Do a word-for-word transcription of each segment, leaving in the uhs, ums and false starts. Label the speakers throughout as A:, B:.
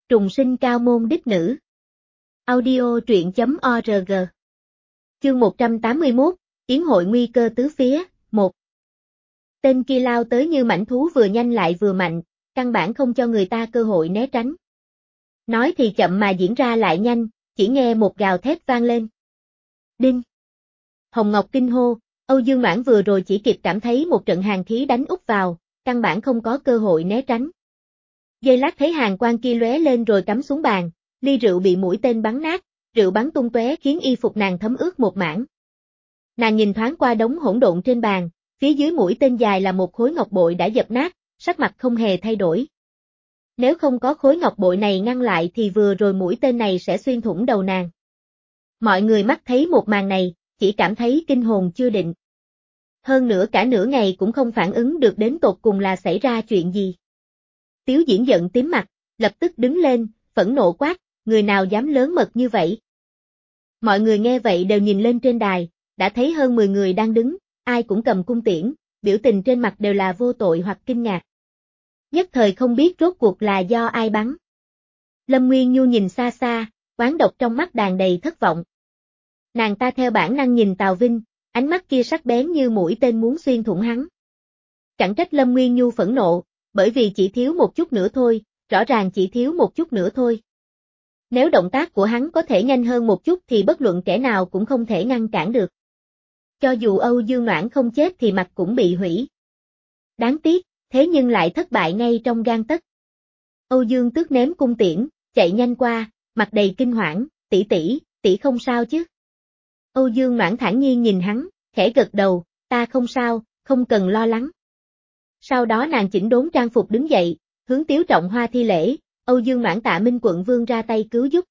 A: Trùng sinh cao môn đích nữ. Audio truyện chấm org. Chương một trăm tám mươi mốt, Yến hội nguy cơ tứ phía, một. Tên kia lao tới như mãnh thú vừa nhanh lại vừa mạnh, căn bản không cho người ta cơ hội né tránh. Nói thì chậm mà diễn ra lại nhanh, chỉ nghe một gào thét vang lên. Đinh! Hồng Ngọc kinh hô, Âu Dương Noãn vừa rồi chỉ kịp cảm thấy một trận hàn khí đánh úp vào, căn bản không có cơ hội né tránh. Giây lát thấy hàn quang kia lóe lên rồi cắm xuống bàn, ly rượu bị mũi tên bắn nát, rượu bắn tung tóe khiến y phục nàng thấm ướt một mảng. Nàng nhìn thoáng qua đống hỗn độn trên bàn, phía dưới mũi tên dài là một khối ngọc bội đã dập nát, sắc mặt không hề thay đổi. Nếu không có khối ngọc bội này ngăn lại thì vừa rồi mũi tên này sẽ xuyên thủng đầu nàng. Mọi người mắt thấy một màn này, chỉ cảm thấy kinh hồn chưa định. Hơn nữa cả nửa ngày cũng không phản ứng được đến tột cùng là xảy ra chuyện gì. Tiếu Diễn giận tím mặt, lập tức đứng lên, phẫn nộ quát, người nào dám lớn mật như vậy? Mọi người nghe vậy đều nhìn lên trên đài, đã thấy hơn mười người đang đứng, ai cũng cầm cung tiễn, biểu tình trên mặt đều là vô tội hoặc kinh ngạc. Nhất thời không biết rốt cuộc là do ai bắn. Lâm Nguyên Nhu nhìn xa xa, oán độc trong mắt đàn đầy thất vọng. Nàng ta theo bản năng nhìn Tào Vinh, ánh mắt kia sắc bén như mũi tên muốn xuyên thủng hắn. Chẳng trách Lâm Nguyên Nhu phẫn nộ, bởi vì chỉ thiếu một chút nữa thôi, rõ ràng chỉ thiếu một chút nữa thôi. Nếu động tác của hắn có thể nhanh hơn một chút thì bất luận kẻ nào cũng không thể ngăn cản được. Cho dù Âu Dương Noãn không chết thì mặt cũng bị hủy. Đáng tiếc, thế nhưng lại thất bại ngay trong gang tấc. Âu Dương Tước ném cung tiễn, chạy nhanh qua, mặt đầy kinh hoảng, tỷ tỷ, tỷ không sao chứ? Âu Dương Noãn thản nhiên nhìn hắn, khẽ gật đầu, ta không sao, không cần lo lắng. Sau đó nàng chỉnh đốn trang phục đứng dậy, hướng Tiếu Trọng Hoa thi lễ, Âu Dương Noãn tạ Minh quận vương ra tay cứu giúp.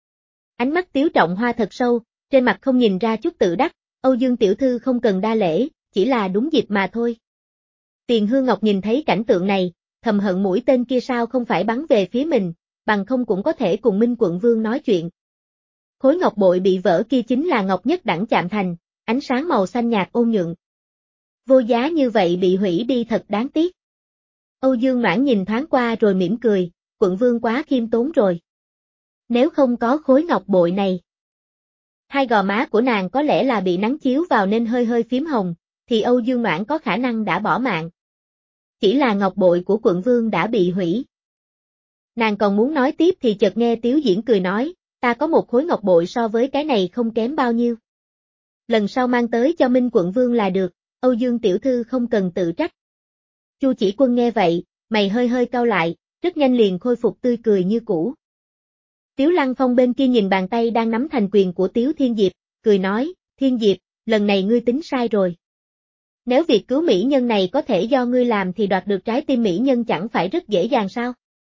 A: Ánh mắt Tiếu Trọng Hoa thật sâu, trên mặt không nhìn ra chút tự đắc, Âu Dương tiểu thư không cần đa lễ, chỉ là đúng dịp mà thôi. Tiền Hương Ngọc nhìn thấy cảnh tượng này, thầm hận mũi tên kia sao không phải bắn về phía mình, bằng không cũng có thể cùng Minh quận vương nói chuyện. Khối ngọc bội bị vỡ kia chính là ngọc nhất đẳng chạm thành, ánh sáng màu xanh nhạt ôn nhuận. Vô giá như vậy bị hủy đi thật đáng tiếc. Âu Dương Noãn nhìn thoáng qua rồi mỉm cười, quận vương quá khiêm tốn rồi. Nếu không có khối ngọc bội này, hai gò má của nàng có lẽ là bị nắng chiếu vào nên hơi hơi phím hồng, thì Âu Dương Noãn có khả năng đã bỏ mạng. Chỉ là ngọc bội của quận vương đã bị hủy. Nàng còn muốn nói tiếp thì chợt nghe Tiếu Diễn cười nói, ta có một khối ngọc bội so với cái này không kém bao nhiêu. Lần sau mang tới cho Minh quận vương là được, Âu Dương tiểu thư không cần tự trách. Chu Chỉ Quân nghe vậy, mày hơi hơi cau lại, rất nhanh liền khôi phục tươi cười như cũ. Tiếu Lăng Phong bên kia nhìn bàn tay đang nắm thành quyền của Tiếu Thiên Diệp, cười nói, Thiên Diệp, lần này ngươi tính sai rồi. Nếu việc cứu mỹ nhân này có thể do ngươi làm thì đoạt được trái tim mỹ nhân chẳng phải rất dễ dàng sao?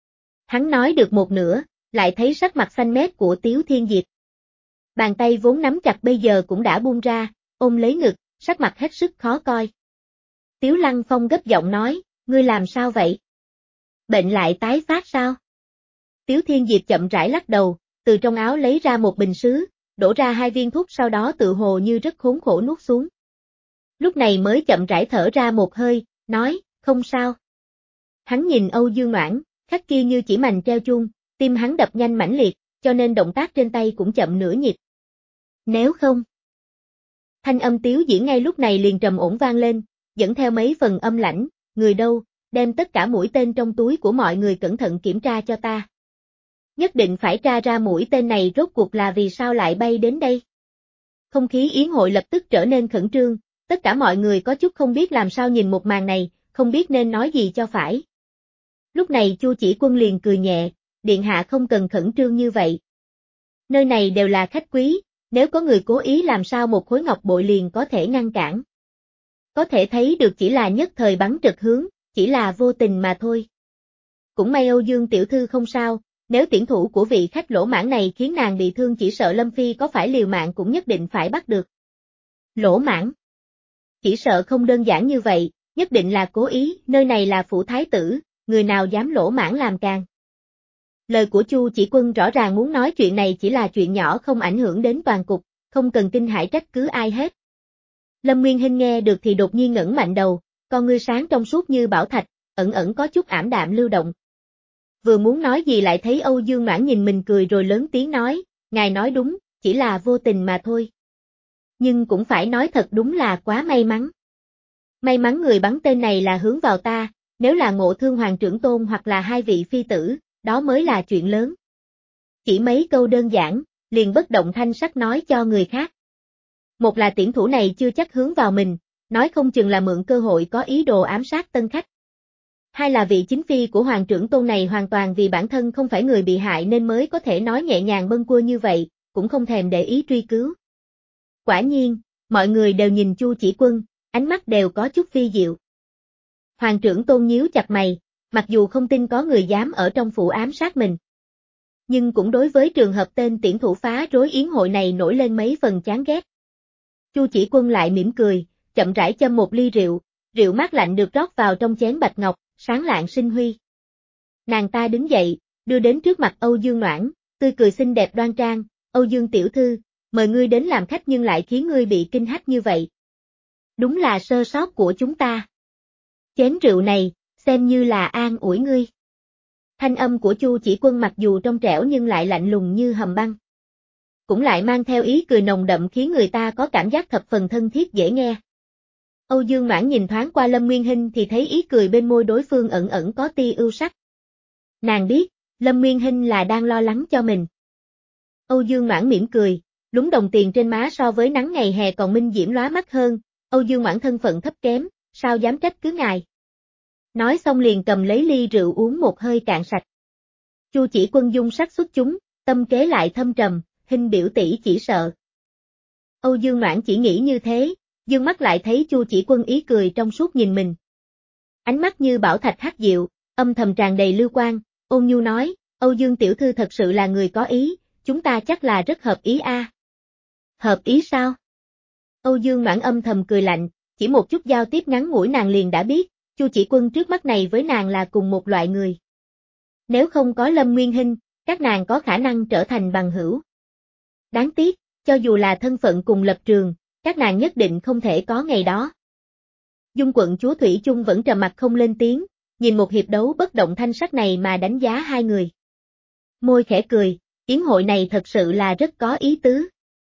A: Hắn nói được một nửa, lại thấy sắc mặt xanh mét của Tiếu Thiên Diệp. Bàn tay vốn nắm chặt bây giờ cũng đã buông ra, ôm lấy ngực, sắc mặt hết sức khó coi. Tiếu Lăng Phong gấp giọng nói, ngươi làm sao vậy? Bệnh lại tái phát sao? Tiếu Thiên Diệp chậm rãi lắc đầu, từ trong áo lấy ra một bình sứ, đổ ra hai viên thuốc sau đó tự hồ như rất khốn khổ nuốt xuống. Lúc này mới chậm rãi thở ra một hơi, nói, không sao. Hắn nhìn Âu Dương Noãn, khách kia như chỉ mành treo chuông, tim hắn đập nhanh mãnh liệt, cho nên động tác trên tay cũng chậm nửa nhịp. Nếu không. Thanh âm Tiếu Diễn ngay lúc này liền trầm ổn vang lên, dẫn theo mấy phần âm lãnh, người đâu, đem tất cả mũi tên trong túi của mọi người cẩn thận kiểm tra cho ta. Nhất định phải tra ra mũi tên này rốt cuộc là vì sao lại bay đến đây. Không khí yến hội lập tức trở nên khẩn trương, tất cả mọi người có chút không biết làm sao nhìn một màn này, không biết nên nói gì cho phải. Lúc này Chu Chỉ Quân liền cười nhẹ, điện hạ không cần khẩn trương như vậy. Nơi này đều là khách quý, nếu có người cố ý làm sao một khối ngọc bội liền có thể ngăn cản. Có thể thấy được chỉ là nhất thời bắn trật hướng, chỉ là vô tình mà thôi. Cũng may Âu Dương tiểu thư không sao, nếu tuyển thủ của vị khách lỗ mãng này khiến nàng bị thương chỉ sợ Lâm Phi có phải liều mạng cũng nhất định phải bắt được. Lỗ mãng? Chỉ sợ không đơn giản như vậy, nhất định là cố ý, nơi này là phủ thái tử, người nào dám lỗ mãng làm càng. Lời của Chu Chỉ Quân rõ ràng muốn nói chuyện này chỉ là chuyện nhỏ không ảnh hưởng đến toàn cục, không cần kinh hãi trách cứ ai hết. Lâm Nguyên Hinh nghe được thì đột nhiên ngẩng mạnh đầu, con ngươi sáng trong suốt như bảo thạch, ẩn ẩn có chút ảm đạm lưu động. vừa muốn nói gì lại thấy Âu Dương Noãn nhìn mình cười rồi lớn tiếng nói, ngài nói đúng, chỉ là vô tình mà thôi. Nhưng cũng phải nói thật đúng là quá may mắn. May mắn người bắn tên này là hướng vào ta, nếu là Ngộ Thương Hoàng trưởng tôn hoặc là hai vị phi tử, đó mới là chuyện lớn. Chỉ mấy câu đơn giản, liền bất động thanh sắc nói cho người khác. Một là tiễn thủ này chưa chắc hướng vào mình, nói không chừng là mượn cơ hội có ý đồ ám sát tân khách. Hai là vị chính phi của Hoàng trưởng tôn này hoàn toàn vì bản thân không phải người bị hại nên mới có thể nói nhẹ nhàng bâng quơ như vậy, cũng không thèm để ý truy cứu. Quả nhiên, mọi người đều nhìn Chu Chỉ Quân, ánh mắt đều có chút vi diệu. Hoàng trưởng tôn nhíu chặt mày, mặc dù không tin có người dám ở trong phủ ám sát mình. Nhưng cũng đối với trường hợp tên tiễn thủ phá rối yến hội này nổi lên mấy phần chán ghét. Chu Chỉ Quân lại mỉm cười, chậm rãi châm một ly rượu, rượu mát lạnh được rót vào trong chén bạch ngọc, sáng lạng sinh huy. Nàng ta đứng dậy, đưa đến trước mặt Âu Dương Noãn, tươi cười xinh đẹp đoan trang, Âu Dương tiểu thư, mời ngươi đến làm khách nhưng lại khiến ngươi bị kinh hách như vậy. Đúng là sơ sót của chúng ta. Chén rượu này, xem như là an ủi ngươi. Thanh âm của Chu Chỉ Quân mặc dù trong trẻo nhưng lại lạnh lùng như hầm băng. Cũng lại mang theo ý cười nồng đậm khiến người ta có cảm giác thập phần thân thiết dễ nghe. Âu Dương Noãn nhìn thoáng qua Lâm Nguyên Hinh thì thấy ý cười bên môi đối phương ẩn ẩn có tia ưu sắc. Nàng biết, Lâm Nguyên Hinh là đang lo lắng cho mình. Âu Dương Noãn mỉm cười, lúng đồng tiền trên má so với nắng ngày hè còn minh diễm lóa mắt hơn, Âu Dương Noãn thân phận thấp kém, sao dám trách cứ ngài. Nói xong liền cầm lấy ly rượu uống một hơi cạn sạch. Chu Chỉ Quân dung sắc xuất chúng, tâm kế lại thâm trầm, Hinh biểu tỷ chỉ sợ. Âu Dương Noãn chỉ nghĩ như thế, dương mắt lại thấy Chu Chỉ Quân ý cười trong suốt nhìn mình. Ánh mắt như bảo thạch hắc diệu, âm thầm tràn đầy lưu quang, ôn nhu nói, Âu Dương tiểu thư thật sự là người có ý, chúng ta chắc là rất hợp ý a. À. Hợp ý sao? Âu Dương Noãn âm thầm cười lạnh, chỉ một chút giao tiếp ngắn ngủi nàng liền đã biết, Chu Chỉ Quân trước mắt này với nàng là cùng một loại người. Nếu không có Lâm Nguyên Hinh, các nàng có khả năng trở thành bằng hữu. Đáng tiếc, cho dù là thân phận cùng lập trường, các nàng nhất định không thể có ngày đó. Dung quận chúa Thủy chung vẫn trầm mặc không lên tiếng, nhìn một hiệp đấu bất động thanh sắc này mà đánh giá hai người. Môi khẽ cười, yến hội này thật sự là rất có ý tứ.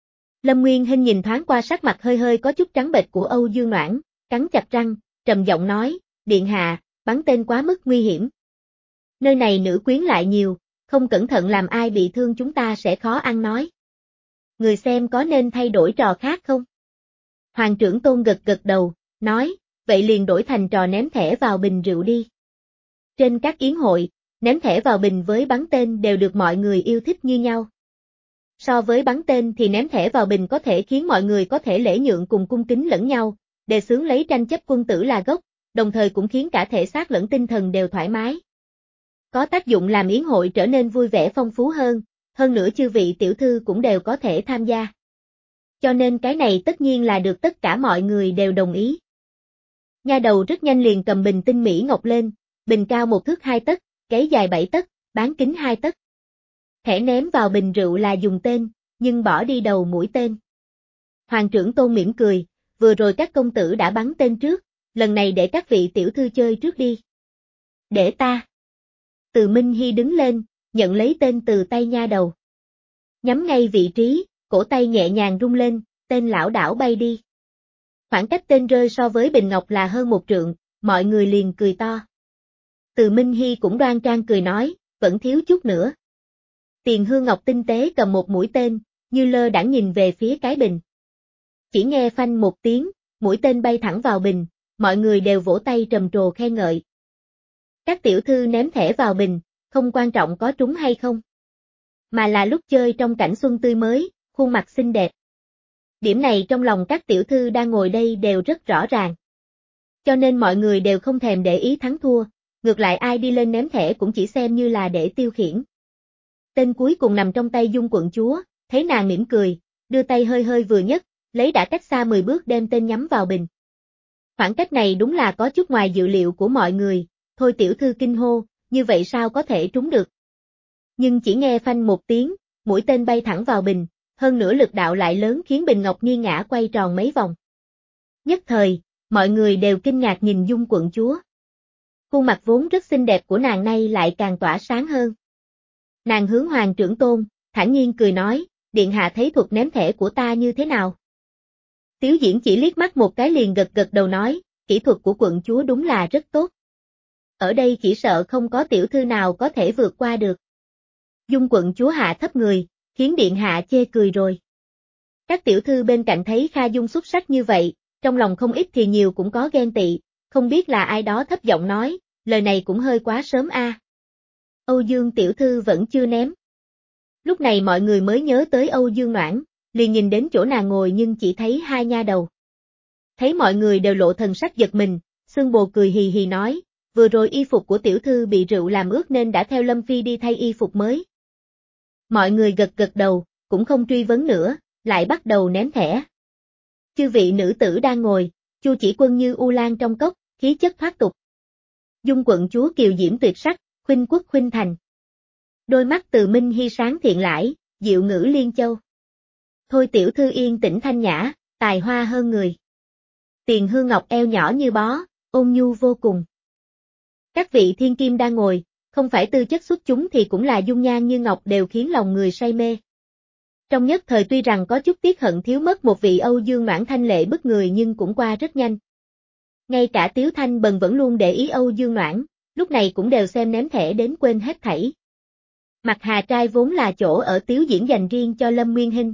A: Lâm Nguyên Hinh nhìn thoáng qua sắc mặt hơi hơi có chút trắng bệch của Âu Dương Noãn, cắn chặt răng, trầm giọng nói, điện hạ, bắn tên quá mức nguy hiểm. Nơi này nữ quyến lại nhiều, không cẩn thận làm ai bị thương chúng ta sẽ khó ăn nói. Người xem có nên thay đổi trò khác không? Hoàng trưởng tôn gật gật đầu, nói, vậy liền đổi thành trò ném thẻ vào bình rượu đi. Trên các yến hội, ném thẻ vào bình với bắn tên đều được mọi người yêu thích như nhau. So với bắn tên thì ném thẻ vào bình có thể khiến mọi người có thể lễ nhượng cùng cung kính lẫn nhau, đề xướng lấy tranh chấp quân tử là gốc, đồng thời cũng khiến cả thể xác lẫn tinh thần đều thoải mái. Có tác dụng làm yến hội trở nên vui vẻ phong phú hơn, hơn nữa chư vị tiểu thư cũng đều có thể tham gia. Cho nên cái này tất nhiên là được tất cả mọi người đều đồng ý. Nha đầu rất nhanh liền cầm bình tinh mỹ ngọc lên, bình cao một thước hai tấc, gáy dài bảy tấc, bán kính hai tấc. Thẻ ném vào bình rượu là dùng tên, nhưng bỏ đi đầu mũi tên. Hoàng trưởng tôn mỉm cười, vừa rồi các công tử đã bắn tên trước, lần này để các vị tiểu thư chơi trước đi. Để ta. Từ Minh Hy đứng lên, nhận lấy tên từ tay nha đầu. Nhắm ngay vị trí, cổ tay nhẹ nhàng rung lên, tên lão đảo bay đi. Khoảng cách tên rơi so với bình ngọc là hơn một trượng, mọi người liền cười to. Từ Minh Hy cũng đoan trang cười nói, vẫn thiếu chút nữa. Tiền Hương Ngọc tinh tế cầm một mũi tên, như lơ đãng nhìn về phía cái bình. Chỉ nghe phanh một tiếng, mũi tên bay thẳng vào bình, mọi người đều vỗ tay trầm trồ khen ngợi. Các tiểu thư ném thẻ vào bình, không quan trọng có trúng hay không, mà là lúc chơi trong cảnh xuân tươi mới, khuôn mặt xinh đẹp. Điểm này trong lòng các tiểu thư đang ngồi đây đều rất rõ ràng. Cho nên mọi người đều không thèm để ý thắng thua, ngược lại ai đi lên ném thẻ cũng chỉ xem như là để tiêu khiển. Tên cuối cùng nằm trong tay Dung quận chúa, thấy nàng mỉm cười, đưa tay hơi hơi vừa nhấc, lấy đã cách xa mười bước đem tên nhắm vào bình. Khoảng cách này đúng là có chút ngoài dự liệu của mọi người, thôi tiểu thư kinh hô, như vậy sao có thể trúng được. Nhưng chỉ nghe phanh một tiếng, mũi tên bay thẳng vào bình, hơn nữa lực đạo lại lớn khiến bình ngọc nghiêng ngã quay tròn mấy vòng. Nhất thời, mọi người đều kinh ngạc nhìn Dung quận chúa. Khuôn mặt vốn rất xinh đẹp của nàng nay lại càng tỏa sáng hơn. Nàng hướng Hoàng trưởng tôn, thản nhiên cười nói, điện hạ thấy thuật ném thẻ của ta như thế nào? Tiếu Diễn chỉ liếc mắt một cái liền gật gật đầu nói, kỹ thuật của quận chúa đúng là rất tốt. Ở đây chỉ sợ không có tiểu thư nào có thể vượt qua được. Dung quận chúa hạ thấp người, khiến điện hạ chê cười rồi. Các tiểu thư bên cạnh thấy Kha Dung xuất sắc như vậy, trong lòng không ít thì nhiều cũng có ghen tị, không biết là ai đó thấp giọng nói, lời này cũng hơi quá sớm a. À. Âu Dương tiểu thư vẫn chưa ném. Lúc này mọi người mới nhớ tới Âu Dương Noãn, liền nhìn đến chỗ nàng ngồi nhưng chỉ thấy hai nha đầu. Thấy mọi người đều lộ thần sắc giật mình, Xương Bồ cười hì hì nói, vừa rồi y phục của tiểu thư bị rượu làm ướt nên đã theo Lâm Phi đi thay y phục mới. Mọi người gật gật đầu, cũng không truy vấn nữa, lại bắt đầu ném thẻ. Chư vị nữ tử đang ngồi, Chu Chỉ Quân như u lan trong cốc, khí chất thoát tục. Dung quận chúa kiều diễm tuyệt sắc, khuynh quốc khuynh thành. Đôi mắt từ minh hy sáng thiện lãi, diệu ngữ liên châu. Thôi tiểu thư yên tĩnh thanh nhã, tài hoa hơn người. Tiền Hương Ngọc eo nhỏ như bó, ôn nhu vô cùng. Các vị thiên kim đang ngồi, không phải tư chất xuất chúng thì cũng là dung nhan như ngọc đều khiến lòng người say mê. Trong nhất thời tuy rằng có chút tiếc hận thiếu mất một vị Âu Dương Noãn thanh lệ bức người nhưng cũng qua rất nhanh. Ngay cả Tiếu Thanh Bần vẫn luôn để ý Âu Dương Noãn, lúc này cũng đều xem ném thẻ đến quên hết thảy. Mặt Hà Trai vốn là chỗ ở Tiếu Diễn dành riêng cho Lâm Nguyên Hinh.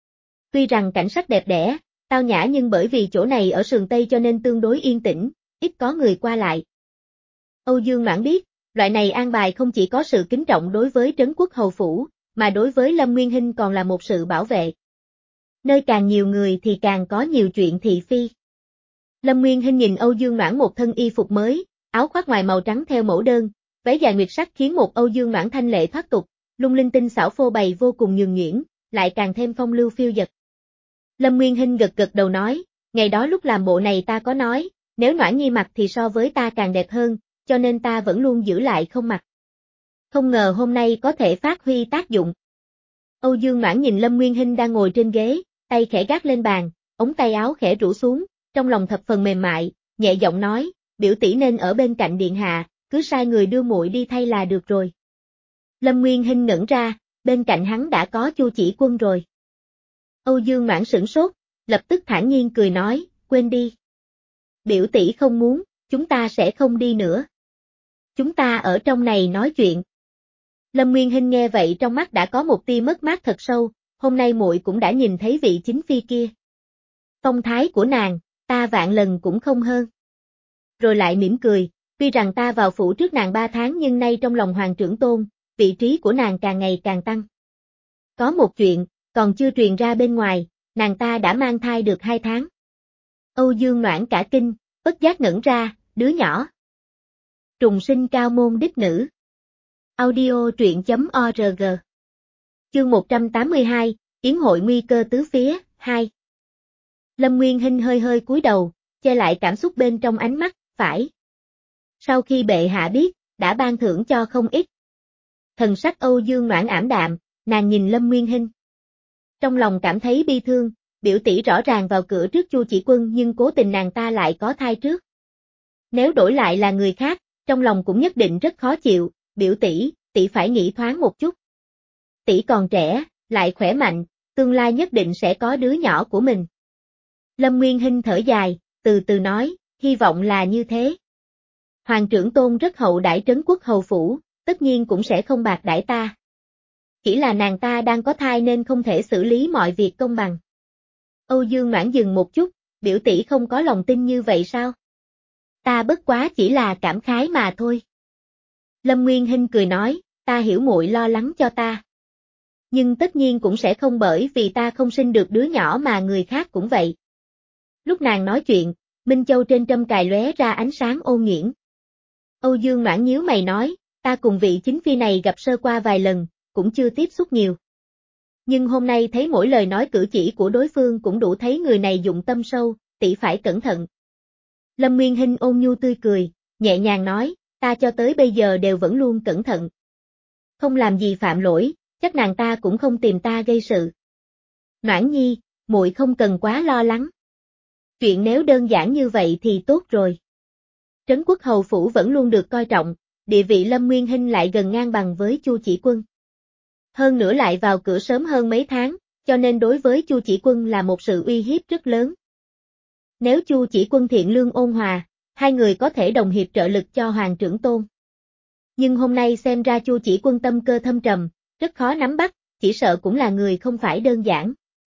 A: Tuy rằng cảnh sắc đẹp đẽ, tao nhã nhưng bởi vì chỗ này ở sườn Tây cho nên tương đối yên tĩnh, ít có người qua lại. Âu Dương Noãn biết, loại này an bài không chỉ có sự kính trọng đối với Trấn Quốc Hầu Phủ, mà đối với Lâm Nguyên Hinh còn là một sự bảo vệ. Nơi càng nhiều người thì càng có nhiều chuyện thị phi. Lâm Nguyên Hinh nhìn Âu Dương Noãn một thân y phục mới, áo khoác ngoài màu trắng theo mẫu đơn, váy dài nguyệt sắc khiến một Âu Dương Noãn thanh lệ thoát tục, lung linh tinh xảo phô bày vô cùng nhường nhuyễn, lại càng thêm phong lưu phiêu dật. Lâm Nguyên Hinh gật gật đầu nói, ngày đó lúc làm bộ này ta có nói, nếu Noãn Nhi mặc thì so với ta càng đẹp hơn, cho nên ta vẫn luôn giữ lại không mặc. Không ngờ hôm nay có thể phát huy tác dụng. Âu Dương Noãn nhìn Lâm Nguyên Hinh đang ngồi trên ghế, tay khẽ gác lên bàn, ống tay áo khẽ rũ xuống, trong lòng thập phần mềm mại, nhẹ giọng nói, biểu tỷ nên ở bên cạnh điện hạ, cứ sai người đưa muội đi thay là được rồi. Lâm Nguyên Hinh ngẩn ra, bên cạnh hắn đã có Chu Chỉ Quân rồi. Âu Dương Noãn sửng sốt, lập tức thản nhiên cười nói, quên đi. Biểu tỷ không muốn, chúng ta sẽ không đi nữa. Chúng ta ở trong này nói chuyện. Lâm Nguyên Hinh nghe vậy trong mắt đã có một tia mất mát thật sâu, hôm nay muội cũng đã nhìn thấy vị chính phi kia. Phong thái của nàng, ta vạn lần cũng không hơn. Rồi lại mỉm cười, tuy rằng ta vào phủ trước nàng ba tháng nhưng nay trong lòng Hoàng trưởng tôn, vị trí của nàng càng ngày càng tăng. Có một chuyện, còn chưa truyền ra bên ngoài, nàng ta đã mang thai được hai tháng. Âu Dương Noãn cả kinh, bất giác ngẩn ra, đứa nhỏ. Trùng sinh cao môn đích nữ. Audio truyện chấm org. Chương một trăm tám mươi hai, Yến hội nguy cơ tứ phía, hai. Lâm Nguyên Hinh hơi hơi cúi đầu, che lại cảm xúc bên trong ánh mắt, phải. Sau khi bệ hạ biết, đã ban thưởng cho không ít. Thần sắc Âu Dương Noãn ảm đạm, nàng nhìn Lâm Nguyên Hinh. Trong lòng cảm thấy bi thương, biểu tỷ rõ ràng vào cửa trước Chu Chỉ Quân nhưng cố tình nàng ta lại có thai trước. Nếu đổi lại là người khác, trong lòng cũng nhất định rất khó chịu, biểu tỷ, tỷ phải nghĩ thoáng một chút. Tỷ còn trẻ, lại khỏe mạnh, tương lai nhất định sẽ có đứa nhỏ của mình. Lâm Nguyên Hinh thở dài, từ từ nói, hy vọng là như thế. Hoàng trưởng tôn rất hậu đãi Trấn Quốc Hầu Phủ, tất nhiên cũng sẽ không bạc đãi ta. Chỉ là nàng ta đang có thai nên không thể xử lý mọi việc công bằng. Âu Dương Noãn dừng một chút, biểu tỷ không có lòng tin như vậy sao? Ta bất quá chỉ là cảm khái mà thôi. Lâm Nguyên Hinh cười nói, ta hiểu muội lo lắng cho ta. Nhưng tất nhiên cũng sẽ không bởi vì ta không sinh được đứa nhỏ mà người khác cũng vậy. Lúc nàng nói chuyện, Minh Châu trên trâm cài lóe ra ánh sáng ôn nghiễn. Âu Dương Noãn nhíu mày nói, ta cùng vị chính phi này gặp sơ qua vài lần, cũng chưa tiếp xúc nhiều. Nhưng hôm nay thấy mỗi lời nói cử chỉ của đối phương cũng đủ thấy người này dụng tâm sâu, tỷ phải cẩn thận. Lâm Nguyên Hinh ôn nhu tươi cười, nhẹ nhàng nói, ta cho tới bây giờ đều vẫn luôn cẩn thận. Không làm gì phạm lỗi, chắc nàng ta cũng không tìm ta gây sự. Noãn Nhi, muội không cần quá lo lắng. Chuyện nếu đơn giản như vậy thì tốt rồi. Trấn Quốc Hầu Phủ vẫn luôn được coi trọng, địa vị Lâm Nguyên Hinh lại gần ngang bằng với Chu Chỉ Quân. Hơn nữa lại vào cửa sớm hơn mấy tháng, cho nên đối với Chu Chỉ Quân là một sự uy hiếp rất lớn. Nếu Chu Chỉ Quân thiện lương ôn hòa, hai người có thể đồng hiệp trợ lực cho Hoàng Trưởng Tôn. Nhưng hôm nay xem ra Chu Chỉ Quân tâm cơ thâm trầm, rất khó nắm bắt, chỉ sợ cũng là người không phải đơn giản.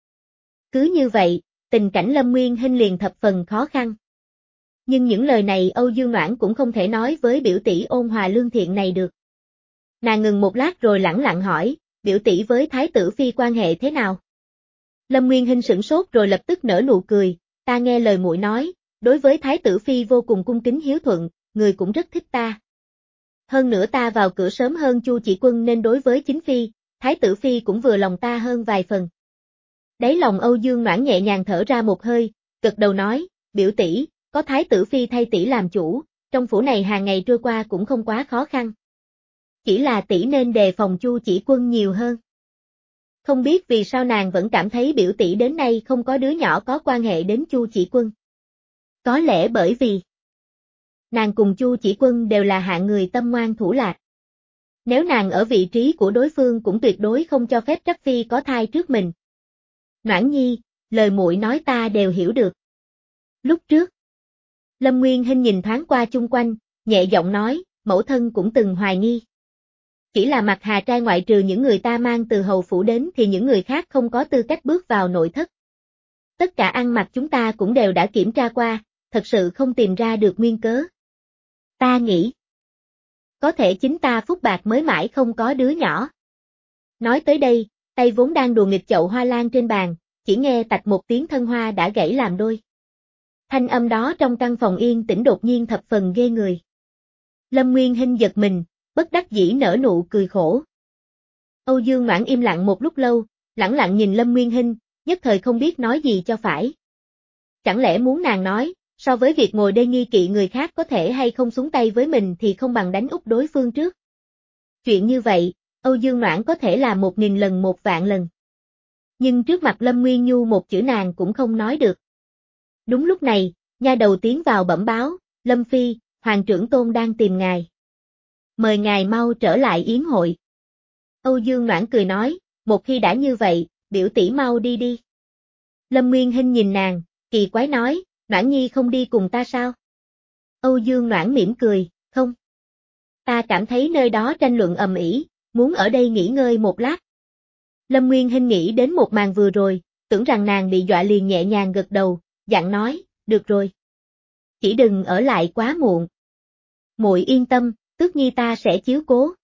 A: Cứ như vậy, tình cảnh Lâm Nguyên Hinh liền thập phần khó khăn. Nhưng những lời này Âu Dương Noãn cũng không thể nói với biểu tỷ ôn hòa lương thiện này được. Nàng ngừng một lát rồi lẳng lặng hỏi, biểu tỷ với Thái tử Phi quan hệ thế nào? Lâm Nguyên Hinh sửng sốt rồi lập tức nở nụ cười, ta nghe lời muội nói, đối với Thái tử Phi vô cùng cung kính hiếu thuận, người cũng rất thích ta. Hơn nữa ta vào cửa sớm hơn Chu Chỉ Quân nên đối với chính Phi, Thái tử Phi cũng vừa lòng ta hơn vài phần. Đáy lòng Âu Dương Noãn nhẹ nhàng thở ra một hơi, gật đầu nói, biểu tỷ, có Thái tử Phi thay tỷ làm chủ, trong phủ này hàng ngày trôi qua cũng không quá khó khăn. Chỉ là tỷ nên đề phòng Chu Chỉ Quân nhiều hơn. Không biết vì sao nàng vẫn cảm thấy biểu tỷ đến nay không có đứa nhỏ có quan hệ đến Chu Chỉ Quân. Có lẽ bởi vì nàng cùng Chu Chỉ Quân đều là hạng người tâm ngoan thủ lạt. Nếu nàng ở vị trí của đối phương cũng tuyệt đối không cho phép Trắc Phi có thai trước mình. Noãn nhi, lời muội nói ta đều hiểu được. Lúc trước, Lâm Nguyên Hinh nhìn thoáng qua chung quanh, nhẹ giọng nói, mẫu thân cũng từng hoài nghi. Chỉ là mặt Hà trai ngoại trừ những người ta mang từ hầu phủ đến thì những người khác không có tư cách bước vào nội thất. Tất cả ăn mặc chúng ta cũng đều đã kiểm tra qua, thật sự không tìm ra được nguyên cớ. Ta nghĩ, có thể chính ta phúc bạc mới mãi không có đứa nhỏ. Nói tới đây, tay vốn đang đùa nghịch chậu hoa lan trên bàn, chỉ nghe tạch một tiếng thân hoa đã gãy làm đôi. Thanh âm đó trong căn phòng yên tĩnh đột nhiên thập phần ghê người. Lâm Nguyên Hinh giật mình, bất đắc dĩ nở nụ cười khổ. Âu Dương Noãn im lặng một lúc lâu, lẳng lặng nhìn Lâm Nguyên Hinh, nhất thời không biết nói gì cho phải. Chẳng lẽ muốn nàng nói, so với việc ngồi đây nghi kỵ người khác có thể hay không xuống tay với mình thì không bằng đánh úp đối phương trước. Chuyện như vậy, Âu Dương Noãn có thể là một nghìn lần một vạn lần. Nhưng trước mặt Lâm Nguyên Nhu một chữ nàng cũng không nói được. Đúng lúc này, nha đầu tiến vào bẩm báo, Lâm Phi, Hoàng Trưởng Tôn đang tìm ngài. Mời ngài mau trở lại yến hội. Âu Dương Noãn cười nói, một khi đã như vậy, biểu tỷ mau đi đi. Lâm Nguyên Hinh nhìn nàng, kỳ quái nói, Noãn nhi không đi cùng ta sao? Âu Dương Noãn mỉm cười, không. Ta cảm thấy nơi đó tranh luận ầm ĩ, muốn ở đây nghỉ ngơi một lát. Lâm Nguyên Hinh nghĩ đến một màn vừa rồi, tưởng rằng nàng bị dọa liền nhẹ nhàng gật đầu, dặn nói, được rồi. Chỉ đừng ở lại quá muộn. Muội yên tâm, Tước nhi ta sẽ chiếu cố.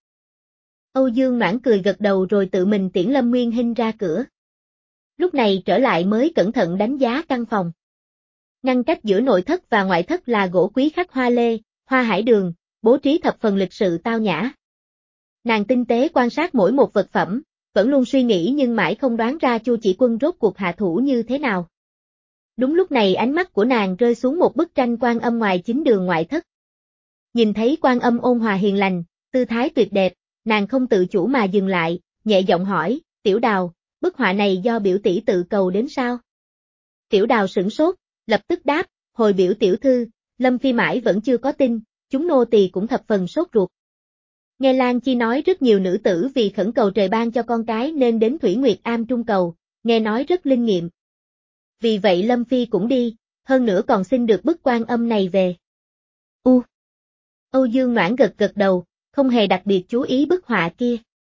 A: Âu Dương Noãn cười gật đầu rồi tự mình tiễn Lâm Nguyên Hinh ra cửa. Lúc này trở lại mới cẩn thận đánh giá căn phòng. Ngăn cách giữa nội thất và ngoại thất là gỗ quý khắc hoa lê, hoa hải đường, bố trí thập phần lịch sự tao nhã. Nàng tinh tế quan sát mỗi một vật phẩm, vẫn luôn suy nghĩ nhưng mãi không đoán ra Chu Chỉ Quân rốt cuộc hạ thủ như thế nào. Đúng lúc này ánh mắt của nàng rơi xuống một bức tranh Quan Âm ngoài chính đường ngoại thất. Nhìn thấy Quan Âm ôn hòa hiền lành, tư thái tuyệt đẹp, nàng không tự chủ mà dừng lại, nhẹ giọng hỏi, Tiểu Đào, bức họa này do biểu tỷ tự cầu đến sao? Tiểu Đào sửng sốt, lập tức đáp, hồi biểu tiểu thư, Lâm Phi mãi vẫn chưa có tin, chúng nô tỳ cũng thập phần sốt ruột. Nghe Lan Chi nói rất nhiều nữ tử vì khẩn cầu trời ban cho con cái nên đến Thủy Nguyệt Am trung cầu, nghe nói rất linh nghiệm. Vì vậy Lâm Phi cũng đi, hơn nữa còn xin được bức Quan Âm này về. U. Âu Dương Noãn gật gật đầu, không hề đặc biệt chú ý bức họa kia.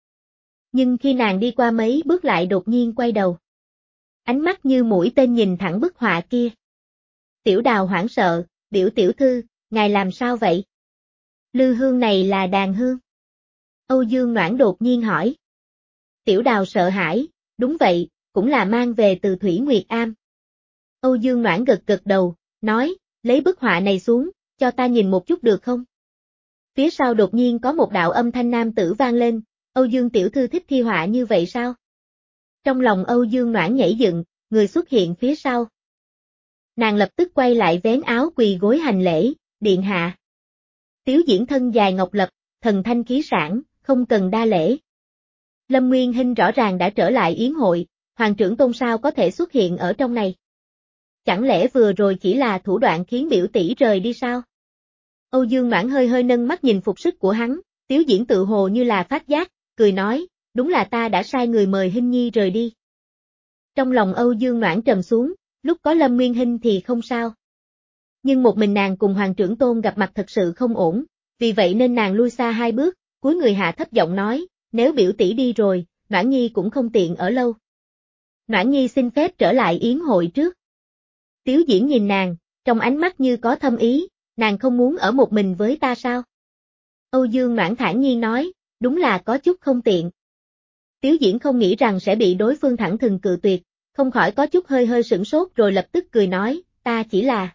A: Nhưng khi nàng đi qua mấy bước lại đột nhiên quay đầu. Ánh mắt như mũi tên nhìn thẳng bức họa kia. Tiểu Đào hoảng sợ, biểu tiểu thư, ngài làm sao vậy? Lư hương này là đàn hương. Âu Dương Noãn đột nhiên hỏi. Tiểu Đào sợ hãi, đúng vậy, cũng là mang về từ Thủy Nguyệt Am. Âu Dương Noãn gật gật đầu, nói, lấy bức họa này xuống, cho ta nhìn một chút được không? Phía sau đột nhiên có một đạo âm thanh nam tử vang lên, Âu Dương tiểu thư thích thi họa như vậy sao? Trong lòng Âu Dương Noãn nhảy dựng, người xuất hiện phía sau. Nàng lập tức quay lại vén áo quỳ gối hành lễ, điện hạ. Tiếu diễn thân dài ngọc lập, thần thanh khí sản, không cần đa lễ. Lâm Nguyên Hinh rõ ràng đã trở lại yến hội, Hoàng Trưởng Tôn sao có thể xuất hiện ở trong này? Chẳng lẽ vừa rồi chỉ là thủ đoạn khiến biểu tỷ rời đi sao? Âu Dương Noãn hơi hơi nâng mắt nhìn phục sức của hắn, Tiếu Diễn tự hồ như là phát giác, cười nói, đúng là ta đã sai người mời Hinh Nhi rời đi. Trong lòng Âu Dương Noãn trầm xuống, lúc có Lâm Nguyên Hinh thì không sao. Nhưng một mình nàng cùng Hoàng Trưởng Tôn gặp mặt thật sự không ổn, vì vậy nên nàng lui xa hai bước, cúi người hạ thấp giọng nói, nếu biểu tỷ đi rồi, Noãn Nhi cũng không tiện ở lâu. Noãn Nhi xin phép trở lại yến hội trước. Tiếu Diễn nhìn nàng, trong ánh mắt như có thâm ý, nàng không muốn ở một mình với ta sao? Âu Dương Noãn thản nhiên nói, đúng là có chút không tiện. Tiếu Diễn không nghĩ rằng sẽ bị đối phương thẳng thừng cự tuyệt, không khỏi có chút hơi hơi sửng sốt rồi lập tức cười nói, ta chỉ là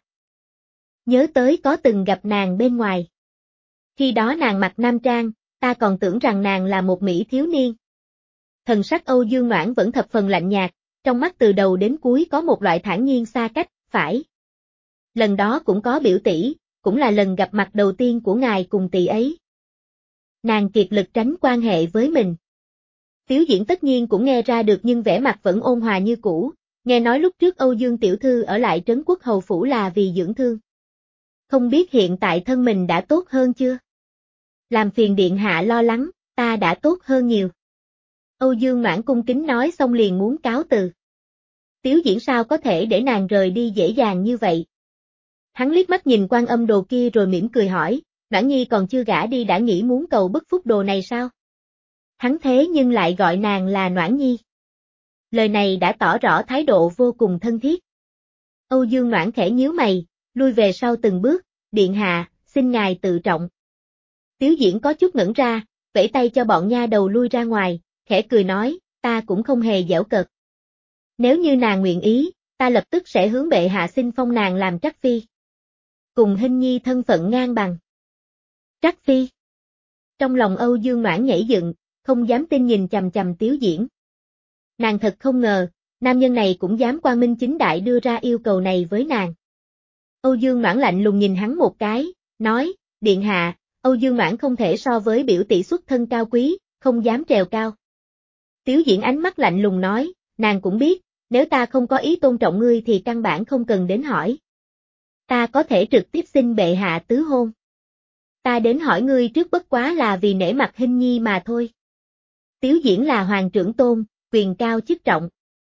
A: nhớ tới có từng gặp nàng bên ngoài. Khi đó nàng mặc nam trang, ta còn tưởng rằng nàng là một mỹ thiếu niên. Thần sắc Âu Dương Noãn vẫn thập phần lạnh nhạt, trong mắt từ đầu đến cuối có một loại thản nhiên xa cách, phải. Lần đó cũng có biểu tỷ, cũng là lần gặp mặt đầu tiên của ngài cùng tỷ ấy. Nàng kiệt lực tránh quan hệ với mình. Tiếu Diễn tất nhiên cũng nghe ra được nhưng vẻ mặt vẫn ôn hòa như cũ, nghe nói lúc trước Âu Dương tiểu thư ở lại Trấn Quốc Hầu Phủ là vì dưỡng thương. Không biết hiện tại thân mình đã tốt hơn chưa? Làm phiền điện hạ lo lắng, ta đã tốt hơn nhiều. Âu Dương Noãn cung kính nói xong liền muốn cáo từ. Tiếu Diễn sao có thể để nàng rời đi dễ dàng như vậy? Hắn liếc mắt nhìn Quan Âm Đồ kia rồi mỉm cười hỏi, Noãn Nhi còn chưa gả đi đã nghĩ muốn cầu bức phúc đồ này sao? Hắn thế nhưng lại gọi nàng là Noãn Nhi. Lời này đã tỏ rõ thái độ vô cùng thân thiết. Âu Dương Noãn khẽ nhíu mày, lui về sau từng bước, điện hạ, xin ngài tự trọng. Tiếu Diễn có chút ngẩn ra, vẫy tay cho bọn nha đầu lui ra ngoài, khẽ cười nói, ta cũng không hề giễu cợt. Nếu như nàng nguyện ý, ta lập tức sẽ hướng bệ hạ xin phong nàng làm trắc phi. Cùng Hinh Nhi thân phận ngang bằng. Trắc phi. Trong lòng Âu Dương Noãn nhảy dựng, không dám tin nhìn chằm chằm Tiếu Diễn. Nàng thật không ngờ, nam nhân này cũng dám quang minh chính đại đưa ra yêu cầu này với nàng. Âu Dương Noãn lạnh lùng nhìn hắn một cái, nói, điện hạ, Âu Dương Noãn không thể so với biểu tỷ xuất thân cao quý, không dám trèo cao. Tiếu Diễn ánh mắt lạnh lùng nói, nàng cũng biết, nếu ta không có ý tôn trọng ngươi thì căn bản không cần đến hỏi. Ta có thể trực tiếp xin bệ hạ tứ hôn. Ta đến hỏi ngươi trước bất quá là vì nể mặt Hinh Nhi mà thôi. Tiếu Diễn là Hoàng Trưởng Tôn, quyền cao chức trọng.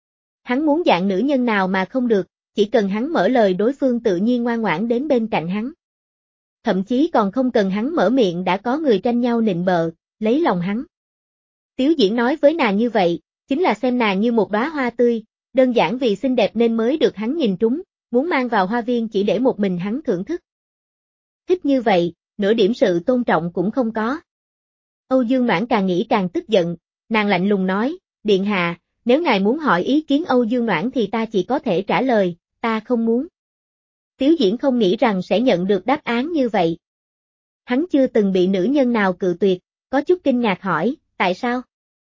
A: Hắn muốn dạng nữ nhân nào mà không được, chỉ cần hắn mở lời đối phương tự nhiên ngoan ngoãn đến bên cạnh hắn. Thậm chí còn không cần hắn mở miệng đã có người tranh nhau nịnh bợ, lấy lòng hắn. Tiếu Diễn nói với nàng như vậy, chính là xem nàng như một đóa hoa tươi, đơn giản vì xinh đẹp nên mới được hắn nhìn trúng, muốn mang vào hoa viên chỉ để một mình hắn thưởng thức. Thích như vậy, nửa điểm sự tôn trọng cũng không có. Âu Dương Noãn càng nghĩ càng tức giận, nàng lạnh lùng nói, điện hạ, nếu ngài muốn hỏi ý kiến Âu Dương Noãn thì ta chỉ có thể trả lời, ta không muốn. Tiếu Diễn không nghĩ rằng sẽ nhận được đáp án như vậy. Hắn chưa từng bị nữ nhân nào cự tuyệt, có chút kinh ngạc hỏi, tại sao?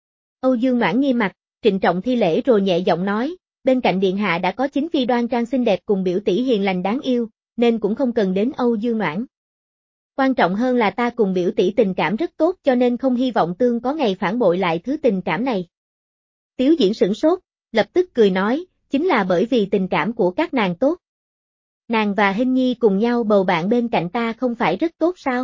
A: Âu Dương Noãn nghiêm mặt, trịnh trọng thi lễ rồi nhẹ giọng nói, bên cạnh điện hạ đã có chính phi đoan trang xinh đẹp cùng biểu tỷ hiền lành đáng yêu, nên cũng không cần đến Âu Dương Noãn. Quan trọng hơn là ta cùng biểu tỷ tình cảm rất tốt cho nên không hy vọng tương có ngày phản bội lại thứ tình cảm này. Tiếu Diễn sửng sốt, lập tức cười nói, chính là bởi vì tình cảm của các nàng tốt. Nàng và Hinh Nhi cùng nhau bầu bạn bên cạnh ta không phải rất tốt sao?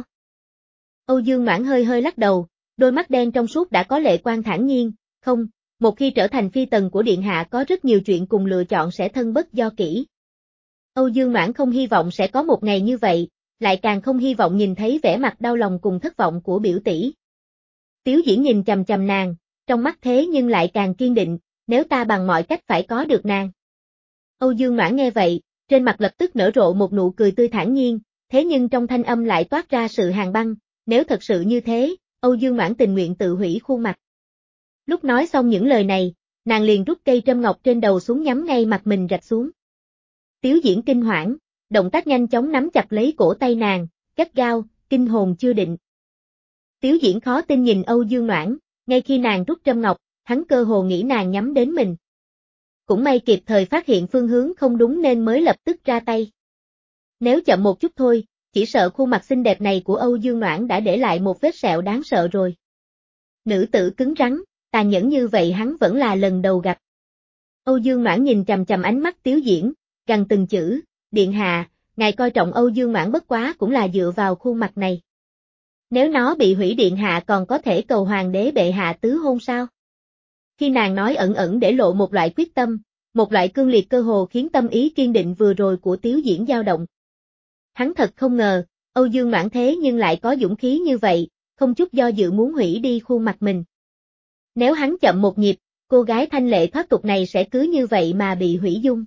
A: Âu Dương Noãn hơi hơi lắc đầu, đôi mắt đen trong suốt đã có lệ quan thản nhiên, không, một khi trở thành phi tần của điện hạ có rất nhiều chuyện cùng lựa chọn sẽ thân bất do kỷ. Âu Dương Noãn không hy vọng sẽ có một ngày như vậy, lại càng không hy vọng nhìn thấy vẻ mặt đau lòng cùng thất vọng của biểu tỷ. Tiếu Diễn nhìn chằm chằm nàng, trong mắt thế nhưng lại càng kiên định, nếu ta bằng mọi cách phải có được nàng. Âu Dương Noãn nghe vậy, trên mặt lập tức nở rộ một nụ cười tươi thản nhiên, thế nhưng trong thanh âm lại toát ra sự hàn băng, nếu thật sự như thế, Âu Dương Noãn tình nguyện tự hủy khuôn mặt. Lúc nói xong những lời này, nàng liền rút cây trâm ngọc trên đầu xuống nhắm ngay mặt mình rạch xuống. Tiếu Diễn kinh hoảng, động tác nhanh chóng nắm chặt lấy cổ tay nàng, gắt gao, kinh hồn chưa định. Tiếu Diễn khó tin nhìn Âu Dương Noãn, ngay khi nàng rút trâm ngọc, hắn cơ hồ nghĩ nàng nhắm đến mình. Cũng may kịp thời phát hiện phương hướng không đúng nên mới lập tức ra tay. Nếu chậm một chút thôi, chỉ sợ khuôn mặt xinh đẹp này của Âu Dương Noãn đã để lại một vết sẹo đáng sợ rồi. Nữ tử cứng rắn, tàn nhẫn như vậy hắn vẫn là lần đầu gặp. Âu Dương Noãn nhìn chằm chằm ánh mắt Tiếu Diễn, gằn từng chữ, điện hạ, ngài coi trọng Âu Dương Mãn bất quá cũng là dựa vào khuôn mặt này. Nếu nó bị hủy điện hạ còn có thể cầu hoàng đế bệ hạ tứ hôn sao? Khi nàng nói ẩn ẩn để lộ một loại quyết tâm, một loại cương liệt cơ hồ khiến tâm ý kiên định vừa rồi của Tiếu Diễn dao động. Hắn thật không ngờ, Âu Dương Mãn thế nhưng lại có dũng khí như vậy, không chút do dự muốn hủy đi khuôn mặt mình. Nếu hắn chậm một nhịp, cô gái thanh lệ thoát tục này sẽ cứ như vậy mà bị hủy dung.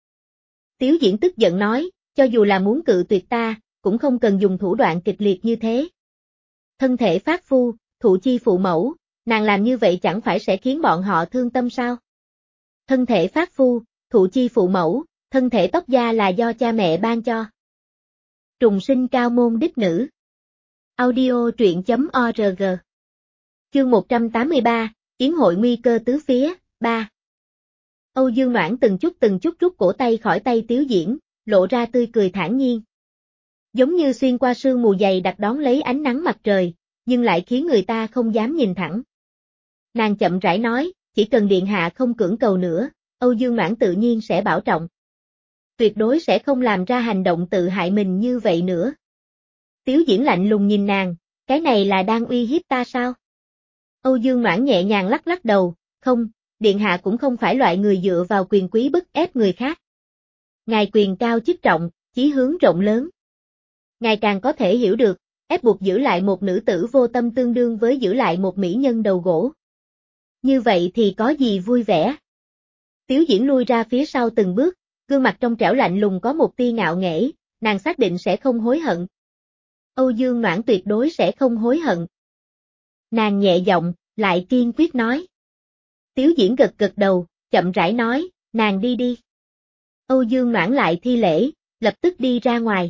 A: Tiếu Diễn tức giận nói, cho dù là muốn cự tuyệt ta, cũng không cần dùng thủ đoạn kịch liệt như thế. Thân thể phát phu, thụ chi phụ mẫu, nàng làm như vậy chẳng phải sẽ khiến bọn họ thương tâm sao? Thân thể phát phu, thụ chi phụ mẫu, thân thể tóc da là do cha mẹ ban cho. Trùng sinh cao môn đích nữ. Audio truyện chấm org. Chương một trăm tám mươi ba, Yến hội nguy cơ tứ phía, ba. Âu Dương Noãn từng chút từng chút rút cổ tay khỏi tay Tiếu Diễn, lộ ra tươi cười thản nhiên. Giống như xuyên qua sương mù dày đặc đón lấy ánh nắng mặt trời, nhưng lại khiến người ta không dám nhìn thẳng. Nàng chậm rãi nói, chỉ cần điện hạ không cưỡng cầu nữa, Âu Dương Noãn tự nhiên sẽ bảo trọng. Tuyệt đối sẽ không làm ra hành động tự hại mình như vậy nữa. Tiếu Diễn lạnh lùng nhìn nàng, cái này là đang uy hiếp ta sao? Âu Dương Noãn nhẹ nhàng lắc lắc đầu, không, điện hạ cũng không phải loại người dựa vào quyền quý bức ép người khác. Ngài quyền cao chức trọng, chí hướng rộng lớn. Ngài càng có thể hiểu được, ép buộc giữ lại một nữ tử vô tâm tương đương với giữ lại một mỹ nhân đầu gỗ. Như vậy thì có gì vui vẻ? Tiếu Diễn lui ra phía sau từng bước, gương mặt trong trẻo lạnh lùng có một tia ngạo nghễ, nàng xác định sẽ không hối hận. Âu Dương Noãn tuyệt đối sẽ không hối hận. Nàng nhẹ giọng, lại kiên quyết nói. Tiếu Diễn gật gật đầu, chậm rãi nói, nàng đi đi. Âu Dương Noãn lại thi lễ, lập tức đi ra ngoài.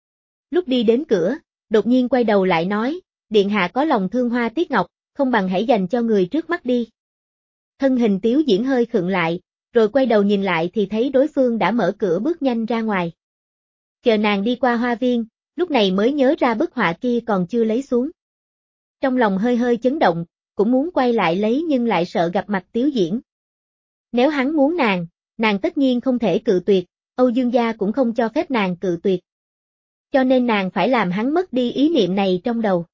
A: Lúc đi đến cửa, đột nhiên quay đầu lại nói, điện hạ có lòng thương hoa tiếc ngọc, không bằng hãy dành cho người trước mắt đi. Thân hình Tiếu Diễn hơi khựng lại, rồi quay đầu nhìn lại thì thấy đối phương đã mở cửa bước nhanh ra ngoài. Chờ nàng đi qua hoa viên, lúc này mới nhớ ra bức họa kia còn chưa lấy xuống. Trong lòng hơi hơi chấn động, cũng muốn quay lại lấy nhưng lại sợ gặp mặt Tiếu Diễn. Nếu hắn muốn nàng, nàng tất nhiên không thể cự tuyệt, Âu Dương gia cũng không cho phép nàng cự tuyệt. Cho nên nàng phải làm hắn mất đi ý niệm này trong đầu.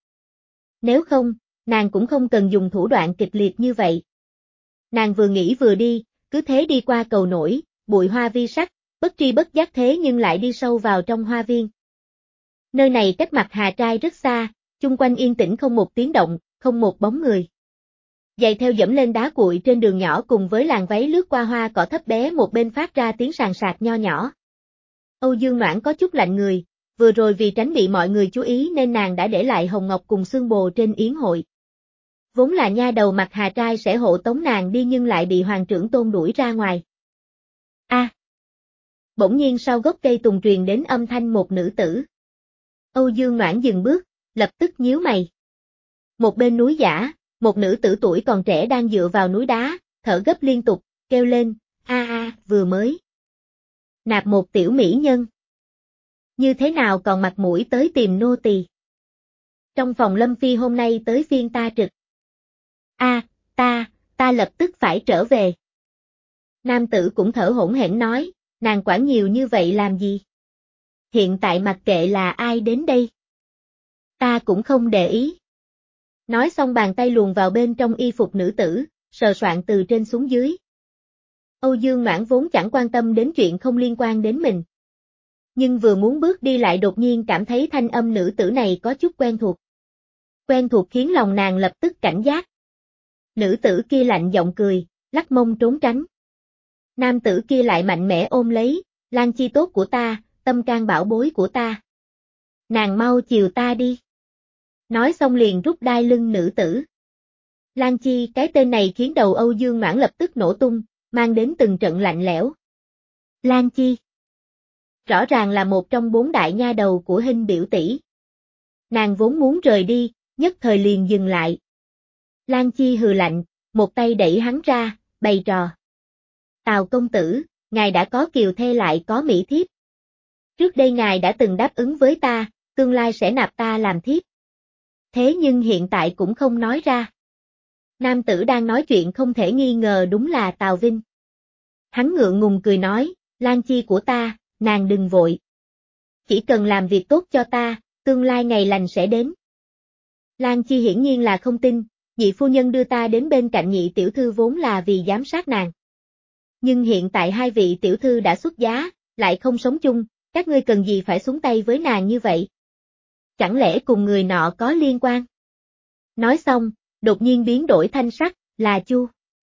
A: Nếu không, nàng cũng không cần dùng thủ đoạn kịch liệt như vậy. Nàng vừa nghĩ vừa đi, cứ thế đi qua cầu nổi, bụi hoa vi sắc, bất tri bất giác thế nhưng lại đi sâu vào trong hoa viên. Nơi này cách mặt Hà Trai rất xa, chung quanh yên tĩnh không một tiếng động, không một bóng người. Giày theo dẫm lên đá cuội trên đường nhỏ cùng với làn váy lướt qua hoa cỏ thấp bé một bên phát ra tiếng sàn sạt nho nhỏ. Âu Dương Noãn có chút lạnh người, vừa rồi vì tránh bị mọi người chú ý nên nàng đã để lại hồng ngọc cùng xương bồ trên yến hội. Vốn là nha đầu mặt Hà Trai sẽ hộ tống nàng đi nhưng lại bị hoàng trưởng tôn đuổi ra ngoài. A! À, bỗng nhiên sau gốc cây tùng truyền đến âm thanh một nữ tử. Âu Dương Noãn dừng bước, lập tức nhíu mày. Một bên núi giả, một nữ tử tuổi còn trẻ đang dựa vào núi đá, thở gấp liên tục, kêu lên, a a, vừa mới nạp một tiểu mỹ nhân. Như thế nào còn mặt mũi tới tìm nô tỳ? Trong phòng Lâm Phi hôm nay tới phiên ta trực. A, ta, ta lập tức phải trở về. Nam tử cũng thở hổn hển nói, nàng quản nhiều như vậy làm gì? Hiện tại mặc kệ là ai đến đây. Ta cũng không để ý. Nói xong bàn tay luồn vào bên trong y phục nữ tử, sờ soạn từ trên xuống dưới. Âu Dương Noãn vốn chẳng quan tâm đến chuyện không liên quan đến mình. Nhưng vừa muốn bước đi lại đột nhiên cảm thấy thanh âm nữ tử này có chút quen thuộc. Quen thuộc khiến lòng nàng lập tức cảnh giác. Nữ tử kia lạnh giọng cười, lắc mông trốn tránh. Nam tử kia lại mạnh mẽ ôm lấy, Lan Chi tốt của ta, tâm can bảo bối của ta. Nàng mau chiều ta đi. Nói xong liền rút đai lưng nữ tử. Lan Chi, cái tên này khiến đầu Âu Dương Noãn lập tức nổ tung, mang đến từng trận lạnh lẽo. Lan Chi. Rõ ràng là một trong bốn đại nha đầu của Hinh biểu tỷ. Nàng vốn muốn rời đi, nhất thời liền dừng lại. Lan Chi hừ lạnh, một tay đẩy hắn ra, bày trò. Tào công tử, ngài đã có kiều thê lại có mỹ thiếp. Trước đây ngài đã từng đáp ứng với ta, tương lai sẽ nạp ta làm thiếp. Thế nhưng hiện tại cũng không nói ra. Nam tử đang nói chuyện không thể nghi ngờ đúng là Tào Vinh. Hắn ngượng ngùng cười nói, Lan Chi của ta, nàng đừng vội. Chỉ cần làm việc tốt cho ta, tương lai ngày lành sẽ đến. Lan Chi hiển nhiên là không tin, nhị phu nhân đưa ta đến bên cạnh nhị tiểu thư vốn là vì giám sát nàng. Nhưng hiện tại hai vị tiểu thư đã xuất giá, lại không sống chung, các ngươi cần gì phải xuống tay với nàng như vậy? Chẳng lẽ cùng người nọ có liên quan? Nói xong, đột nhiên biến đổi thanh sắc, là Chu.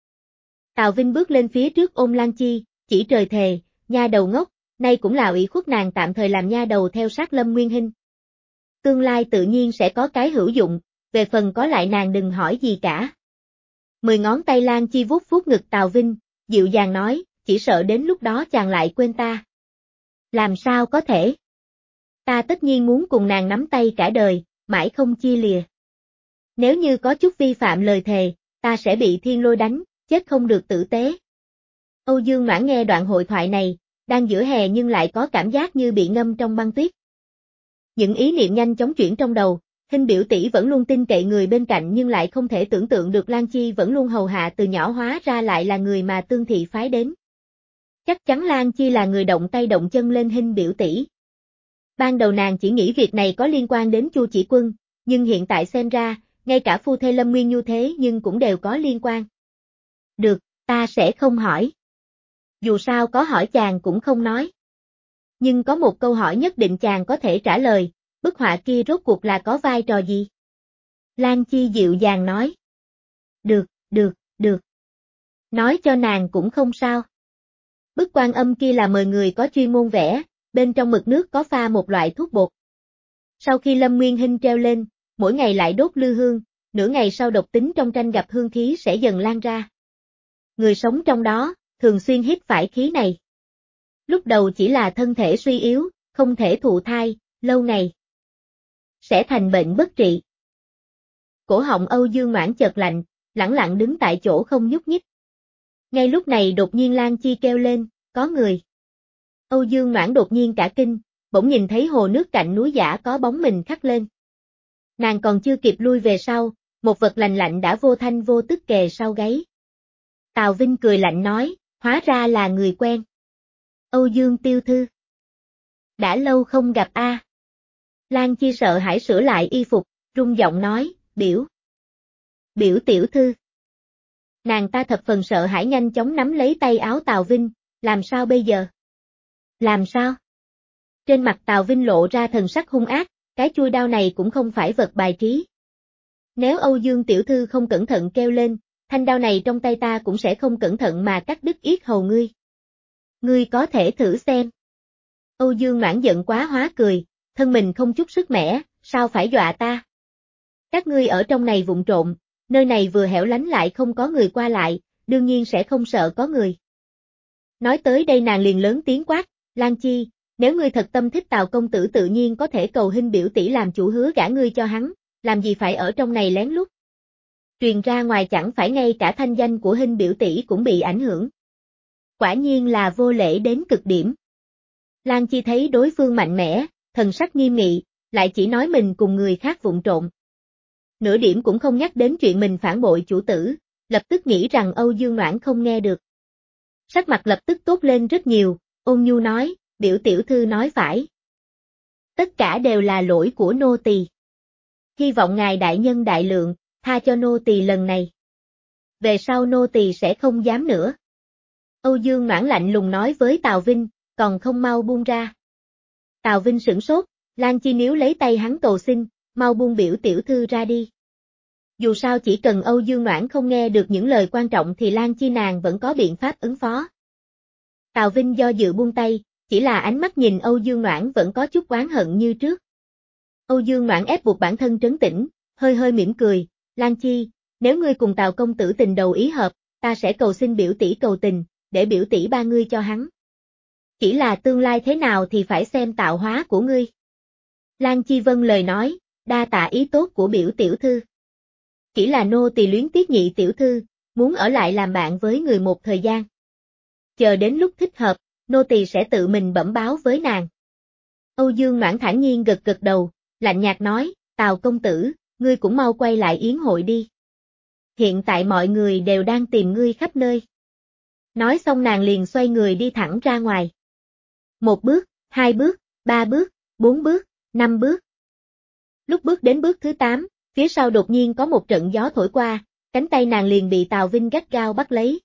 A: Tào Vinh bước lên phía trước ôm Lan Chi, chỉ trời thề, nha đầu ngốc, nay cũng là ủy khuất nàng tạm thời làm nha đầu theo sát Lâm Nguyên Hinh. Tương lai tự nhiên sẽ có cái hữu dụng, về phần có lại nàng đừng hỏi gì cả. Mười ngón tay Lan Chi vuốt vuốt ngực Tào Vinh, dịu dàng nói, chỉ sợ đến lúc đó chàng lại quên ta. Làm sao có thể? Ta tất nhiên muốn cùng nàng nắm tay cả đời, mãi không chia lìa. Nếu như có chút vi phạm lời thề, ta sẽ bị thiên lôi đánh, chết không được tử tế. Âu Dương Noãn nghe đoạn hội thoại này, đang giữa hè nhưng lại có cảm giác như bị ngâm trong băng tuyết. Những ý niệm nhanh chóng chuyển trong đầu, Hinh biểu tỷ vẫn luôn tin cậy người bên cạnh nhưng lại không thể tưởng tượng được Lan Chi vẫn luôn hầu hạ từ nhỏ hóa ra lại là người mà Tương Thị phái đến. Chắc chắn Lan Chi là người động tay động chân lên Hinh biểu tỷ. Ban đầu nàng chỉ nghĩ việc này có liên quan đến Chu Chỉ Quân, nhưng hiện tại xem ra, ngay cả phu thê Lâm Nguyên Nhu thế nhưng cũng đều có liên quan. Được, ta sẽ không hỏi. Dù sao có hỏi chàng cũng không nói. Nhưng có một câu hỏi nhất định chàng có thể trả lời, bức họa kia rốt cuộc là có vai trò gì? Lan Chi dịu dàng nói. Được, được, được. Nói cho nàng cũng không sao. Bức Quan Âm kia là mời người có chuyên môn vẽ, bên trong mực nước có pha một loại thuốc bột. Sau khi Lâm Nguyên Hinh treo lên, mỗi ngày lại đốt lư hương, nửa ngày sau độc tính trong tranh gặp hương khí sẽ dần lan ra. Người sống trong đó, thường xuyên hít phải khí này. Lúc đầu chỉ là thân thể suy yếu, không thể thụ thai, lâu ngày sẽ thành bệnh bất trị. Cổ họng Âu Dương Noãn chợt lạnh, lẳng lặng đứng tại chỗ không nhúc nhích. Ngay lúc này đột nhiên Lan Chi kêu lên, có người. Âu Dương Noãn đột nhiên cả kinh, bỗng nhìn thấy hồ nước cạnh núi giả có bóng mình khắc lên. Nàng còn chưa kịp lui về sau, một vật lạnh lạnh đã vô thanh vô tức kề sau gáy. Tào Vinh cười lạnh nói, hóa ra là người quen. Âu Dương tiểu thư. Đã lâu không gặp a. À. Lan Chi sợ hãi sửa lại y phục, rung giọng nói, biểu. Biểu tiểu thư. Nàng ta thập phần sợ hãi nhanh chóng nắm lấy tay áo Tào Vinh, làm sao bây giờ? Làm sao? Trên mặt Tào Vinh lộ ra thần sắc hung ác, cái chui đao này cũng không phải vật bài trí. Nếu Âu Dương tiểu thư không cẩn thận kêu lên, thanh đao này trong tay ta cũng sẽ không cẩn thận mà cắt đứt yết hầu ngươi. Ngươi có thể thử xem. Âu Dương Noãn giận quá hóa cười, thân mình không chút sức mẻ, sao phải dọa ta? Các ngươi ở trong này vụng trộn, nơi này vừa hẻo lánh lại không có người qua lại, đương nhiên sẽ không sợ có người. Nói tới đây nàng liền lớn tiếng quát, Lan Chi, nếu ngươi thật tâm thích Tào công tử tự nhiên có thể cầu Hinh biểu tỷ làm chủ hứa gả ngươi cho hắn, làm gì phải ở trong này lén lút. Truyền ra ngoài chẳng phải ngay cả thanh danh của Hinh biểu tỷ cũng bị ảnh hưởng. Quả nhiên là vô lễ đến cực điểm. Lan Chi thấy đối phương mạnh mẽ, thần sắc nghiêm nghị, lại chỉ nói mình cùng người khác vụng trộn. Nửa điểm cũng không nhắc đến chuyện mình phản bội chủ tử, lập tức nghĩ rằng Âu Dương Noãn không nghe được. Sắc mặt lập tức tốt lên rất nhiều, ôn nhu nói, biểu tiểu thư nói phải. Tất cả đều là lỗi của nô tỳ. Hy vọng ngài đại nhân đại lượng, tha cho nô tỳ lần này. Về sau nô tỳ sẽ không dám nữa. Âu Dương Noãn lạnh lùng nói với Tào Vinh, còn không mau buông ra. Tào Vinh sửng sốt, Lan Chi níu lấy tay hắn cầu xin, mau buông biểu tiểu thư ra đi. Dù sao chỉ cần Âu Dương Noãn không nghe được những lời quan trọng thì Lan Chi nàng vẫn có biện pháp ứng phó. Tào Vinh do dự buông tay, chỉ là ánh mắt nhìn Âu Dương Noãn vẫn có chút oán hận như trước. Âu Dương Noãn ép buộc bản thân trấn tĩnh, hơi hơi mỉm cười, Lan Chi, nếu ngươi cùng Tào công tử tình đầu ý hợp, ta sẽ cầu xin biểu tỷ cầu tình, để biểu tỷ ba ngươi cho hắn. Chỉ là tương lai thế nào thì phải xem tạo hóa của ngươi. Lan Chi vâng lời nói, đa tạ ý tốt của biểu tiểu thư. Chỉ là nô tỳ luyến tiếc nhị tiểu thư, muốn ở lại làm bạn với người một thời gian. Chờ đến lúc thích hợp, nô tỳ sẽ tự mình bẩm báo với nàng. Âu Dương Noãn thản nhiên gật gật đầu, lạnh nhạt nói, Tào công tử, ngươi cũng mau quay lại yến hội đi. Hiện tại mọi người đều đang tìm ngươi khắp nơi. Nói xong nàng liền xoay người đi thẳng ra ngoài. Một bước, hai bước, ba bước, bốn bước, năm bước. Lúc bước đến bước thứ tám, phía sau đột nhiên có một trận gió thổi qua, cánh tay nàng liền bị Tào Vinh gắt gao bắt lấy.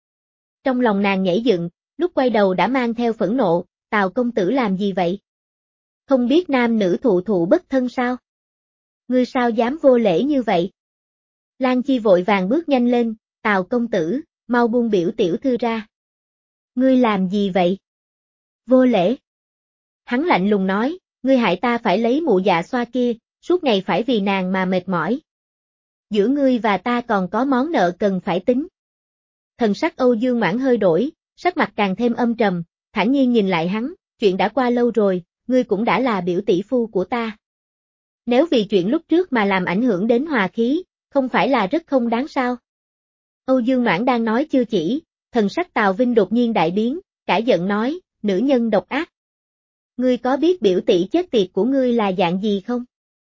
A: Trong lòng nàng nhảy dựng, lúc quay đầu đã mang theo phẫn nộ, Tào công tử làm gì vậy? Không biết nam nữ thụ thụ bất thân sao? Ngươi sao dám vô lễ như vậy? Lan Chi vội vàng bước nhanh lên, Tào công tử, mau buông biểu tiểu thư ra. Ngươi làm gì vậy? Vô lễ. Hắn lạnh lùng nói, ngươi hại ta phải lấy mụ dạ xoa kia, suốt ngày phải vì nàng mà mệt mỏi. Giữa ngươi và ta còn có món nợ cần phải tính. Thần sắc Âu Dương Mãn hơi đổi, sắc mặt càng thêm âm trầm, thản nhiên nhìn lại hắn, chuyện đã qua lâu rồi, ngươi cũng đã là biểu tỷ phu của ta. Nếu vì chuyện lúc trước mà làm ảnh hưởng đến hòa khí, không phải là rất không đáng sao? Âu Dương Mãn đang nói chưa chỉ, thần sắc Tào Vinh đột nhiên đại biến, cả giận nói, nữ nhân độc ác. Ngươi có biết biểu tỷ chết tiệt của ngươi là dạng gì không?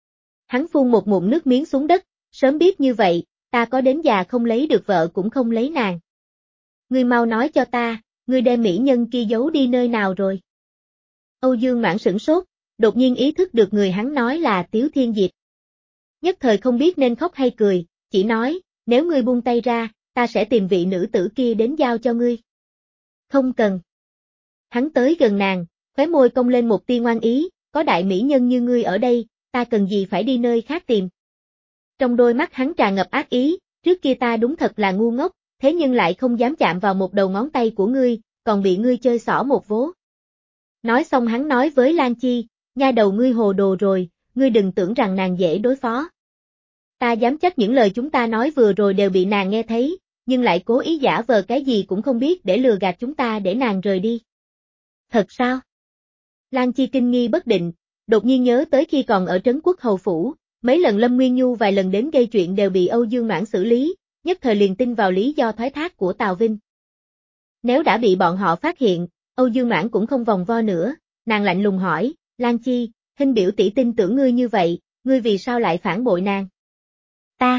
A: Hắn phun một ngụm nước miếng xuống đất, sớm biết như vậy, ta có đến già không lấy được vợ cũng không lấy nàng. Ngươi mau nói cho ta, ngươi đem mỹ nhân kia giấu đi nơi nào rồi? Âu Dương Mãn sửng sốt, đột nhiên ý thức được người hắn nói là Tiếu Thiên Diệp. Nhất thời không biết nên khóc hay cười, chỉ nói, nếu ngươi buông tay ra, ta sẽ tìm vị nữ tử kia đến giao cho ngươi. Không cần. Hắn tới gần nàng, khóe môi cong lên một tia ngoan ý, có đại mỹ nhân như ngươi ở đây, ta cần gì phải đi nơi khác tìm. Trong đôi mắt hắn tràn ngập ác ý, trước kia ta đúng thật là ngu ngốc, thế nhưng lại không dám chạm vào một đầu ngón tay của ngươi, còn bị ngươi chơi xỏ một vố. Nói xong hắn nói với Lan Chi, nha đầu ngươi hồ đồ rồi, ngươi đừng tưởng rằng nàng dễ đối phó. Ta dám chắc những lời chúng ta nói vừa rồi đều bị nàng nghe thấy, nhưng lại cố ý giả vờ cái gì cũng không biết để lừa gạt chúng ta để nàng rời đi. Thật sao? Lan Chi kinh nghi bất định, đột nhiên nhớ tới khi còn ở Trấn Quốc Hầu Phủ, mấy lần Lâm Nguyên Nhu vài lần đến gây chuyện đều bị Âu Dương Mãn xử lý, nhất thời liền tin vào lý do thoái thác của Tào Vinh. Nếu đã bị bọn họ phát hiện, Âu Dương Mãn cũng không vòng vo nữa, nàng lạnh lùng hỏi, Lan Chi, hình biểu tỷ tin tưởng ngươi như vậy, ngươi vì sao lại phản bội nàng? Ta.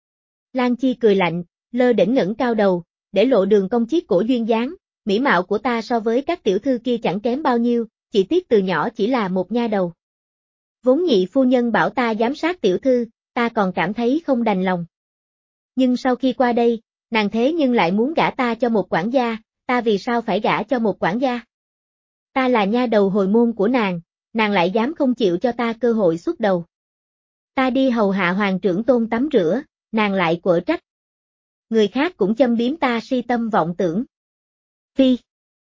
A: Lan Chi cười lạnh, lơ đễnh ngẩng cao đầu, để lộ đường cong chiếc cổ duyên dáng, mỹ mạo của ta so với các tiểu thư kia chẳng kém bao nhiêu, chỉ tiếc từ nhỏ chỉ là một nha đầu. Vốn nhị phu nhân bảo ta giám sát tiểu thư, ta còn cảm thấy không đành lòng. Nhưng sau khi qua đây, nàng thế nhưng lại muốn gả ta cho một quản gia, ta vì sao phải gả cho một quản gia? Ta là nha đầu hồi môn của nàng, nàng lại dám không chịu cho ta cơ hội xuất đầu. Ta đi hầu hạ hoàng trưởng tôn tắm rửa, nàng lại quở trách. Người khác cũng châm biếm ta si tâm vọng tưởng. Phi.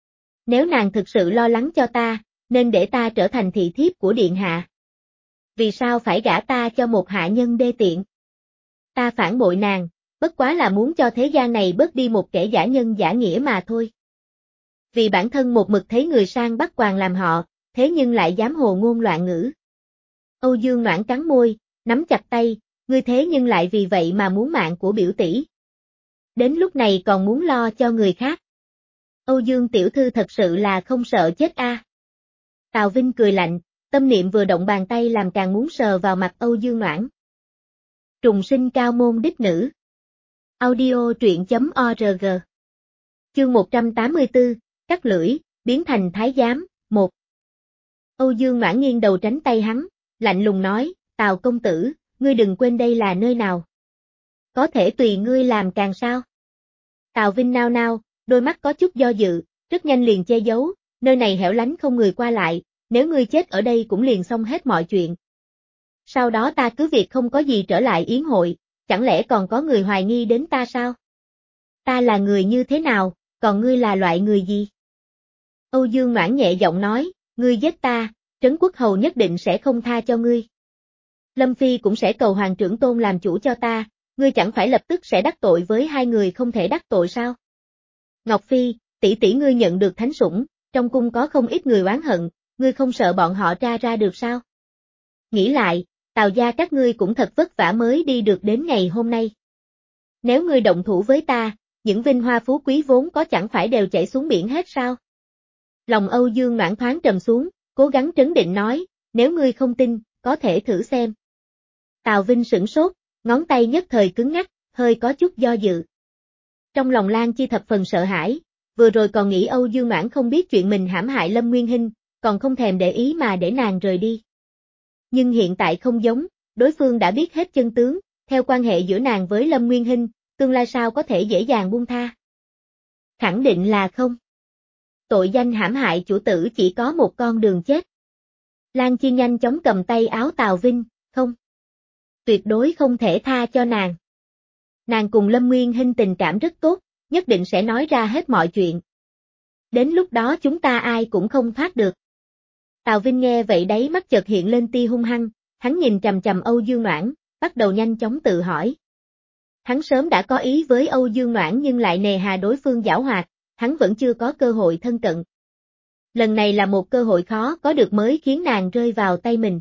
A: Nếu nàng thực sự lo lắng cho ta, nên để ta trở thành thị thiếp của điện hạ. Vì sao phải gả ta cho một hạ nhân đê tiện? Ta phản bội nàng, bất quá là muốn cho thế gian này bớt đi một kẻ giả nhân giả nghĩa mà thôi. Vì bản thân một mực thấy người sang bắt quàng làm họ, thế nhưng lại dám hồ ngôn loạn ngữ. Âu Dương Noãn cắn môi, nắm chặt tay, ngươi thế nhưng lại vì vậy mà muốn mạng của biểu tỷ. Đến lúc này còn muốn lo cho người khác. Âu Dương tiểu thư thật sự là không sợ chết a. À. Tào Vinh cười lạnh, tâm niệm vừa động bàn tay làm càng muốn sờ vào mặt Âu Dương Noãn. Trùng sinh cao môn đích nữ. Audio truyện chấm org. Chương một trăm tám mươi tư, cắt lưỡi, biến thành thái giám, một. Âu Dương Noãn nghiêng đầu tránh tay hắn, lạnh lùng nói, Tào công tử, ngươi đừng quên đây là nơi nào. Có thể tùy ngươi làm càng sao. Tào Vinh nao nao, đôi mắt có chút do dự, rất nhanh liền che giấu, nơi này hẻo lánh không người qua lại, nếu ngươi chết ở đây cũng liền xong hết mọi chuyện. Sau đó ta cứ việc không có gì trở lại yến hội, chẳng lẽ còn có người hoài nghi đến ta sao? Ta là người như thế nào, còn ngươi là loại người gì? Âu Dương Noãn nhẹ giọng nói, ngươi giết ta, Trấn Quốc Hầu nhất định sẽ không tha cho ngươi. Lâm Phi cũng sẽ cầu Hoàng trưởng tôn làm chủ cho ta, ngươi chẳng phải lập tức sẽ đắc tội với hai người không thể đắc tội sao? Ngọc Phi, tỷ tỷ ngươi nhận được thánh sủng, trong cung có không ít người oán hận, ngươi không sợ bọn họ tra ra được sao? Nghĩ lại, Tào gia các ngươi cũng thật vất vả mới đi được đến ngày hôm nay. Nếu ngươi động thủ với ta, những vinh hoa phú quý vốn có chẳng phải đều chảy xuống biển hết sao? Lòng Âu Dương Noãn thoáng trầm xuống, cố gắng trấn định nói, nếu ngươi không tin, có thể thử xem. Tào Vinh sửng sốt, ngón tay nhất thời cứng ngắc, hơi có chút do dự. Trong lòng Lan Chi thập phần sợ hãi, vừa rồi còn nghĩ Âu Dương Noãn không biết chuyện mình hãm hại Lâm Nguyên Hinh, còn không thèm để ý mà để nàng rời đi. Nhưng hiện tại không giống, đối phương đã biết hết chân tướng, theo quan hệ giữa nàng với Lâm Nguyên Hinh, tương lai sao có thể dễ dàng buông tha. Khẳng định là không. Tội danh hãm hại chủ tử chỉ có một con đường chết. Lan Chi nhanh chóng cầm tay áo Tào Vinh, không. Tuyệt đối không thể tha cho nàng. Nàng cùng Lâm Nguyên Hinh tình cảm rất tốt, nhất định sẽ nói ra hết mọi chuyện. Đến lúc đó chúng ta ai cũng không thoát được. Tào Vinh nghe vậy đáy mắt chợt hiện lên tia hung hăng, hắn nhìn chằm chằm Âu Dương Noãn, bắt đầu nhanh chóng tự hỏi. Hắn sớm đã có ý với Âu Dương Noãn nhưng lại nề hà đối phương giảo hoạt, hắn vẫn chưa có cơ hội thân cận. Lần này là một cơ hội khó có được mới khiến nàng rơi vào tay mình.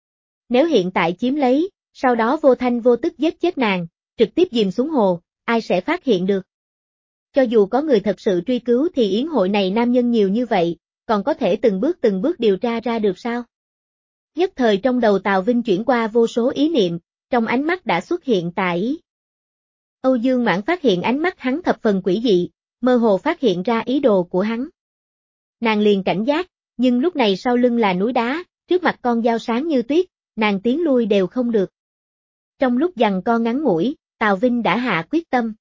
A: Nếu hiện tại chiếm lấy, sau đó vô thanh vô tức giết chết nàng, trực tiếp dìm xuống hồ, ai sẽ phát hiện được? Cho dù có người thật sự truy cứu thì yến hội này nam nhân nhiều như vậy, còn có thể từng bước từng bước điều tra ra được sao? Nhất thời trong đầu Tào Vinh chuyển qua vô số ý niệm, trong ánh mắt đã xuất hiện tà ý. Âu Dương Noãn phát hiện ánh mắt hắn thập phần quỷ dị, mơ hồ phát hiện ra ý đồ của hắn. Nàng liền cảnh giác, nhưng lúc này sau lưng là núi đá, trước mặt con dao sáng như tuyết, nàng tiến lui đều không được. Trong lúc giằng co ngắn ngủi, Tào Vinh đã hạ quyết tâm.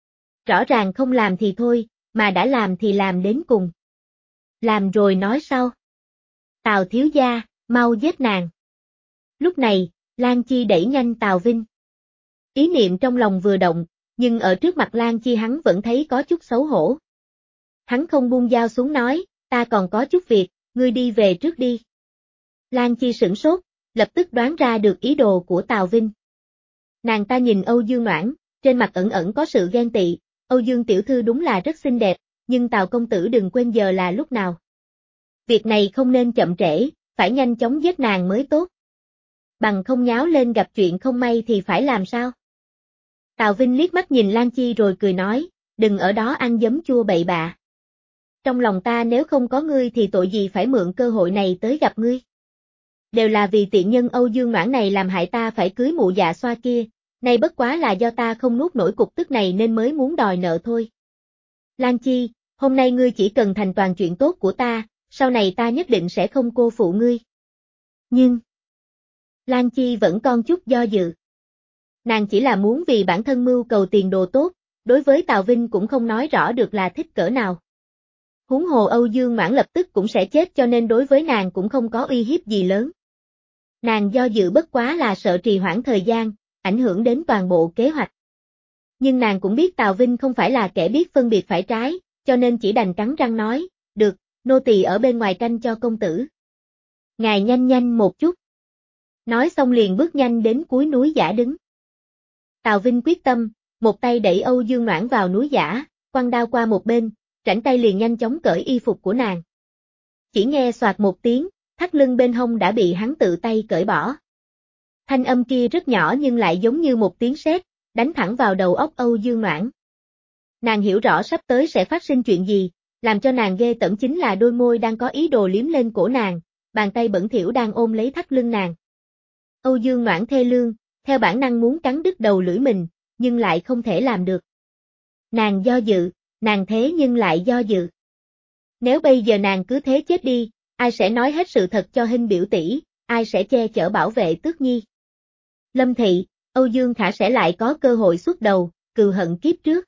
A: Rõ ràng không làm thì thôi, mà đã làm thì làm đến cùng. Làm rồi nói sau. Tào thiếu gia, mau giết nàng. Lúc này, Lan Chi đẩy nhanh Tào Vinh. Ý niệm trong lòng vừa động, nhưng ở trước mặt Lan Chi hắn vẫn thấy có chút xấu hổ. Hắn không buông dao xuống nói, ta còn có chút việc, ngươi đi về trước đi. Lan Chi sửng sốt, lập tức đoán ra được ý đồ của Tào Vinh. Nàng ta nhìn Âu Dương Noãn, trên mặt ẩn ẩn có sự ghen tị, Âu Dương tiểu thư đúng là rất xinh đẹp, nhưng Tào công tử đừng quên giờ là lúc nào. Việc này không nên chậm trễ, phải nhanh chóng giết nàng mới tốt. Bằng không nháo lên gặp chuyện không may thì phải làm sao? Tào Vinh liếc mắt nhìn Lan Chi rồi cười nói, đừng ở đó ăn giấm chua bậy bạ. Trong lòng ta nếu không có ngươi thì tội gì phải mượn cơ hội này tới gặp ngươi. Đều là vì tiện nhân Âu Dương Noãn này làm hại ta phải cưới mụ dạ xoa kia, nay bất quá là do ta không nuốt nổi cục tức này nên mới muốn đòi nợ thôi. Lan Chi, hôm nay ngươi chỉ cần thành toàn chuyện tốt của ta, sau này ta nhất định sẽ không cô phụ ngươi. Nhưng, Lan Chi vẫn còn chút do dự. Nàng chỉ là muốn vì bản thân mưu cầu tiền đồ tốt, đối với Tào Vinh cũng không nói rõ được là thích cỡ nào. Huống hồ Âu Dương Noãn lập tức cũng sẽ chết cho nên đối với nàng cũng không có uy hiếp gì lớn. Nàng do dự bất quá là sợ trì hoãn thời gian, ảnh hưởng đến toàn bộ kế hoạch. Nhưng nàng cũng biết Tào Vinh không phải là kẻ biết phân biệt phải trái, cho nên chỉ đành cắn răng nói, được, nô tỳ ở bên ngoài canh cho công tử. Ngài nhanh nhanh một chút. Nói xong liền bước nhanh đến cuối núi giả đứng. Tào Vinh quyết tâm, một tay đẩy Âu Dương Noãn vào núi giả, quăng đao qua một bên, rảnh tay liền nhanh chóng cởi y phục của nàng. Chỉ nghe xoạt một tiếng, thắt lưng bên hông đã bị hắn tự tay cởi bỏ. Thanh âm kia rất nhỏ nhưng lại giống như một tiếng sét, đánh thẳng vào đầu óc Âu Dương Noãn. Nàng hiểu rõ sắp tới sẽ phát sinh chuyện gì, làm cho nàng ghê tởm chính là đôi môi đang có ý đồ liếm lên cổ nàng, bàn tay bẩn thỉu đang ôm lấy thắt lưng nàng. Âu Dương Noãn thê lương, theo bản năng muốn cắn đứt đầu lưỡi mình, nhưng lại không thể làm được. Nàng do dự, nàng thế nhưng lại do dự. Nếu bây giờ nàng cứ thế chết đi, ai sẽ nói hết sự thật cho Hinh biểu tỷ, ai sẽ che chở bảo vệ Tước Nhi? Lâm Thị, Âu Dương Khả sẽ lại có cơ hội xuất đầu, cừu hận kiếp trước.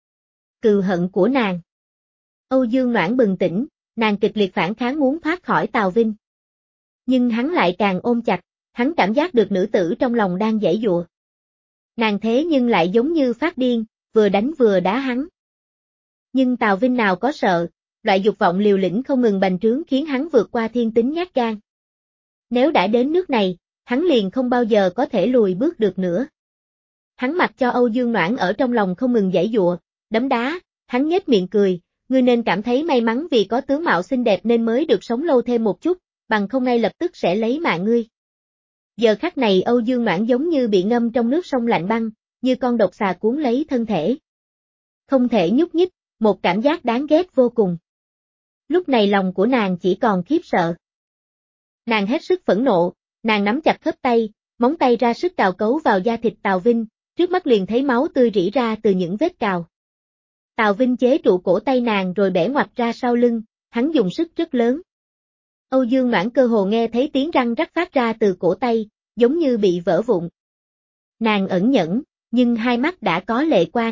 A: Cừu hận của nàng. Âu Dương Noãn bừng tỉnh, nàng kịch liệt phản kháng muốn thoát khỏi Tào Vinh. Nhưng hắn lại càng ôm chặt, hắn cảm giác được nữ tử trong lòng đang giãy giụa. Nàng thế nhưng lại giống như phát điên, vừa đánh vừa đá hắn. Nhưng Tào Vinh nào có sợ, loại dục vọng liều lĩnh không ngừng bành trướng khiến hắn vượt qua thiên tính nhát gan. Nếu đã đến nước này, hắn liền không bao giờ có thể lùi bước được nữa. Hắn mặc cho Âu Dương Noãn ở trong lòng không ngừng giãy giụa, đấm đá, hắn nhếch miệng cười, ngươi nên cảm thấy may mắn vì có tướng mạo xinh đẹp nên mới được sống lâu thêm một chút, bằng không ngay lập tức sẽ lấy mạng ngươi. Giờ khắc này Âu Dương Noãn giống như bị ngâm trong nước sông lạnh băng, như con độc xà cuốn lấy thân thể. Không thể nhúc nhích, một cảm giác đáng ghét vô cùng. Lúc này lòng của nàng chỉ còn khiếp sợ. Nàng hết sức phẫn nộ, nàng nắm chặt khớp tay, móng tay ra sức cào cấu vào da thịt Tào Vinh, trước mắt liền thấy máu tươi rỉ ra từ những vết cào. Tào Vinh chế trụ cổ tay nàng rồi bẻ ngoặt ra sau lưng, hắn dùng sức rất lớn. Âu Dương Noãn cơ hồ nghe thấy tiếng răng rắc phát ra từ cổ tay, giống như bị vỡ vụn. Nàng ẩn nhẫn, nhưng hai mắt đã có lệ quang.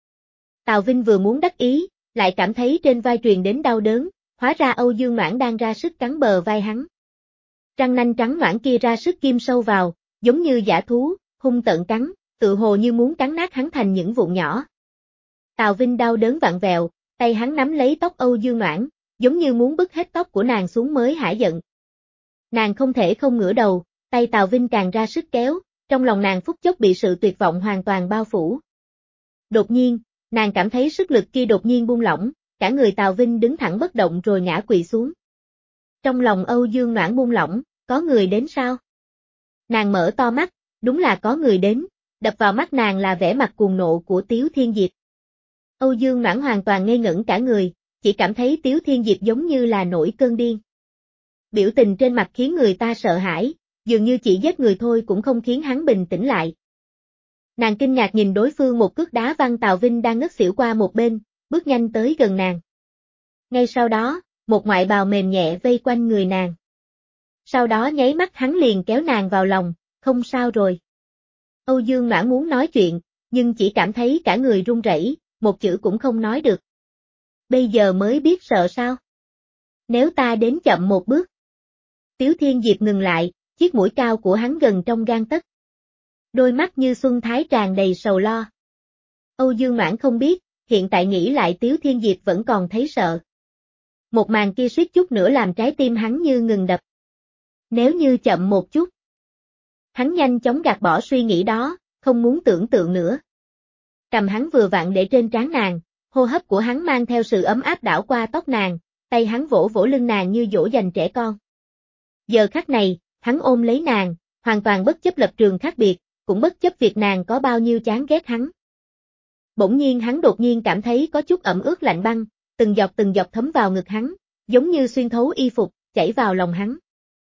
A: Tào Vinh vừa muốn đắc ý, lại cảm thấy trên vai truyền đến đau đớn, hóa ra Âu Dương Noãn đang ra sức cắn bờ vai hắn. Răng nanh trắng noãn kia ra sức kim sâu vào, giống như dã thú, hung tợn cắn, tự hồ như muốn cắn nát hắn thành những vụn nhỏ. Tào Vinh đau đớn vặn vẹo, tay hắn nắm lấy tóc Âu Dương Noãn, giống như muốn bứt hết tóc của nàng xuống mới hả giận. Nàng không thể không ngửa đầu, tay Tào Vinh càng ra sức kéo, trong lòng nàng phút chốc bị sự tuyệt vọng hoàn toàn bao phủ. Đột nhiên, nàng cảm thấy sức lực kia đột nhiên buông lỏng, cả người Tào Vinh đứng thẳng bất động rồi ngã quỵ xuống. Trong lòng Âu Dương Noãn buông lỏng, có người đến sao? Nàng mở to mắt, đúng là có người đến, đập vào mắt nàng là vẻ mặt cuồng nộ của Tiếu Thiên Diệp. Âu Dương Noãn hoàn toàn ngây ngẩn cả người, chỉ cảm thấy Tiếu Thiên Diệp giống như là nổi cơn điên. Biểu tình trên mặt khiến người ta sợ hãi, dường như chỉ giết người thôi cũng không khiến hắn bình tĩnh lại. Nàng kinh ngạc nhìn đối phương một cước đá văng Tào Vinh đang ngất xỉu qua một bên, bước nhanh tới gần nàng. Ngay sau đó, một ngoại bào mềm nhẹ vây quanh người nàng. Sau đó nháy mắt hắn liền kéo nàng vào lòng, không sao rồi. Âu Dương Noãn muốn nói chuyện, nhưng chỉ cảm thấy cả người run rẩy, một chữ cũng không nói được. Bây giờ mới biết sợ sao? Nếu ta đến chậm một bước. Tiếu Thiên Diệp ngừng lại, chiếc mũi cao của hắn gần trong gang tấc. Đôi mắt như xuân thái tràn đầy sầu lo. Âu Dương Noãn không biết, hiện tại nghĩ lại Tiếu Thiên Diệp vẫn còn thấy sợ. Một màn kia suýt chút nữa làm trái tim hắn như ngừng đập. Nếu như chậm một chút. Hắn nhanh chóng gạt bỏ suy nghĩ đó, không muốn tưởng tượng nữa. Cầm hắn vừa vặn để trên trán nàng, hô hấp của hắn mang theo sự ấm áp đảo qua tóc nàng, tay hắn vỗ vỗ lưng nàng như dỗ dành trẻ con. Giờ khắc này, hắn ôm lấy nàng, hoàn toàn bất chấp lập trường khác biệt, cũng bất chấp việc nàng có bao nhiêu chán ghét hắn. Bỗng nhiên hắn đột nhiên cảm thấy có chút ẩm ướt lạnh băng, từng giọt từng giọt thấm vào ngực hắn, giống như xuyên thấu y phục, chảy vào lòng hắn.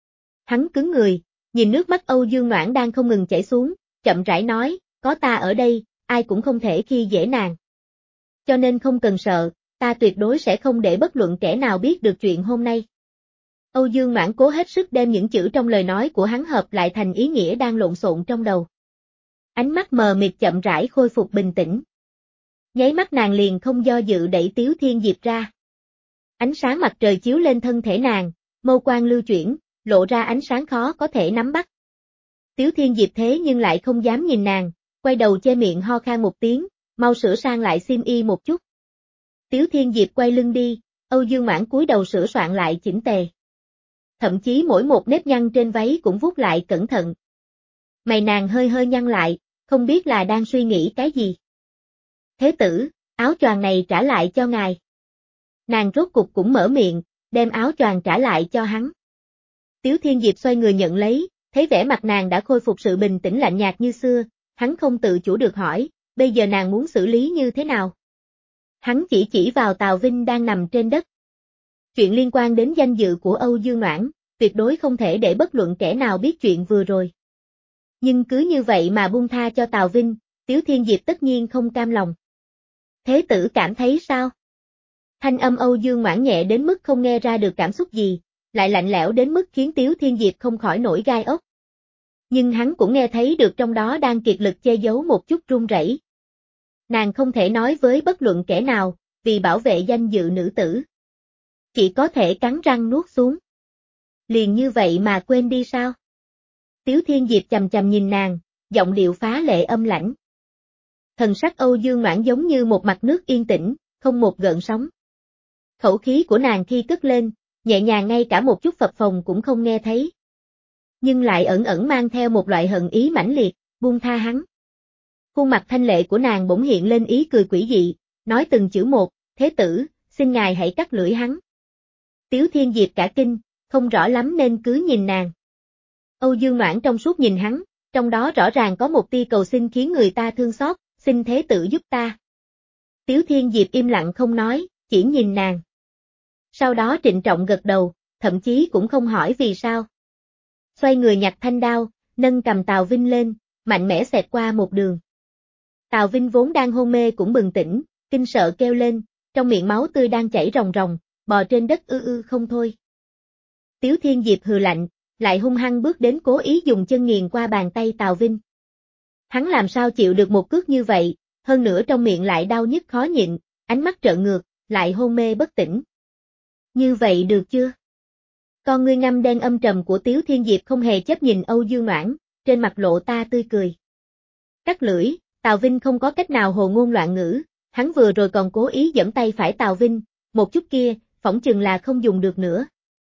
A: Hắn cứng người, nhìn nước mắt Âu Dương Noãn đang không ngừng chảy xuống, chậm rãi nói, có ta ở đây, ai cũng không thể khi dễ nàng. Cho nên không cần sợ, ta tuyệt đối sẽ không để bất luận kẻ nào biết được chuyện hôm nay. Âu Dương Noãn cố hết sức đem những chữ trong lời nói của hắn hợp lại thành ý nghĩa đang lộn xộn trong đầu. Ánh mắt mờ mịt chậm rãi khôi phục bình tĩnh. Nháy mắt nàng liền không do dự đẩy Tiếu Thiên Diệp ra. Ánh sáng mặt trời chiếu lên thân thể nàng, mâu quang lưu chuyển, lộ ra ánh sáng khó có thể nắm bắt. Tiếu Thiên Diệp thế nhưng lại không dám nhìn nàng, quay đầu che miệng ho khan một tiếng, mau sửa sang lại xiêm y một chút. Tiếu Thiên Diệp quay lưng đi, Âu Dương Noãn cúi đầu sửa soạn lại chỉnh tề. Thậm chí mỗi một nếp nhăn trên váy cũng vuốt lại cẩn thận. Mày nàng hơi hơi nhăn lại, không biết là đang suy nghĩ cái gì. Thế tử, áo choàng này trả lại cho ngài. Nàng rốt cục cũng mở miệng, đem áo choàng trả lại cho hắn. Tiếu Thiên Diệp xoay người nhận lấy, thấy vẻ mặt nàng đã khôi phục sự bình tĩnh lạnh nhạt như xưa, hắn không tự chủ được hỏi, bây giờ nàng muốn xử lý như thế nào? Hắn chỉ chỉ vào Tào Vinh đang nằm trên đất. Chuyện liên quan đến danh dự của Âu Dương Noãn, tuyệt đối không thể để bất luận kẻ nào biết chuyện vừa rồi. Nhưng cứ như vậy mà buông tha cho Tào Vinh, Tiếu Thiên Diệp tất nhiên không cam lòng. Thế tử cảm thấy sao? Thanh âm Âu Dương Noãn nhẹ đến mức không nghe ra được cảm xúc gì, lại lạnh lẽo đến mức khiến Tiếu Thiên Diệp không khỏi nổi gai ốc. Nhưng hắn cũng nghe thấy được trong đó đang kiệt lực che giấu một chút run rẩy. Nàng không thể nói với bất luận kẻ nào, vì bảo vệ danh dự nữ tử. Chỉ có thể cắn răng nuốt xuống. Liền như vậy mà quên đi sao? Tiếu Thiên Diệp chằm chằm nhìn nàng, giọng điệu phá lệ âm lãnh. Thần sắc Âu Dương Noãn giống như một mặt nước yên tĩnh, không một gợn sóng. Khẩu khí của nàng khi cất lên, nhẹ nhàng ngay cả một chút phập phồng cũng không nghe thấy. Nhưng lại ẩn ẩn mang theo một loại hận ý mãnh liệt, buông tha hắn. Khuôn mặt thanh lệ của nàng bỗng hiện lên ý cười quỷ dị, nói từng chữ một, thế tử, xin ngài hãy cắt lưỡi hắn. Tiếu Thiên Diệp cả kinh, không rõ lắm nên cứ nhìn nàng. Âu Dương Noãn trong suốt nhìn hắn, trong đó rõ ràng có một tia cầu xin khiến người ta thương xót, xin thế tử giúp ta. Tiếu Thiên Diệp im lặng không nói, chỉ nhìn nàng. Sau đó trịnh trọng gật đầu, thậm chí cũng không hỏi vì sao. Xoay người nhặt thanh đao, nâng cầm Tào Vinh lên, mạnh mẽ xẹt qua một đường. Tào Vinh vốn đang hôn mê cũng bừng tỉnh, kinh sợ kêu lên, trong miệng máu tươi đang chảy ròng ròng, bò trên đất ư ư không thôi. Tiếu Thiên Diệp hừ lạnh, lại hung hăng bước đến cố ý dùng chân nghiền qua bàn tay Tào Vinh. Hắn làm sao chịu được một cước như vậy, hơn nữa trong miệng lại đau nhức khó nhịn, ánh mắt trợn ngược, lại hôn mê bất tỉnh. Như vậy được chưa? Con ngươi ngăm đen âm trầm của Tiếu Thiên Diệp không hề chấp nhìn Âu Dương Noãn, trên mặt lộ ta tươi cười. Cắt lưỡi, Tào Vinh không có cách nào hồ ngôn loạn ngữ, hắn vừa rồi còn cố ý giẫm tay phải Tào Vinh, một chút kia, phỏng chừng là không dùng được nữa.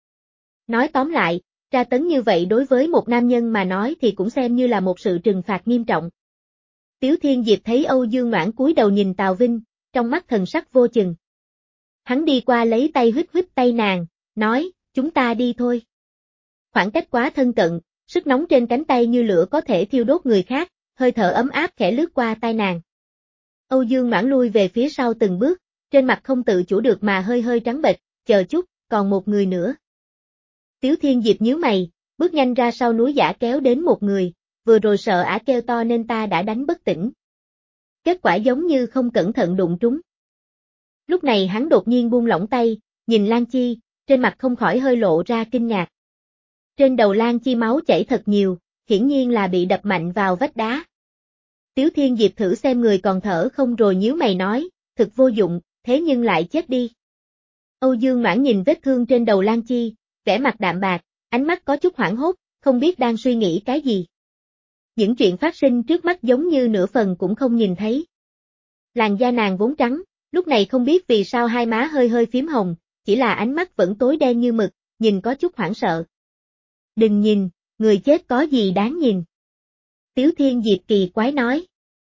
A: Nói tóm lại, tra tấn như vậy đối với một nam nhân mà nói thì cũng xem như là một sự trừng phạt nghiêm trọng. Tiếu Thiên Diệp thấy Âu Dương Noãn cúi đầu nhìn Tào Vinh, trong mắt thần sắc vô chừng. Hắn đi qua lấy tay huýt huýt tay nàng, nói, chúng ta đi thôi. Khoảng cách quá thân cận, sức nóng trên cánh tay như lửa có thể thiêu đốt người khác, hơi thở ấm áp khẽ lướt qua tai nàng. Âu Dương Noãn lui về phía sau từng bước, trên mặt không tự chủ được mà hơi hơi trắng bệch, chờ chút, còn một người nữa. Tiếu Thiên Diệp nhíu mày, bước nhanh ra sau núi giả kéo đến một người, vừa rồi sợ ả kêu to nên ta đã đánh bất tỉnh. Kết quả giống như không cẩn thận đụng trúng. Lúc này hắn đột nhiên buông lỏng tay, nhìn Lan Chi, trên mặt không khỏi hơi lộ ra kinh ngạc. Trên đầu Lan Chi máu chảy thật nhiều, hiển nhiên là bị đập mạnh vào vách đá. Tiếu Thiên Diệp thử xem người còn thở không rồi nhíu mày nói, thực vô dụng, thế nhưng lại chết đi. Âu Dương Noãn nhìn vết thương trên đầu Lan Chi, vẻ mặt đạm bạc, ánh mắt có chút hoảng hốt, không biết đang suy nghĩ cái gì. Những chuyện phát sinh trước mắt giống như nửa phần cũng không nhìn thấy. Làn da nàng vốn trắng, lúc này không biết vì sao hai má hơi hơi phím hồng, chỉ là ánh mắt vẫn tối đen như mực, nhìn có chút hoảng sợ. Đừng nhìn, người chết có gì đáng nhìn. Tiếu Thiên Diệp kỳ quái nói.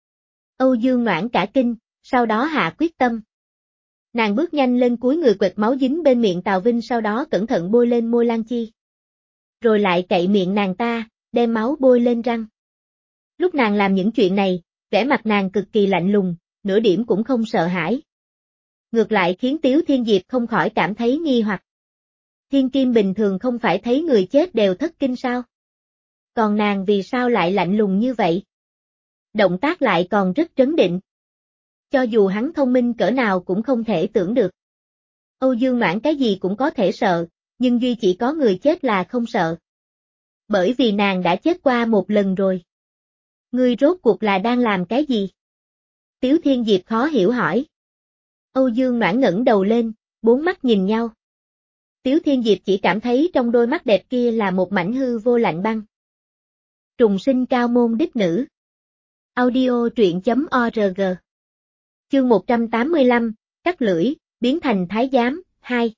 A: Âu Dương Noãn cả kinh, sau đó hạ quyết tâm. Nàng bước nhanh lên cúi người quệt máu dính bên miệng Tào Vinh sau đó cẩn thận bôi lên môi Lan Chi. Rồi lại cậy miệng nàng ta, đem máu bôi lên răng. Lúc nàng làm những chuyện này, vẻ mặt nàng cực kỳ lạnh lùng, nửa điểm cũng không sợ hãi. Ngược lại khiến Tiếu Thiên Diệp không khỏi cảm thấy nghi hoặc. Thiên kim bình thường không phải thấy người chết đều thất kinh sao? Còn nàng vì sao lại lạnh lùng như vậy? Động tác lại còn rất trấn định. Cho dù hắn thông minh cỡ nào cũng không thể tưởng được. Âu Dương Noãn cái gì cũng có thể sợ, nhưng duy chỉ có người chết là không sợ. Bởi vì nàng đã chết qua một lần rồi. Ngươi rốt cuộc là đang làm cái gì? Tiếu Thiên Diệp khó hiểu hỏi. Âu Dương Noãn ngẩng đầu lên, bốn mắt nhìn nhau. Tiếu Thiên Diệp chỉ cảm thấy trong đôi mắt đẹp kia là một mảnh hư vô lạnh băng. Trùng sinh cao môn đích nữ. Audio truyện chấm org. Chương một trăm tám mươi lăm, cắt lưỡi, biến thành thái giám, hai.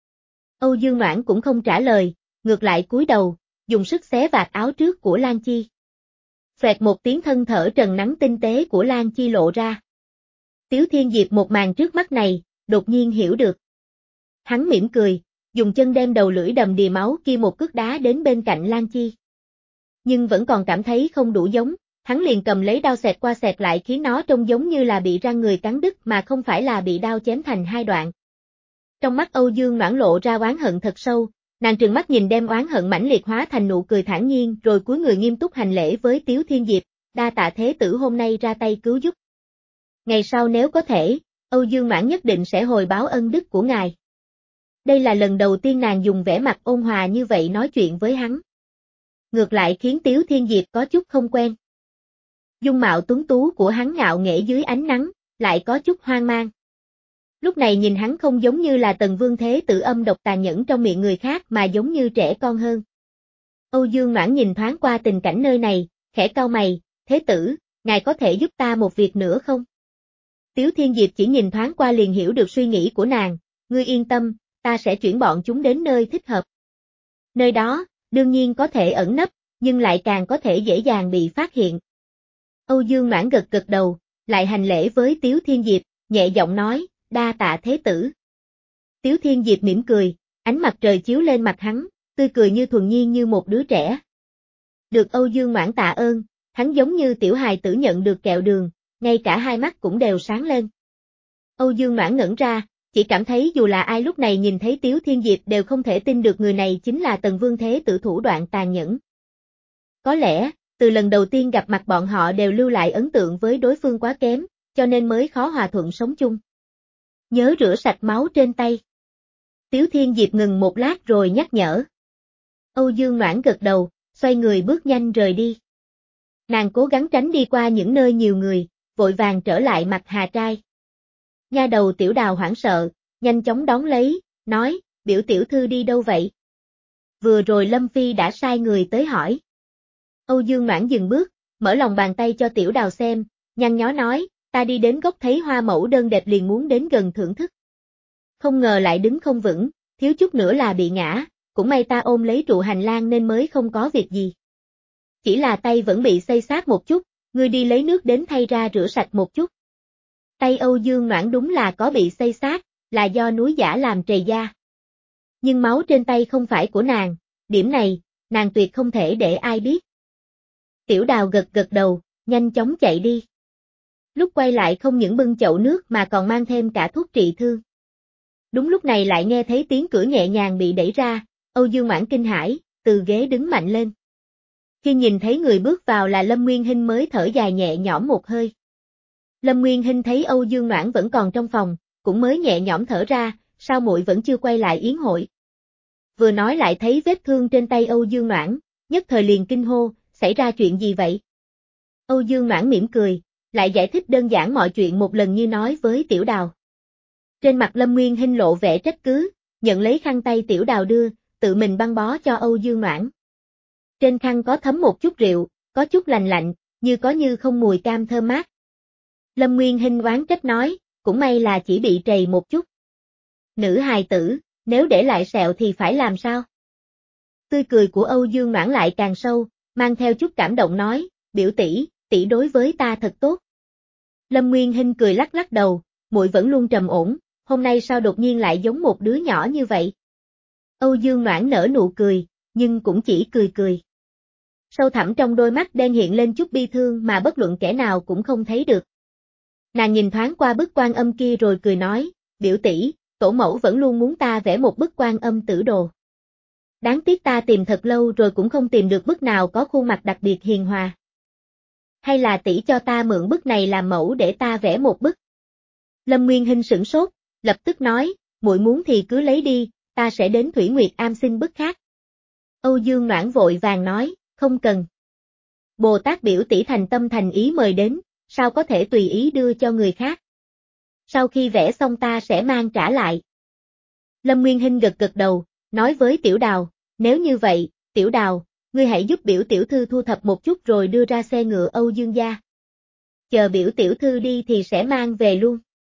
A: Âu Dương Noãn cũng không trả lời, ngược lại cúi đầu, dùng sức xé vạt áo trước của Lan Chi. Xoẹt một tiếng thân thở trần nắng tinh tế của Lan Chi lộ ra. Tiếu Thiên Diệp một màn trước mắt này, đột nhiên hiểu được. Hắn mỉm cười, dùng chân đem đầu lưỡi đầm đìa máu kia một cước đá đến bên cạnh Lan Chi. Nhưng vẫn còn cảm thấy không đủ giống, hắn liền cầm lấy đao xẹt qua xẹt lại khiến nó trông giống như là bị răng người cắn đứt mà không phải là bị đao chém thành hai đoạn. Trong mắt Âu Dương Noãn lộ ra oán hận thật sâu, nàng trừng mắt nhìn đem oán hận mãnh liệt hóa thành nụ cười thản nhiên rồi cúi người nghiêm túc hành lễ với Tiếu Thiên Diệp, đa tạ thế tử hôm nay ra tay cứu giúp. Ngày sau nếu có thể, Âu Dương Noãn nhất định sẽ hồi báo ân đức của ngài. Đây là lần đầu tiên nàng dùng vẻ mặt ôn hòa như vậy nói chuyện với hắn. Ngược lại khiến Tiếu Thiên Diệp có chút không quen. Dung mạo tuấn tú của hắn ngạo nghễ dưới ánh nắng, lại có chút hoang mang. Lúc này nhìn hắn không giống như là Tần Vương thế tử âm độc tàn nhẫn trong miệng người khác mà giống như trẻ con hơn. Âu Dương Noãn nhìn thoáng qua tình cảnh nơi này, khẽ cau mày, thế tử, ngài có thể giúp ta một việc nữa không? Tiếu Thiên Diệp chỉ nhìn thoáng qua liền hiểu được suy nghĩ của nàng, ngươi yên tâm, ta sẽ chuyển bọn chúng đến nơi thích hợp. Nơi đó, đương nhiên có thể ẩn nấp, nhưng lại càng có thể dễ dàng bị phát hiện. Âu Dương Noãn gật gật đầu, lại hành lễ với Tiếu Thiên Diệp, nhẹ giọng nói, đa tạ thế tử. Tiếu Thiên Diệp mỉm cười, ánh mặt trời chiếu lên mặt hắn, tươi cười như thuần nhiên như một đứa trẻ. Được Âu Dương Noãn tạ ơn, hắn giống như tiểu hài tử nhận được kẹo đường, ngay cả hai mắt cũng đều sáng lên. Âu Dương Noãn ngẩn ra, chỉ cảm thấy dù là ai lúc này nhìn thấy Tiếu Thiên Diệp đều không thể tin được người này chính là Tần Vương thế tử thủ đoạn tàn nhẫn. Có lẽ, từ lần đầu tiên gặp mặt bọn họ đều lưu lại ấn tượng với đối phương quá kém, cho nên mới khó hòa thuận sống chung. Nhớ rửa sạch máu trên tay. Tiếu Thiên Diệp ngừng một lát rồi nhắc nhở. Âu Dương Noãn gật đầu, xoay người bước nhanh rời đi. Nàng cố gắng tránh đi qua những nơi nhiều người, vội vàng trở lại mặt Hà Trai. Nha đầu Tiểu Đào hoảng sợ, nhanh chóng đón lấy, nói, biểu tiểu thư đi đâu vậy? Vừa rồi Lâm Phi đã sai người tới hỏi. Âu Dương Noãn dừng bước, mở lòng bàn tay cho Tiểu Đào xem, nhăn nhó nói, ta đi đến gốc thấy hoa mẫu đơn đẹp liền muốn đến gần thưởng thức. Không ngờ lại đứng không vững, thiếu chút nữa là bị ngã, cũng may ta ôm lấy trụ hành lang nên mới không có việc gì. Chỉ là tay vẫn bị xây xát một chút, ngươi đi lấy nước đến thay ra rửa sạch một chút. Tay Âu Dương Noãn đúng là có bị xây xát, là do núi giả làm trầy da. Nhưng máu trên tay không phải của nàng, điểm này, nàng tuyệt không thể để ai biết. Tiểu Đào gật gật đầu, nhanh chóng chạy đi. Lúc quay lại không những bưng chậu nước mà còn mang thêm cả thuốc trị thương. Đúng lúc này lại nghe thấy tiếng cửa nhẹ nhàng bị đẩy ra, Âu Dương Noãn kinh hãi, từ ghế đứng mạnh lên. Khi nhìn thấy người bước vào là Lâm Nguyên Hinh mới thở dài nhẹ nhõm một hơi. Lâm Nguyên Hinh thấy Âu Dương Noãn vẫn còn trong phòng, cũng mới nhẹ nhõm thở ra, sao muội vẫn chưa quay lại yến hội. Vừa nói lại thấy vết thương trên tay Âu Dương Noãn, nhất thời liền kinh hô, xảy ra chuyện gì vậy? Âu Dương Noãn mỉm cười, lại giải thích đơn giản mọi chuyện một lần như nói với Tiểu Đào. Trên mặt Lâm Nguyên Hinh lộ vẻ trách cứ, nhận lấy khăn tay Tiểu Đào đưa, tự mình băng bó cho Âu Dương Noãn. Trên khăn có thấm một chút rượu, có chút lành lạnh, như có như không mùi cam thơm mát. Lâm Nguyên Hinh oán trách nói, cũng may là chỉ bị trầy một chút. Nữ hài tử, nếu để lại sẹo thì phải làm sao? Tươi cười của Âu Dương Noãn lại càng sâu, mang theo chút cảm động nói, biểu tỷ, tỷ đối với ta thật tốt. Lâm Nguyên Hinh cười lắc lắc đầu, muội vẫn luôn trầm ổn, hôm nay sao đột nhiên lại giống một đứa nhỏ như vậy? Âu Dương Noãn nở nụ cười, nhưng cũng chỉ cười cười. Sâu thẳm trong đôi mắt đen hiện lên chút bi thương mà bất luận kẻ nào cũng không thấy được. Nàng nhìn thoáng qua bức Quan Âm kia rồi cười nói, biểu tỷ, tổ mẫu vẫn luôn muốn ta vẽ một bức Quan Âm tử đồ. Đáng tiếc ta tìm thật lâu rồi cũng không tìm được bức nào có khuôn mặt đặc biệt hiền hòa. Hay là tỷ cho ta mượn bức này làm mẫu để ta vẽ một bức? Lâm Nguyên Hinh sửng sốt, lập tức nói, muội muốn thì cứ lấy đi, ta sẽ đến Thủy Nguyệt Am xin bức khác. Âu Dương Noãn vội vàng nói, không cần. Bồ Tát biểu tỷ thành tâm thành ý mời đến, sao có thể tùy ý đưa cho người khác? Sau khi vẽ xong ta sẽ mang trả lại. Lâm Nguyên Hinh gật gật đầu, nói với Tiểu Đào, nếu như vậy, Tiểu Đào, ngươi hãy giúp biểu tiểu thư thu thập một chút rồi đưa ra xe ngựa Âu Dương gia. Chờ biểu tiểu thư đi thì sẽ mang về luôn.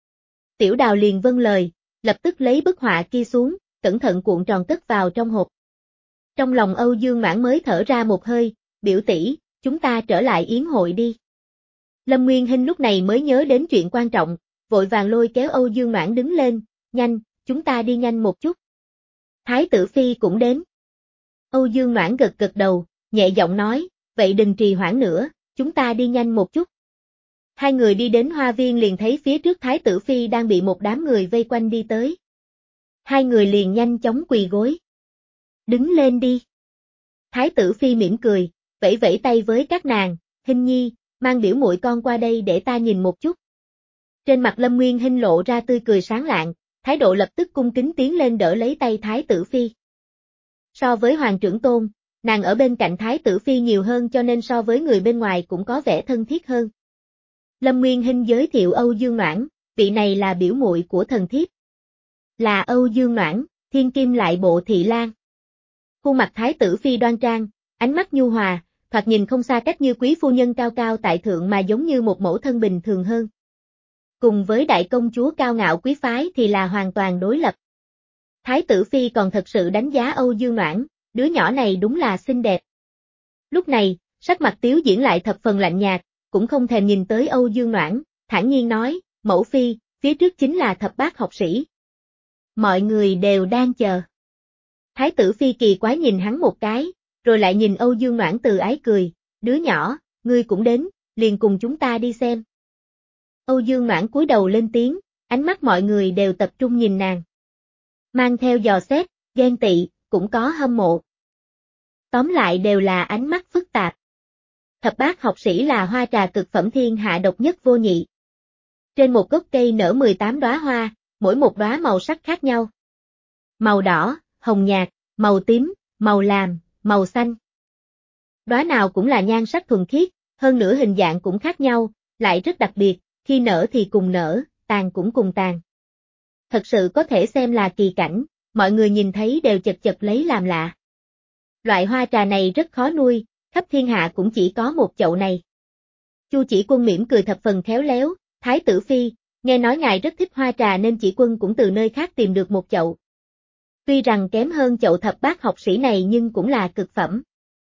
A: Tiểu Đào liền vâng lời, lập tức lấy bức họa kia xuống, cẩn thận cuộn tròn cất vào trong hộp. Trong lòng Âu Dương Noãn mới thở ra một hơi, biểu tỷ, chúng ta trở lại yến hội đi. Lâm Nguyên Hinh lúc này mới nhớ đến chuyện quan trọng, vội vàng lôi kéo Âu Dương Noãn đứng lên, nhanh, chúng ta đi nhanh một chút. Thái tử Phi cũng đến. Âu Dương Noãn gật gật đầu, nhẹ giọng nói, vậy đừng trì hoãn nữa, chúng ta đi nhanh một chút. Hai người đi đến hoa viên liền thấy phía trước Thái tử Phi đang bị một đám người vây quanh đi tới. Hai người liền nhanh chóng quỳ gối. Đứng lên đi. Thái tử Phi mỉm cười, vẫy vẫy tay với các nàng, Hinh nhi, mang biểu muội con qua đây để ta nhìn một chút. Trên mặt Lâm Nguyên Hinh lộ ra tươi cười sáng lạng, thái độ lập tức cung kính tiến lên đỡ lấy tay Thái tử Phi. So với Hoàng trưởng tôn, nàng ở bên cạnh Thái tử Phi nhiều hơn cho nên so với người bên ngoài cũng có vẻ thân thiết hơn. Lâm Nguyên Hinh giới thiệu Âu Dương Noãn, vị này là biểu muội của thần thiếp. Là Âu Dương Noãn, thiên kim lại bộ thị lang. Khuôn mặt Thái tử Phi đoan trang, ánh mắt nhu hòa, thoạt nhìn không xa cách như quý phu nhân cao cao tại thượng mà giống như một mẫu thân bình thường hơn. Cùng với đại công chúa cao ngạo quý phái thì là hoàn toàn đối lập. Thái tử Phi còn thật sự đánh giá Âu Dương Noãn, đứa nhỏ này đúng là xinh đẹp. Lúc này, sắc mặt Tiếu Diễn lại thập phần lạnh nhạt, cũng không thèm nhìn tới Âu Dương Noãn, thản nhiên nói, mẫu phi, phía trước chính là thập bát học sĩ. Mọi người đều đang chờ. Thái tử Phi kỳ quái nhìn hắn một cái, rồi lại nhìn Âu Dương Noãn từ ái cười, đứa nhỏ, ngươi cũng đến, liền cùng chúng ta đi xem. Âu Dương Noãn cúi đầu lên tiếng, ánh mắt mọi người đều tập trung nhìn nàng. Mang theo dò xét, ghen tị, cũng có hâm mộ. Tóm lại đều là ánh mắt phức tạp. Thập bát học sĩ là hoa trà cực phẩm thiên hạ độc nhất vô nhị. Trên một gốc cây nở mười tám đóa hoa, mỗi một đóa màu sắc khác nhau. Màu đỏ, hồng nhạt, màu tím, màu lam, màu xanh. Đóa nào cũng là nhan sắc thuần khiết, hơn nữa hình dạng cũng khác nhau, lại rất đặc biệt, khi nở thì cùng nở, tàn cũng cùng tàn. Thật sự có thể xem là kỳ cảnh, mọi người nhìn thấy đều chật chật lấy làm lạ. Loại hoa trà này rất khó nuôi, khắp thiên hạ cũng chỉ có một chậu này. Chu Chỉ Quân mỉm cười thập phần khéo léo, Thái tử phi, nghe nói ngài rất thích hoa trà nên Chỉ Quân cũng từ nơi khác tìm được một chậu. Tuy rằng kém hơn chậu thập bát học sĩ này nhưng cũng là cực phẩm.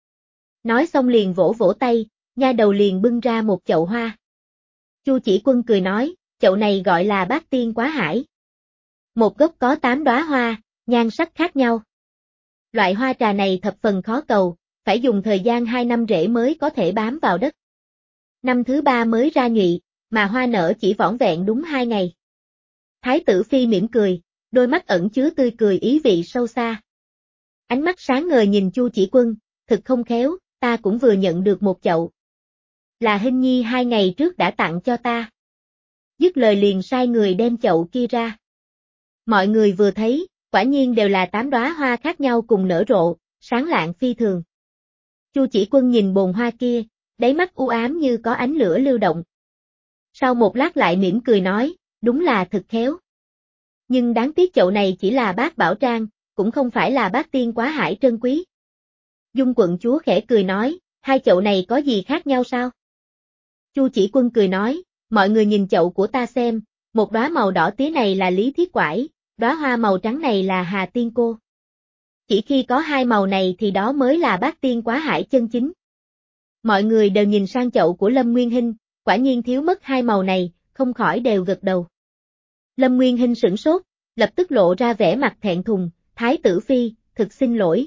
A: Nói xong liền vỗ vỗ tay, nha đầu liền bưng ra một chậu hoa. Chu Chỉ Quân cười nói, chậu này gọi là bát tiên quá hải. Một gốc có tám đóa hoa, nhan sắc khác nhau. Loại hoa trà này thập phần khó cầu, phải dùng thời gian hai năm rễ mới có thể bám vào đất. Năm thứ ba mới ra nhụy, mà hoa nở chỉ vỏn vẹn đúng hai ngày. Thái tử phi mỉm cười, đôi mắt ẩn chứa tươi cười ý vị sâu xa. Ánh mắt sáng ngời nhìn Chu Chỉ Quân, thực không khéo, ta cũng vừa nhận được một chậu. Là Hinh Nhi hai ngày trước đã tặng cho ta. Dứt lời liền sai người đem chậu kia ra. Mọi người vừa thấy, quả nhiên đều là tám đóa hoa khác nhau cùng nở rộ, sáng lạng phi thường. Chu Chỉ Quân nhìn bồn hoa kia, đáy mắt u ám như có ánh lửa lưu động. Sau một lát lại mỉm cười nói, đúng là thực khéo. Nhưng đáng tiếc chậu này chỉ là bát bảo trang, cũng không phải là bát tiên quá hải trân quý. Dung quận chúa khẽ cười nói, hai chậu này có gì khác nhau sao? Chu Chỉ Quân cười nói, mọi người nhìn chậu của ta xem, một đóa màu đỏ tía này là Lý Thiết Quải, đóa hoa màu trắng này là Hà Tiên Cô. Chỉ khi có hai màu này thì đó mới là bát tiên quá hải chân chính. Mọi người đều nhìn sang chậu của Lâm Nguyên Hinh, quả nhiên thiếu mất hai màu này, không khỏi đều gật đầu. Lâm Nguyên Hinh sửng sốt, lập tức lộ ra vẻ mặt thẹn thùng, Thái tử phi, thực xin lỗi.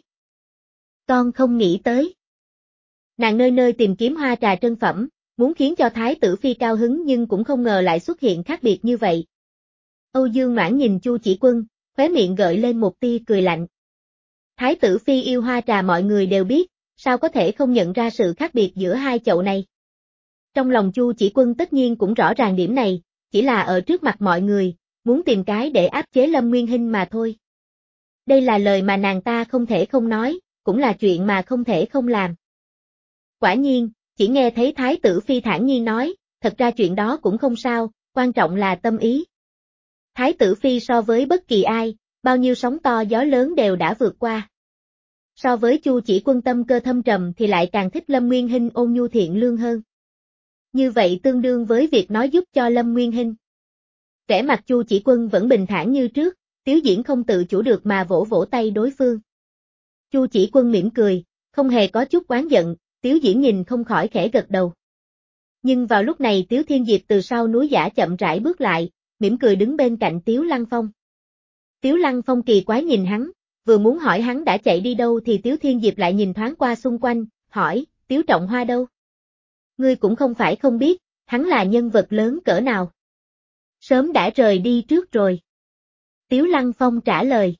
A: Con không nghĩ tới. Nàng nơi nơi tìm kiếm hoa trà trân phẩm, muốn khiến cho Thái tử phi cao hứng nhưng cũng không ngờ lại xuất hiện khác biệt như vậy. Âu Dương Noãn nhìn Chu Chỉ Quân, khóe miệng gợi lên một tia cười lạnh. Thái tử phi yêu hoa trà mọi người đều biết, sao có thể không nhận ra sự khác biệt giữa hai chậu này. Trong lòng Chu Chỉ Quân tất nhiên cũng rõ ràng điểm này, chỉ là ở trước mặt mọi người, muốn tìm cái để áp chế Lâm Nguyên Hinh mà thôi. Đây là lời mà nàng ta không thể không nói, cũng là chuyện mà không thể không làm. Quả nhiên, chỉ nghe thấy Thái tử phi thản nhiên nói, thật ra chuyện đó cũng không sao, quan trọng là tâm ý. Thái tử phi so với bất kỳ ai, bao nhiêu sóng to gió lớn đều đã vượt qua. So với Chu Chỉ Quân tâm cơ thâm trầm thì lại càng thích Lâm Nguyên Hinh ôn nhu thiện lương hơn. Như vậy tương đương với việc nói giúp cho Lâm Nguyên Hinh. Vẻ mặt Chu Chỉ Quân vẫn bình thản như trước, Tiếu Diễn không tự chủ được mà vỗ vỗ tay đối phương. Chu Chỉ Quân mỉm cười, không hề có chút oán giận, Tiếu Diễn nhìn không khỏi khẽ gật đầu. Nhưng vào lúc này Tiếu Thiên Diệp từ sau núi giả chậm rãi bước lại, mỉm cười đứng bên cạnh Tiếu Lăng Phong. Tiếu Lăng Phong kỳ quái nhìn hắn, vừa muốn hỏi hắn đã chạy đi đâu thì Tiếu Thiên Diệp lại nhìn thoáng qua xung quanh, hỏi, Tiếu Trọng Hoa đâu? Ngươi cũng không phải không biết, hắn là nhân vật lớn cỡ nào. Sớm đã rời đi trước rồi. Tiếu Lăng Phong trả lời.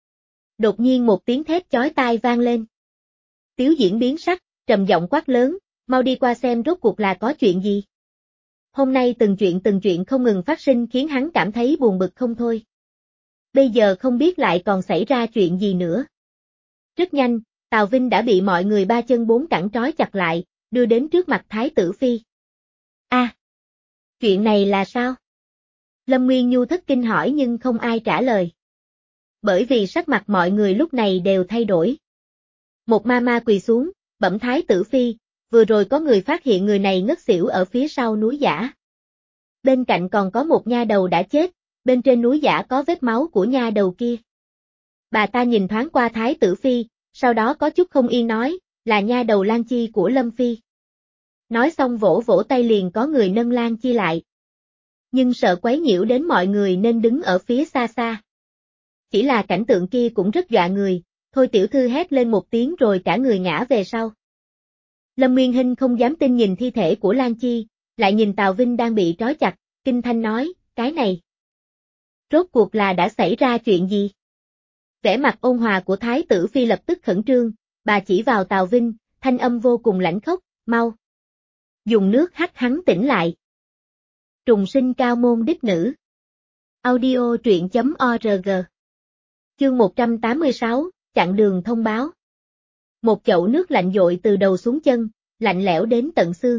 A: Đột nhiên một tiếng thét chói tai vang lên. Tiếu Diễn biến sắc, trầm giọng quát lớn, mau đi qua xem rốt cuộc là có chuyện gì. Hôm nay từng chuyện từng chuyện không ngừng phát sinh khiến hắn cảm thấy buồn bực không thôi. Bây giờ không biết lại còn xảy ra chuyện gì nữa. Rất nhanh, Tào Vinh đã bị mọi người ba chân bốn cẳng trói chặt lại, đưa đến trước mặt Thái tử phi. A, à, chuyện này là sao? Lâm Nguyên Nhu thất kinh hỏi nhưng không ai trả lời. Bởi vì sắc mặt mọi người lúc này đều thay đổi. Một ma ma quỳ xuống, bẩm Thái tử phi, vừa rồi có người phát hiện người này ngất xỉu ở phía sau núi giả. Bên cạnh còn có một nha đầu đã chết, bên trên núi giả có vết máu của nha đầu kia. Bà ta nhìn thoáng qua Thái tử phi, sau đó có chút không yên nói, là nha đầu Lan Chi của Lâm phi. Nói xong vỗ vỗ tay liền có người nâng Lan Chi lại. Nhưng sợ quấy nhiễu đến mọi người nên đứng ở phía xa xa. Chỉ là cảnh tượng kia cũng rất dọa người, thôi tiểu thư hét lên một tiếng rồi cả người ngã về sau. Lâm Nguyên Hinh không dám tin nhìn thi thể của Lan Chi, lại nhìn Tào Vinh đang bị trói chặt, kinh thanh nói, cái này. Rốt cuộc là đã xảy ra chuyện gì? Vẻ mặt ôn hòa của Thái tử phi lập tức khẩn trương, bà chỉ vào Tào Vinh, thanh âm vô cùng lãnh khốc, mau. Dùng nước hắt hắn tỉnh lại. Trùng sinh cao môn đích nữ. Audio truyện chấm org. Chương một trăm tám mươi sáu, chặn đường thông báo. Một chậu nước lạnh dội từ đầu xuống chân, lạnh lẽo đến tận xương.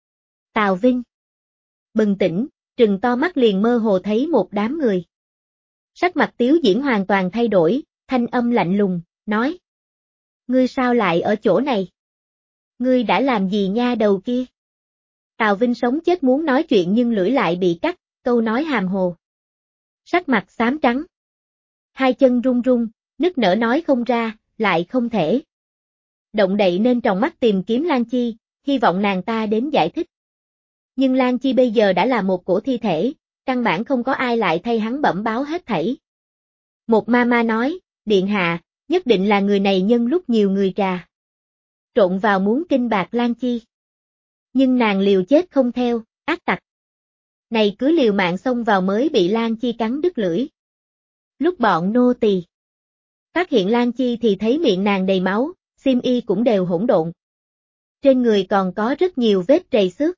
A: Tào Vinh bừng tỉnh, trừng to mắt liền mơ hồ thấy một đám người. Sắc mặt Tiếu Diễn hoàn toàn thay đổi, thanh âm lạnh lùng, nói. Ngươi sao lại ở chỗ này? Ngươi đã làm gì nha đầu kia? Tào Vinh sống chết muốn nói chuyện nhưng lưỡi lại bị cắt, câu nói hàm hồ. Sắc mặt xám trắng. Hai chân run run, nức nở nói không ra, lại không thể. Động đậy nên tròng mắt tìm kiếm Lan Chi, hy vọng nàng ta đến giải thích. Nhưng Lan Chi bây giờ đã là một cổ thi thể, căn bản không có ai lại thay hắn bẩm báo hết thảy. Một ma ma nói, điện hạ, nhất định là người này nhân lúc nhiều người trà trộn vào muốn kinh bạc Lan Chi. Nhưng nàng liều chết không theo, ác tặc. Này cứ liều mạng xông vào mới bị Lan Chi cắn đứt lưỡi. Lúc bọn nô tỳ phát hiện Lan Chi thì thấy miệng nàng đầy máu, xiêm y cũng đều hỗn độn. Trên người còn có rất nhiều vết trầy xước.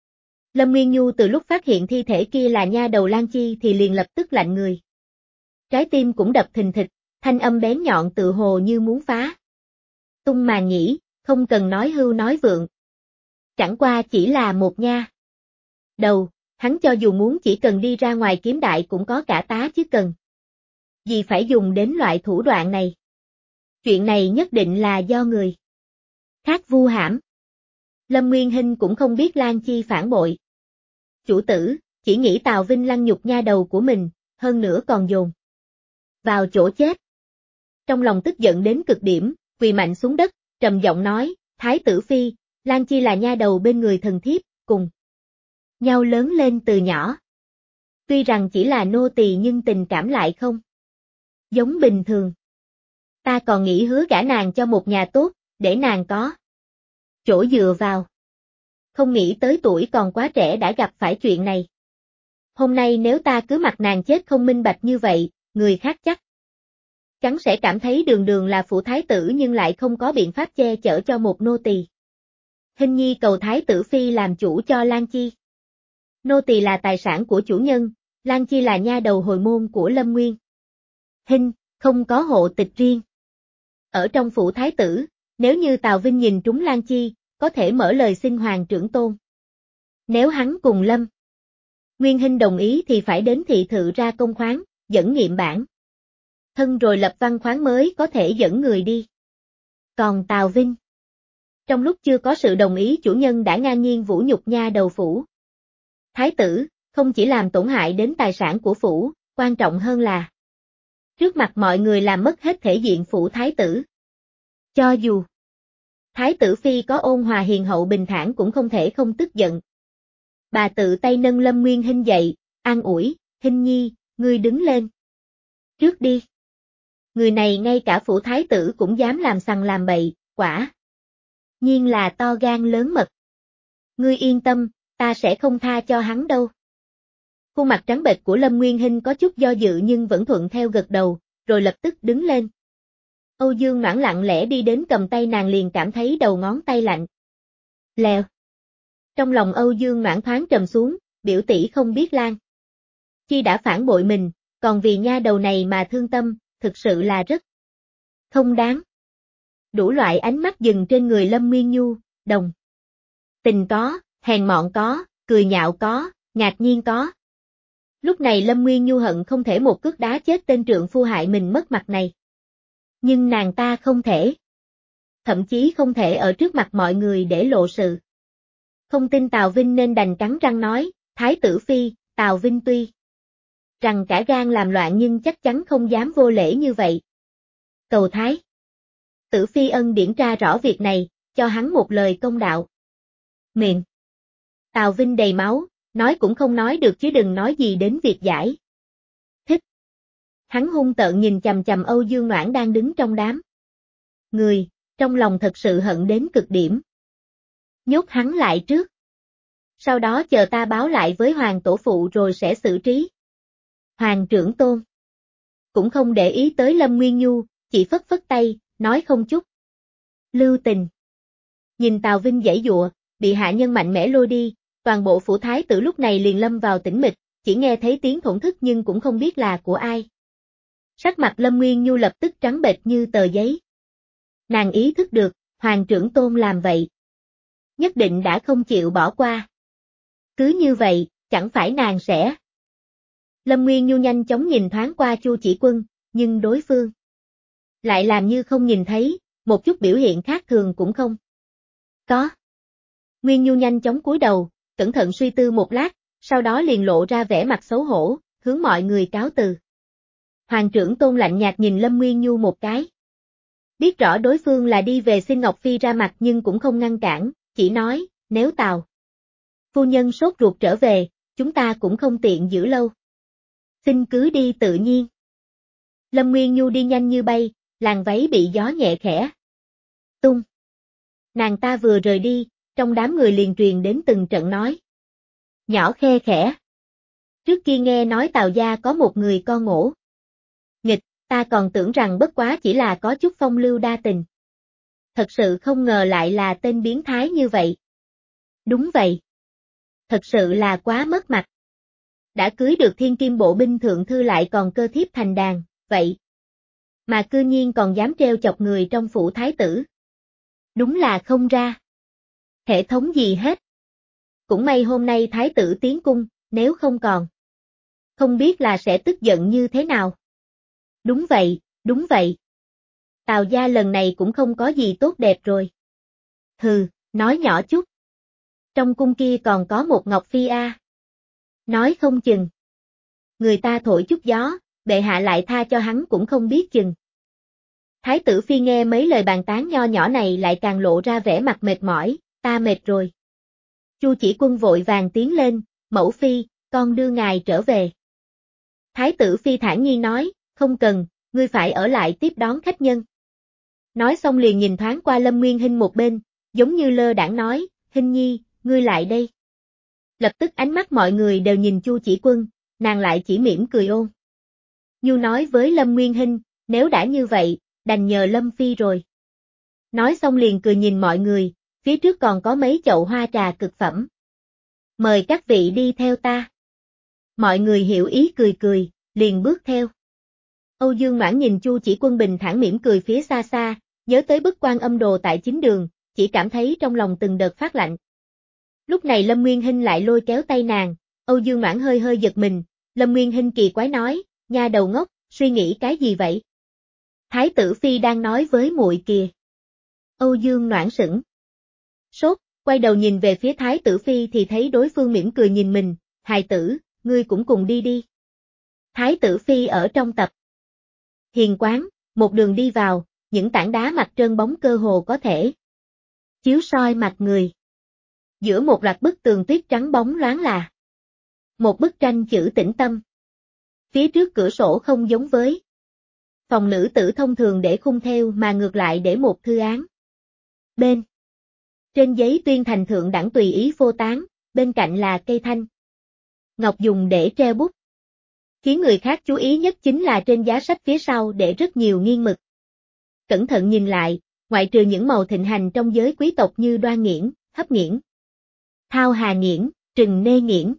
A: Lâm Nguyên Nhu từ lúc phát hiện thi thể kia là nha đầu Lan Chi thì liền lập tức lạnh người. Trái tim cũng đập thình thịch, thanh âm bén nhọn tự hồ như muốn phá. Tung mà nhỉ, không cần nói hưu nói vượng. Chẳng qua chỉ là một nha đầu, hắn cho dù muốn chỉ cần đi ra ngoài kiếm đại cũng có cả tá chứ cần. Vì phải dùng đến loại thủ đoạn này. Chuyện này nhất định là do người khác vu hãm. Lâm Nguyên Hinh cũng không biết Lan Chi phản bội. Chủ tử, chỉ nghĩ Tào Vinh lăng nhục nha đầu của mình, hơn nữa còn dồn vào chỗ chết. Trong lòng tức giận đến cực điểm, quỳ mạnh xuống đất, trầm giọng nói, Thái tử Phi, Lan Chi là nha đầu bên người thần thiếp, cùng nhau lớn lên từ nhỏ. Tuy rằng chỉ là nô tỳ nhưng tình cảm lại không giống bình thường. Ta còn nghĩ hứa gả nàng cho một nhà tốt, để nàng có chỗ dựa vào. Không nghĩ tới tuổi còn quá trẻ đã gặp phải chuyện này. Hôm nay nếu ta cứ mặc nàng chết không minh bạch như vậy, người khác chắc chắn sẽ cảm thấy đường đường là phủ thái tử nhưng lại không có biện pháp che chở cho một nô tỳ. Hinh nhi cầu Thái tử Phi làm chủ cho Lan Chi. Nô tỳ là tài sản của chủ nhân, Lan Chi là nha đầu hồi môn của Lâm Nguyên Hinh, không có hộ tịch riêng. Ở trong phủ thái tử, nếu như Tào Vinh nhìn trúng Lan Chi, có thể mở lời xin hoàng trưởng tôn. Nếu hắn cùng Lâm Nguyên Hinh đồng ý thì phải đến thị thự ra công khoán, dẫn nghiệm bản thân rồi lập văn khoán mới có thể dẫn người đi. Còn Tào Vinh, trong lúc chưa có sự đồng ý chủ nhân đã ngang nhiên vũ nhục nha đầu phủ thái tử, không chỉ làm tổn hại đến tài sản của phủ, quan trọng hơn là trước mặt mọi người làm mất hết thể diện phủ thái tử. Cho dù Thái tử Phi có ôn hòa hiền hậu bình thản cũng không thể không tức giận. Bà tự tay nâng Lâm Nguyên Hinh dậy, an ủi, Hinh nhi, ngươi đứng lên. Trước đi. Người này ngay cả phủ thái tử cũng dám làm sằng làm bậy, quả nhiên là to gan lớn mật. Ngươi yên tâm, ta sẽ không tha cho hắn đâu. Khuôn mặt trắng bệch của Lâm Nguyên Hinh có chút do dự nhưng vẫn thuận theo gật đầu, rồi lập tức đứng lên. Âu Dương Noãn lặng lẽ đi đến cầm tay nàng liền cảm thấy đầu ngón tay lạnh. Lèo. Trong lòng Âu Dương Noãn thoáng trầm xuống, biểu tỷ không biết Lan Chi đã phản bội mình, còn vì nha đầu này mà thương tâm, thực sự là rất không đáng. Đủ loại ánh mắt dừng trên người Lâm Nguyên Nhu, đồng tình có, hèn mọn có, cười nhạo có, ngạc nhiên có. Lúc này Lâm Nguyên Nhu hận không thể một cước đá chết tên trượng phu hại mình mất mặt này. Nhưng nàng ta không thể. Thậm chí không thể ở trước mặt mọi người để lộ sự. Không tin Tào Vinh nên đành cắn răng nói, Thái tử Phi, Tào Vinh tuy rằng cả gan làm loạn nhưng chắc chắn không dám vô lễ như vậy. Cầu Thái tử Phi ân điển tra rõ việc này, cho hắn một lời công đạo. Miệng Tào Vinh đầy máu, nói cũng không nói được chứ đừng nói gì đến việc giải thích. Hắn hung tợn nhìn chằm chằm Âu Dương Noãn đang đứng trong đám người, trong lòng thật sự hận đến cực điểm. Nhốt hắn lại trước. Sau đó chờ ta báo lại với hoàng tổ phụ rồi sẽ xử trí. Hoàng trưởng tôn cũng không để ý tới Lâm Nguyên Nhu, chỉ phất phất tay, nói không chút lưu tình. Nhìn Tào Vinh giãy giụa, bị hạ nhân mạnh mẽ lôi đi, toàn bộ phủ thái tử lúc này liền lâm vào tĩnh mịch, chỉ nghe thấy tiếng thổn thức nhưng cũng không biết là của ai. Sắc mặt Lâm Nguyên Nhu lập tức trắng bệch như tờ giấy. Nàng ý thức được, Hoàng trưởng tôn làm vậy. Nhất định đã không chịu bỏ qua. Cứ như vậy, chẳng phải nàng sẽ. Lâm Nguyên Nhu nhanh chóng nhìn thoáng qua Chu Chỉ Quân, nhưng đối phương lại làm như không nhìn thấy, một chút biểu hiện khác thường cũng không. Có. Nguyên Nhu nhanh chóng cúi đầu, cẩn thận suy tư một lát, sau đó liền lộ ra vẻ mặt xấu hổ, hướng mọi người cáo từ. Hoàng trưởng tôn lạnh nhạt nhìn Lâm Nguyên Nhu một cái. Biết rõ đối phương là đi về xin Ngọc Phi ra mặt nhưng cũng không ngăn cản, chỉ nói, nếu Tào phu nhân sốt ruột trở về, chúng ta cũng không tiện giữ lâu. Xin cứ đi tự nhiên. Lâm Nguyên Nhu đi nhanh như bay, làn váy bị gió nhẹ khẽ tung. Nàng ta vừa rời đi, trong đám người liền truyền đến từng trận nói. Nhỏ khe khẽ. Trước kia nghe nói Tào gia có một người con ngỗ nghịch, ta còn tưởng rằng bất quá chỉ là có chút phong lưu đa tình. Thật sự không ngờ lại là tên biến thái như vậy. Đúng vậy. Thật sự là quá mất mặt. Đã cưới được thiên kim bộ binh thượng thư lại còn cơ thiếp thành đàn, vậy mà cư nhiên còn dám treo chọc người trong phủ thái tử. Đúng là không ra hệ thống gì hết. Cũng may hôm nay thái tử tiến cung, nếu không còn không biết là sẽ tức giận như thế nào. Đúng vậy, đúng vậy. Tào gia lần này cũng không có gì tốt đẹp rồi. Hừ, nói nhỏ chút. Trong cung kia còn có một Ngọc Phi a. Nói không chừng. Người ta thổi chút gió, bệ hạ lại tha cho hắn cũng không biết chừng. Thái tử Phi nghe mấy lời bàn tán nho nhỏ này lại càng lộ ra vẻ mặt mệt mỏi, ta mệt rồi. Chu Chỉ Quân vội vàng tiến lên, mẫu phi, con đưa ngài trở về. Thái tử Phi thản nhiên nói, không cần, ngươi phải ở lại tiếp đón khách nhân. Nói xong liền nhìn thoáng qua Lâm Nguyên Hinh một bên, giống như lơ đãng nói, Hinh nhi, ngươi lại đây. Lập tức ánh mắt mọi người đều nhìn Chu Chỉ Quân, nàng lại chỉ mỉm cười ôn. Nhu nói với Lâm Nguyên Hinh, nếu đã như vậy, đành nhờ Lâm Phi rồi. Nói xong liền cười nhìn mọi người, phía trước còn có mấy chậu hoa trà cực phẩm. Mời các vị đi theo ta. Mọi người hiểu ý cười cười, liền bước theo. Âu Dương Noãn nhìn Chu Chỉ Quân bình thản mỉm cười phía xa xa, nhớ tới bức Quan Âm đồ tại chính đường, chỉ cảm thấy trong lòng từng đợt phát lạnh. Lúc này Lâm Nguyên Hinh lại lôi kéo tay nàng, Âu Dương Noãn hơi hơi giật mình, Lâm Nguyên Hinh kỳ quái nói, nha đầu ngốc, suy nghĩ cái gì vậy? Thái tử Phi đang nói với muội kìa. Âu Dương Noãn sững sốt, quay đầu nhìn về phía Thái tử Phi thì thấy đối phương mỉm cười nhìn mình, hài tử, ngươi cũng cùng đi đi. Thái tử Phi ở trong tập hiền quán, một đường đi vào, những tảng đá mặt trơn bóng cơ hồ có thể chiếu soi mặt người. Giữa một loạt bức tường tuyết trắng bóng loáng là một bức tranh chữ tĩnh tâm. Phía trước cửa sổ không giống với phòng nữ tử thông thường để khung thêu mà ngược lại để một thư án. Bên trên giấy tuyên thành thượng đẳng tùy ý phô tán, bên cạnh là cây thanh ngọc dùng để treo bút. Khiến người khác chú ý nhất chính là trên giá sách phía sau để rất nhiều nghiên mực. Cẩn thận nhìn lại, ngoại trừ những màu thịnh hành trong giới quý tộc như Đoan Nghiễn, Hấp Nghiễn, Thao Hà Nghiễn, Trừng Nê Nghiễn.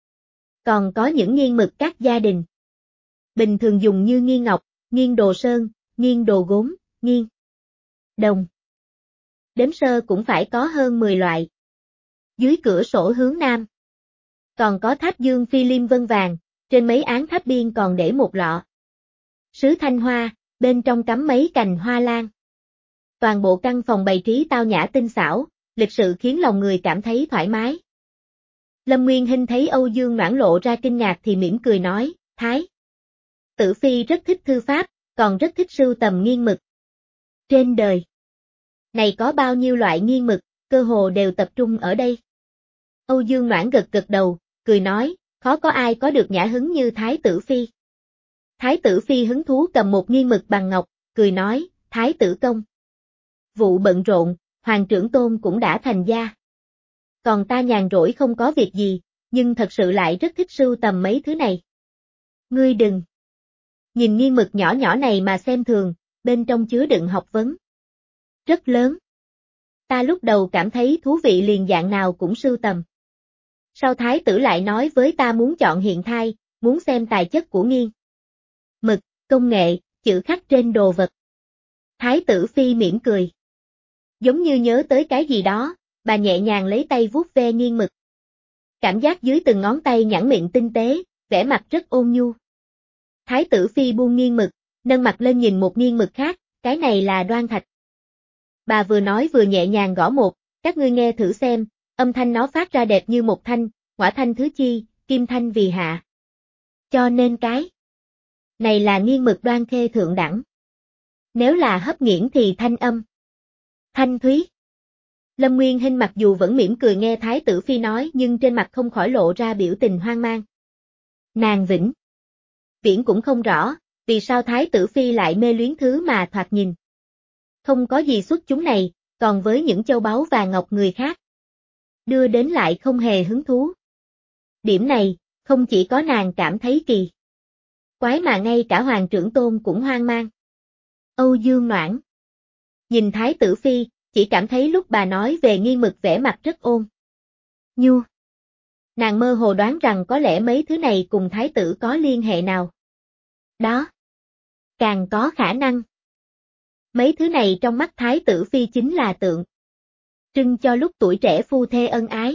A: Còn có những nghiên mực các gia đình. Bình thường dùng như nghiên ngọc, nghiên đồ sơn, nghiên đồ gốm, nghiên đồng. Đếm sơ cũng phải có hơn mười loại. Dưới cửa sổ hướng nam. Còn có tháp dương phi liêm vân vàng, trên mấy án tháp biên còn để một lọ sứ thanh hoa, bên trong cắm mấy cành hoa lan. Toàn bộ căn phòng bày trí tao nhã tinh xảo, lịch sự khiến lòng người cảm thấy thoải mái. Lâm Nguyên Hinh thấy Âu Dương Noãn lộ ra kinh ngạc thì mỉm cười nói, Thái tử Phi rất thích thư pháp, còn rất thích sưu tầm nghiên mực. Trên đời này có bao nhiêu loại nghiên mực, cơ hồ đều tập trung ở đây. Âu Dương Noãn gật gật đầu, cười nói, khó có ai có được nhã hứng như Thái tử Phi. Thái tử Phi hứng thú cầm một nghiên mực bằng ngọc, cười nói, Thái tử công. Vụ bận rộn, Hoàng trưởng tôn cũng đã thành gia. Còn ta nhàn rỗi không có việc gì, nhưng thật sự lại rất thích sưu tầm mấy thứ này. Ngươi đừng nhìn nghiên mực nhỏ nhỏ này mà xem thường, bên trong chứa đựng học vấn rất lớn. Ta lúc đầu cảm thấy thú vị liền dạng nào cũng sưu tầm. Sau thái tử lại nói với ta muốn chọn hiện thai, muốn xem tài chất của nghiên mực, công nghệ, chữ khắc trên đồ vật. Thái tử phi mỉm cười. Giống như nhớ tới cái gì đó, bà nhẹ nhàng lấy tay vuốt ve nghiêng mực. Cảm giác dưới từng ngón tay nhẵn mịn tinh tế, vẻ mặt rất ôn nhu. Thái tử phi buông nghiêng mực, nâng mặt lên nhìn một nghiêng mực khác, cái này là đoan thạch. Bà vừa nói vừa nhẹ nhàng gõ một, các ngươi nghe thử xem, âm thanh nó phát ra đẹp như một thanh, ngõa thanh thứ chi, kim thanh vì hạ. Cho nên cái này là nghiêng mực đoan khê thượng đẳng. Nếu là hấp nghiễn thì thanh âm thanh thúy. Lâm Nguyên Hinh mặc dù vẫn mỉm cười nghe Thái tử phi nói nhưng trên mặt không khỏi lộ ra biểu tình hoang mang. Nàng vĩnh viễn cũng không rõ, vì sao Thái tử phi lại mê luyến thứ mà thoạt nhìn không có gì xuất chúng này, còn với những châu báu và ngọc người khác đưa đến lại không hề hứng thú. Điểm này, không chỉ có nàng cảm thấy kỳ quái mà ngay cả Hoàng trưởng tôn cũng hoang mang. Âu Dương Noãn nhìn Thái tử phi, chỉ cảm thấy lúc bà nói về nghiêng mực vẻ mặt rất ôn nhu. Nàng mơ hồ đoán rằng có lẽ mấy thứ này cùng Thái tử có liên hệ nào đó. Càng có khả năng mấy thứ này trong mắt Thái tử phi chính là tượng trưng cho lúc tuổi trẻ phu thê ân ái.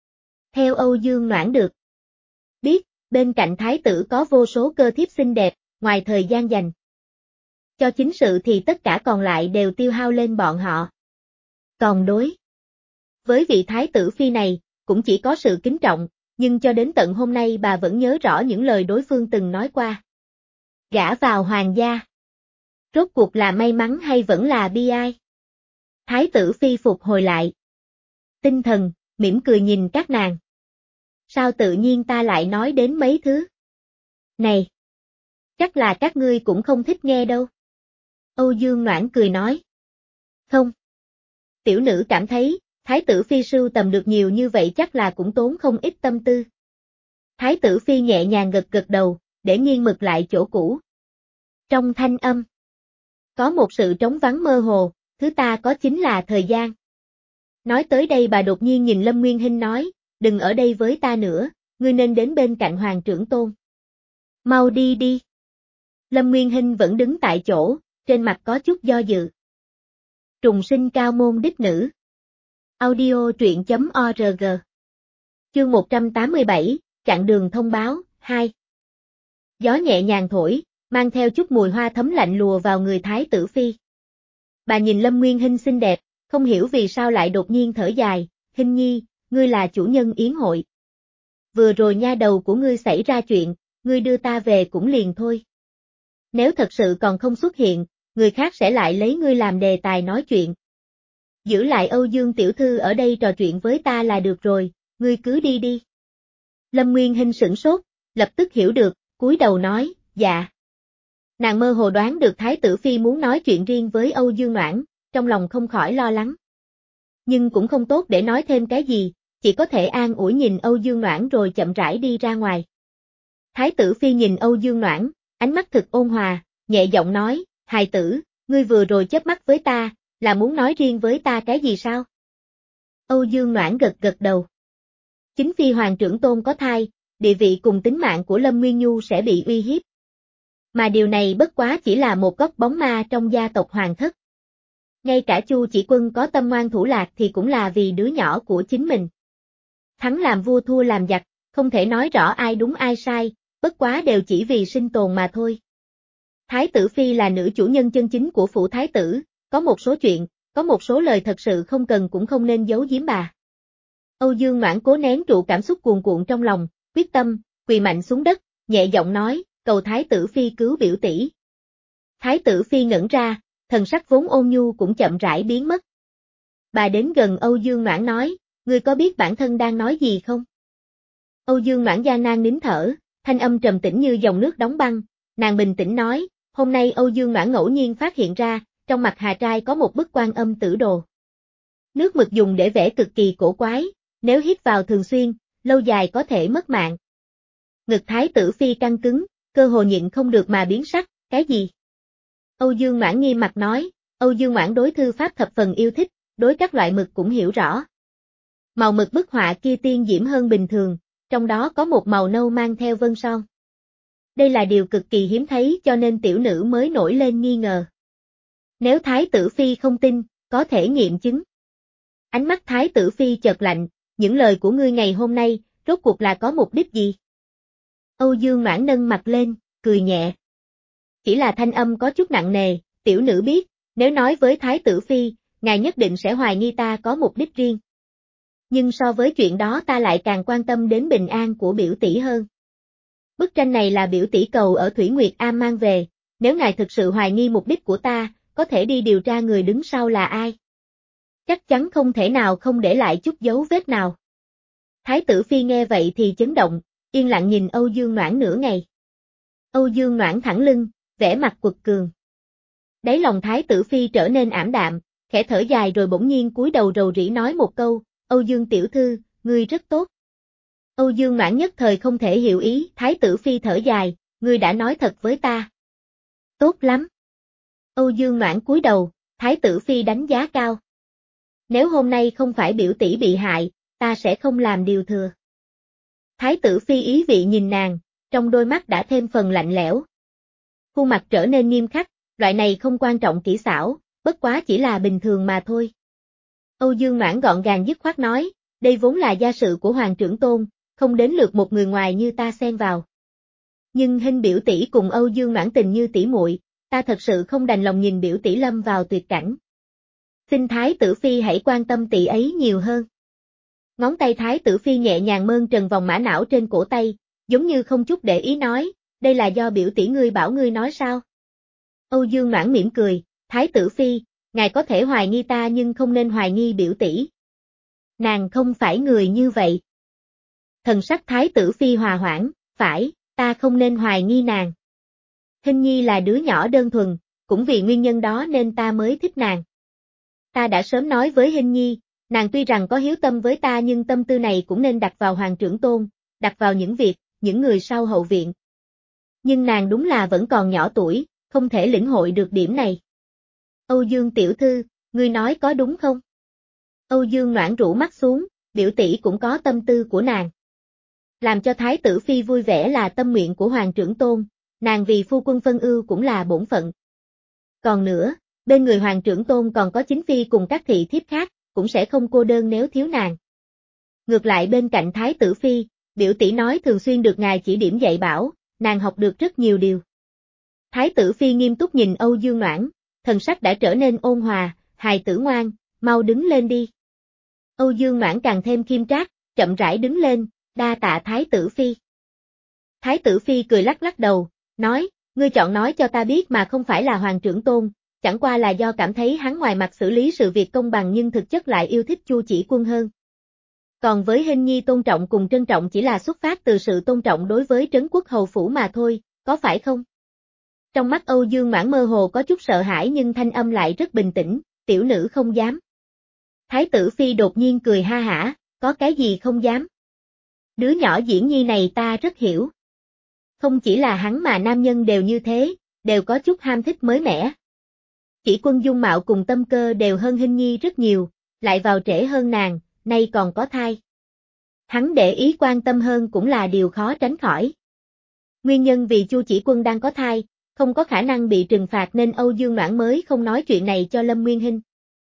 A: Theo Âu Dương Noãn được biết, bên cạnh Thái tử có vô số cơ thiếp xinh đẹp, ngoài thời gian dành cho chính sự thì tất cả còn lại đều tiêu hao lên bọn họ. Còn đối với vị Thái tử phi này, cũng chỉ có sự kính trọng, nhưng cho đến tận hôm nay bà vẫn nhớ rõ những lời đối phương từng nói qua. Gả vào hoàng gia. Rốt cuộc là may mắn hay vẫn là bi ai? Thái tử phi phục hồi lại tinh thần, mỉm cười nhìn các nàng. Sao tự nhiên ta lại nói đến mấy thứ này? Chắc là các ngươi cũng không thích nghe đâu. Âu Dương Noãn cười nói. Không. Tiểu nữ cảm thấy, Thái tử phi sưu tầm được nhiều như vậy chắc là cũng tốn không ít tâm tư. Thái tử phi nhẹ nhàng gật gật đầu, để nghiêng mực lại chỗ cũ. Trong thanh âm, có một sự trống vắng mơ hồ, thứ ta có chính là thời gian. Nói tới đây bà đột nhiên nhìn Lâm Nguyên Hinh nói, đừng ở đây với ta nữa, ngươi nên đến bên cạnh Hoàng trưởng tôn. Mau đi đi. Lâm Nguyên Hinh vẫn đứng tại chỗ, trên mặt có chút do dự. Trùng sinh cao môn đích nữ. Audio truyện chấm org. Chương một trăm tám mươi bảy, chặng đường thông báo, hai. Gió nhẹ nhàng thổi, mang theo chút mùi hoa thấm lạnh lùa vào người Thái tử phi. Bà nhìn Lâm Nguyên Hinh xinh đẹp, không hiểu vì sao lại đột nhiên thở dài, Hinh nhi, ngươi là chủ nhân yến hội. Vừa rồi nha đầu của ngươi xảy ra chuyện, ngươi đưa ta về cũng liền thôi. Nếu thật sự còn không xuất hiện, người khác sẽ lại lấy ngươi làm đề tài nói chuyện. Giữ lại Âu Dương tiểu thư ở đây trò chuyện với ta là được rồi, ngươi cứ đi đi. Lâm Nguyên Hinh sửng sốt, lập tức hiểu được, cúi đầu nói, dạ. Nàng mơ hồ đoán được Thái tử phi muốn nói chuyện riêng với Âu Dương Noãn, trong lòng không khỏi lo lắng. Nhưng cũng không tốt để nói thêm cái gì, chỉ có thể an ủi nhìn Âu Dương Noãn rồi chậm rãi đi ra ngoài. Thái tử phi nhìn Âu Dương Noãn, ánh mắt thực ôn hòa, nhẹ giọng nói, hài tử, ngươi vừa rồi chớp mắt với ta, là muốn nói riêng với ta cái gì sao? Âu Dương Noãn gật gật đầu. Chính phi Hoàng trưởng tôn có thai, địa vị cùng tính mạng của Lâm Nguyên Nhu sẽ bị uy hiếp. Mà điều này bất quá chỉ là một góc bóng ma trong gia tộc hoàng thất. Ngay cả Chu Chỉ Quân có tâm ngoan thủ lạc thì cũng là vì đứa nhỏ của chính mình. Thắng làm vua thua làm giặc, không thể nói rõ ai đúng ai sai, bất quá đều chỉ vì sinh tồn mà thôi. Thái tử phi là nữ chủ nhân chân chính của phủ thái tử, có một số chuyện, có một số lời thật sự không cần cũng không nên giấu giếm bà. Âu Dương Noãn cố nén trụ cảm xúc cuồn cuộn trong lòng, quyết tâm, quỳ mạnh xuống đất, nhẹ giọng nói, cầu Thái tử phi cứu biểu tỷ. Thái tử phi ngẩn ra, thần sắc vốn ôn nhu cũng chậm rãi biến mất. Bà đến gần Âu Dương Noãn nói, ngươi có biết bản thân đang nói gì không? Âu Dương Noãn gian nan nín thở, thanh âm trầm tĩnh như dòng nước đóng băng, nàng bình tĩnh nói, hôm nay Âu Dương Noãn ngẫu nhiên phát hiện ra, trong mặt Hà Trai có một bức Quan Âm Tử Đồ. Nước mực dùng để vẽ cực kỳ cổ quái, nếu hít vào thường xuyên, lâu dài có thể mất mạng. Ngực Thái tử phi căng cứng, cơ hồ nhịn không được mà biến sắc, cái gì? Âu Dương Noãn nghiêm mặt nói, Âu Dương Noãn đối thư pháp thập phần yêu thích, đối các loại mực cũng hiểu rõ. Màu mực bức họa kia tiên diễm hơn bình thường, trong đó có một màu nâu mang theo vân son. Đây là điều cực kỳ hiếm thấy cho nên tiểu nữ mới nổi lên nghi ngờ. Nếu Thái tử Phi không tin, có thể nghiệm chứng. Ánh mắt Thái tử Phi chợt lạnh, những lời của ngươi ngày hôm nay, rốt cuộc là có mục đích gì? Âu Dương Noãn nâng mặt lên, cười nhẹ. Chỉ là thanh âm có chút nặng nề, tiểu nữ biết, nếu nói với Thái tử Phi, ngài nhất định sẽ hoài nghi ta có mục đích riêng. Nhưng so với chuyện đó ta lại càng quan tâm đến bình an của biểu tỷ hơn. Bức tranh này là biểu tỷ cầu ở Thủy Nguyệt Am mang về, nếu ngài thực sự hoài nghi mục đích của ta, có thể đi điều tra người đứng sau là ai. Chắc chắn không thể nào không để lại chút dấu vết nào. Thái tử Phi nghe vậy thì chấn động, yên lặng nhìn Âu Dương Noãn nửa ngày. Âu Dương Noãn thẳng lưng, vẻ mặt quật cường. Đáy lòng Thái tử Phi trở nên ảm đạm, khẽ thở dài rồi bỗng nhiên cúi đầu rầu rĩ nói một câu, Âu Dương tiểu thư, ngươi rất tốt. Âu Dương Noãn nhất thời không thể hiểu ý, Thái tử Phi thở dài, ngươi đã nói thật với ta. Tốt lắm. Âu Dương Noãn cúi đầu, Thái tử Phi đánh giá cao. Nếu hôm nay không phải biểu tỷ bị hại, ta sẽ không làm điều thừa. Thái tử Phi ý vị nhìn nàng, trong đôi mắt đã thêm phần lạnh lẽo. Khuôn mặt trở nên nghiêm khắc, loại này không quan trọng kỹ xảo, bất quá chỉ là bình thường mà thôi. Âu Dương Noãn gọn gàng dứt khoát nói, đây vốn là gia sự của Hoàng trưởng tôn, không đến lượt một người ngoài như ta xen vào. Nhưng Hinh biểu tỷ cùng Âu Dương Noãn tình như tỷ muội, ta thật sự không đành lòng nhìn biểu tỷ lâm vào tuyệt cảnh. Xin Thái tử Phi hãy quan tâm tỷ ấy nhiều hơn. Ngón tay Thái tử Phi nhẹ nhàng mơn trần vòng mã não trên cổ tay, giống như không chút để ý nói, đây là do biểu tỷ ngươi bảo ngươi nói sao? Âu Dương Noãn mỉm cười, Thái tử Phi, ngài có thể hoài nghi ta nhưng không nên hoài nghi biểu tỷ. Nàng không phải người như vậy. Thần sắc Thái tử Phi hòa hoãn, phải, ta không nên hoài nghi nàng. Hinh Nhi là đứa nhỏ đơn thuần, cũng vì nguyên nhân đó nên ta mới thích nàng. Ta đã sớm nói với Hinh Nhi, nàng tuy rằng có hiếu tâm với ta nhưng tâm tư này cũng nên đặt vào Hoàng trưởng tôn, đặt vào những việc, những người sau hậu viện. Nhưng nàng đúng là vẫn còn nhỏ tuổi, không thể lĩnh hội được điểm này. Âu Dương tiểu thư, ngươi nói có đúng không? Âu Dương Noãn rũ mắt xuống, biểu tỷ cũng có tâm tư của nàng. Làm cho Thái tử Phi vui vẻ là tâm nguyện của Hoàng trưởng tôn, nàng vì phu quân phân ưu cũng là bổn phận. Còn nữa, bên người Hoàng trưởng tôn còn có chính phi cùng các thị thiếp khác, cũng sẽ không cô đơn nếu thiếu nàng. Ngược lại bên cạnh Thái tử Phi, biểu tỷ nói thường xuyên được ngài chỉ điểm dạy bảo, nàng học được rất nhiều điều. Thái tử Phi nghiêm túc nhìn Âu Dương Noãn, thần sắc đã trở nên ôn hòa, hài tử ngoan, mau đứng lên đi. Âu Dương Noãn càng thêm khiêm trác, chậm rãi đứng lên, đa tạ Thái tử Phi. Thái tử Phi cười lắc lắc đầu, nói, ngươi chọn nói cho ta biết mà không phải là Hoàng trưởng tôn, chẳng qua là do cảm thấy hắn ngoài mặt xử lý sự việc công bằng nhưng thực chất lại yêu thích Chu Chỉ Quân hơn. Còn với Hinh Nhi tôn trọng cùng trân trọng chỉ là xuất phát từ sự tôn trọng đối với Trấn Quốc hầu phủ mà thôi, có phải không? Trong mắt Âu Dương Noãn mơ hồ có chút sợ hãi nhưng thanh âm lại rất bình tĩnh, tiểu nữ không dám. Thái tử Phi đột nhiên cười ha hả, có cái gì không dám? Đứa nhỏ Diễn Nhi này ta rất hiểu. Không chỉ là hắn mà nam nhân đều như thế, đều có chút ham thích mới mẻ. Chỉ Quân dung mạo cùng tâm cơ đều hơn Hinh Nhi rất nhiều, lại vào trễ hơn nàng, nay còn có thai. Hắn để ý quan tâm hơn cũng là điều khó tránh khỏi. Nguyên nhân vì Chu Chỉ Quân đang có thai, không có khả năng bị trừng phạt nên Âu Dương Noãn mới không nói chuyện này cho Lâm Nguyên Hinh.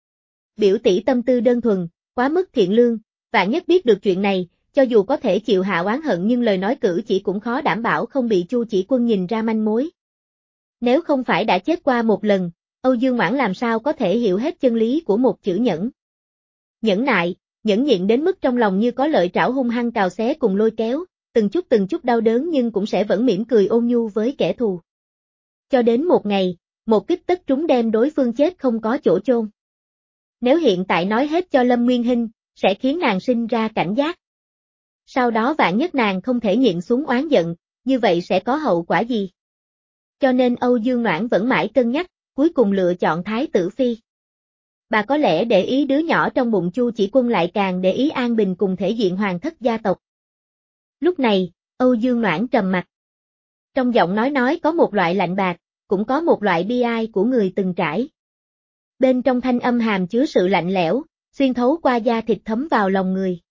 A: Biểu tỷ tâm tư đơn thuần, quá mức thiện lương, vạn nhất biết được chuyện này, cho dù có thể chịu hạ oán hận nhưng lời nói cử chỉ cũng khó đảm bảo không bị Chu Chỉ Quân nhìn ra manh mối. Nếu không phải đã chết qua một lần, Âu Dương Noãn làm sao có thể hiểu hết chân lý của một chữ nhẫn. Nhẫn nại, nhẫn nhịn đến mức trong lòng như có lợi trảo hung hăng cào xé cùng lôi kéo, từng chút từng chút đau đớn nhưng cũng sẽ vẫn mỉm cười ôn nhu với kẻ thù. Cho đến một ngày, một kích tất trúng đem đối phương chết không có chỗ chôn. Nếu hiện tại nói hết cho Lâm Nguyên Hinh, sẽ khiến nàng sinh ra cảnh giác. Sau đó vạn nhất nàng không thể nhịn xuống oán giận, như vậy sẽ có hậu quả gì? Cho nên Âu Dương Noãn vẫn mãi cân nhắc, cuối cùng lựa chọn Thái tử Phi. Bà có lẽ để ý đứa nhỏ trong bụng Chu Chỉ Quân lại càng để ý an bình cùng thể diện hoàng thất gia tộc. Lúc này, Âu Dương Noãn trầm mặt. Trong giọng nói nói có một loại lạnh bạc, cũng có một loại bi ai của người từng trải. Bên trong thanh âm hàm chứa sự lạnh lẽo, xuyên thấu qua da thịt thấm vào lòng người.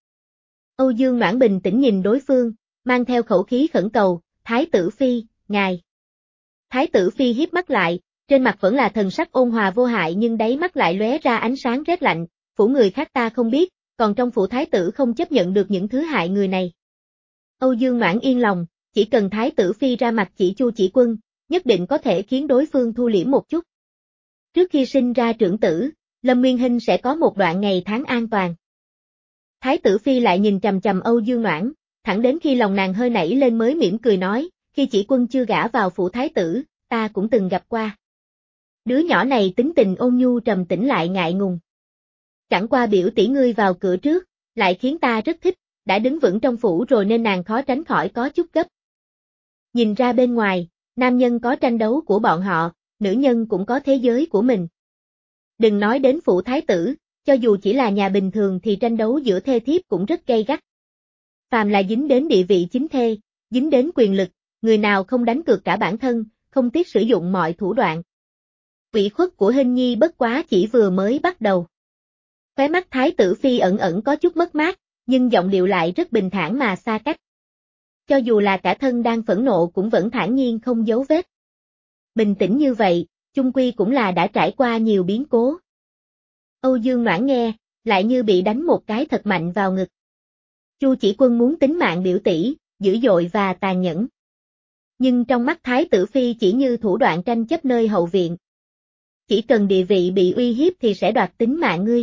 A: Âu Dương Noãn bình tĩnh nhìn đối phương, mang theo khẩu khí khẩn cầu, Thái tử Phi, ngài. Thái tử Phi hiếp mắt lại, Trên mặt vẫn là thần sắc ôn hòa vô hại nhưng đáy mắt lại lóe ra ánh sáng rét lạnh, phủ người khác ta không biết, còn trong phủ thái tử không chấp nhận được những thứ hại người này. Âu Dương Noãn yên lòng, chỉ cần thái tử phi ra mặt chỉ Chu Chỉ Quân, nhất định có thể khiến đối phương thu liễm một chút. Trước khi sinh ra trưởng tử, Lâm Nguyên Hinh sẽ có một đoạn ngày tháng an toàn. Thái tử phi lại nhìn chằm chằm Âu Dương Noãn, thẳng đến khi lòng nàng hơi nảy lên mới mỉm cười nói, khi Chỉ Quân chưa gả vào phủ thái tử, ta cũng từng gặp qua. Đứa nhỏ này tính tình ôn nhu trầm tĩnh lại ngại ngùng. Chẳng qua biểu tỷ ngươi vào cửa trước, lại khiến ta rất thích, đã đứng vững trong phủ rồi nên nàng khó tránh khỏi có chút gấp. Nhìn ra bên ngoài, nam nhân có tranh đấu của bọn họ, nữ nhân cũng có thế giới của mình. Đừng nói đến phủ thái tử, cho dù chỉ là nhà bình thường thì tranh đấu giữa thê thiếp cũng rất gay gắt. Phàm là dính đến địa vị chính thê, dính đến quyền lực, người nào không đánh cược cả bản thân, không tiếc sử dụng mọi thủ đoạn. Ủy khuất của Hinh Nhi bất quá chỉ vừa mới bắt đầu. Khóe mắt thái tử phi ẩn ẩn có chút mất mát, nhưng giọng điệu lại rất bình thản mà xa cách. Cho dù là cả thân đang phẫn nộ cũng vẫn thản nhiên không giấu vết. Bình tĩnh như vậy, chung quy cũng là đã trải qua nhiều biến cố. Âu Dương Noãn nghe, lại như bị đánh một cái thật mạnh vào ngực. Chu Chỉ Quân muốn tính mạng biểu tỷ, dữ dội và tàn nhẫn. Nhưng trong mắt thái tử phi chỉ như thủ đoạn tranh chấp nơi hậu viện. Chỉ cần địa vị bị uy hiếp thì sẽ đoạt tính mạng ngươi.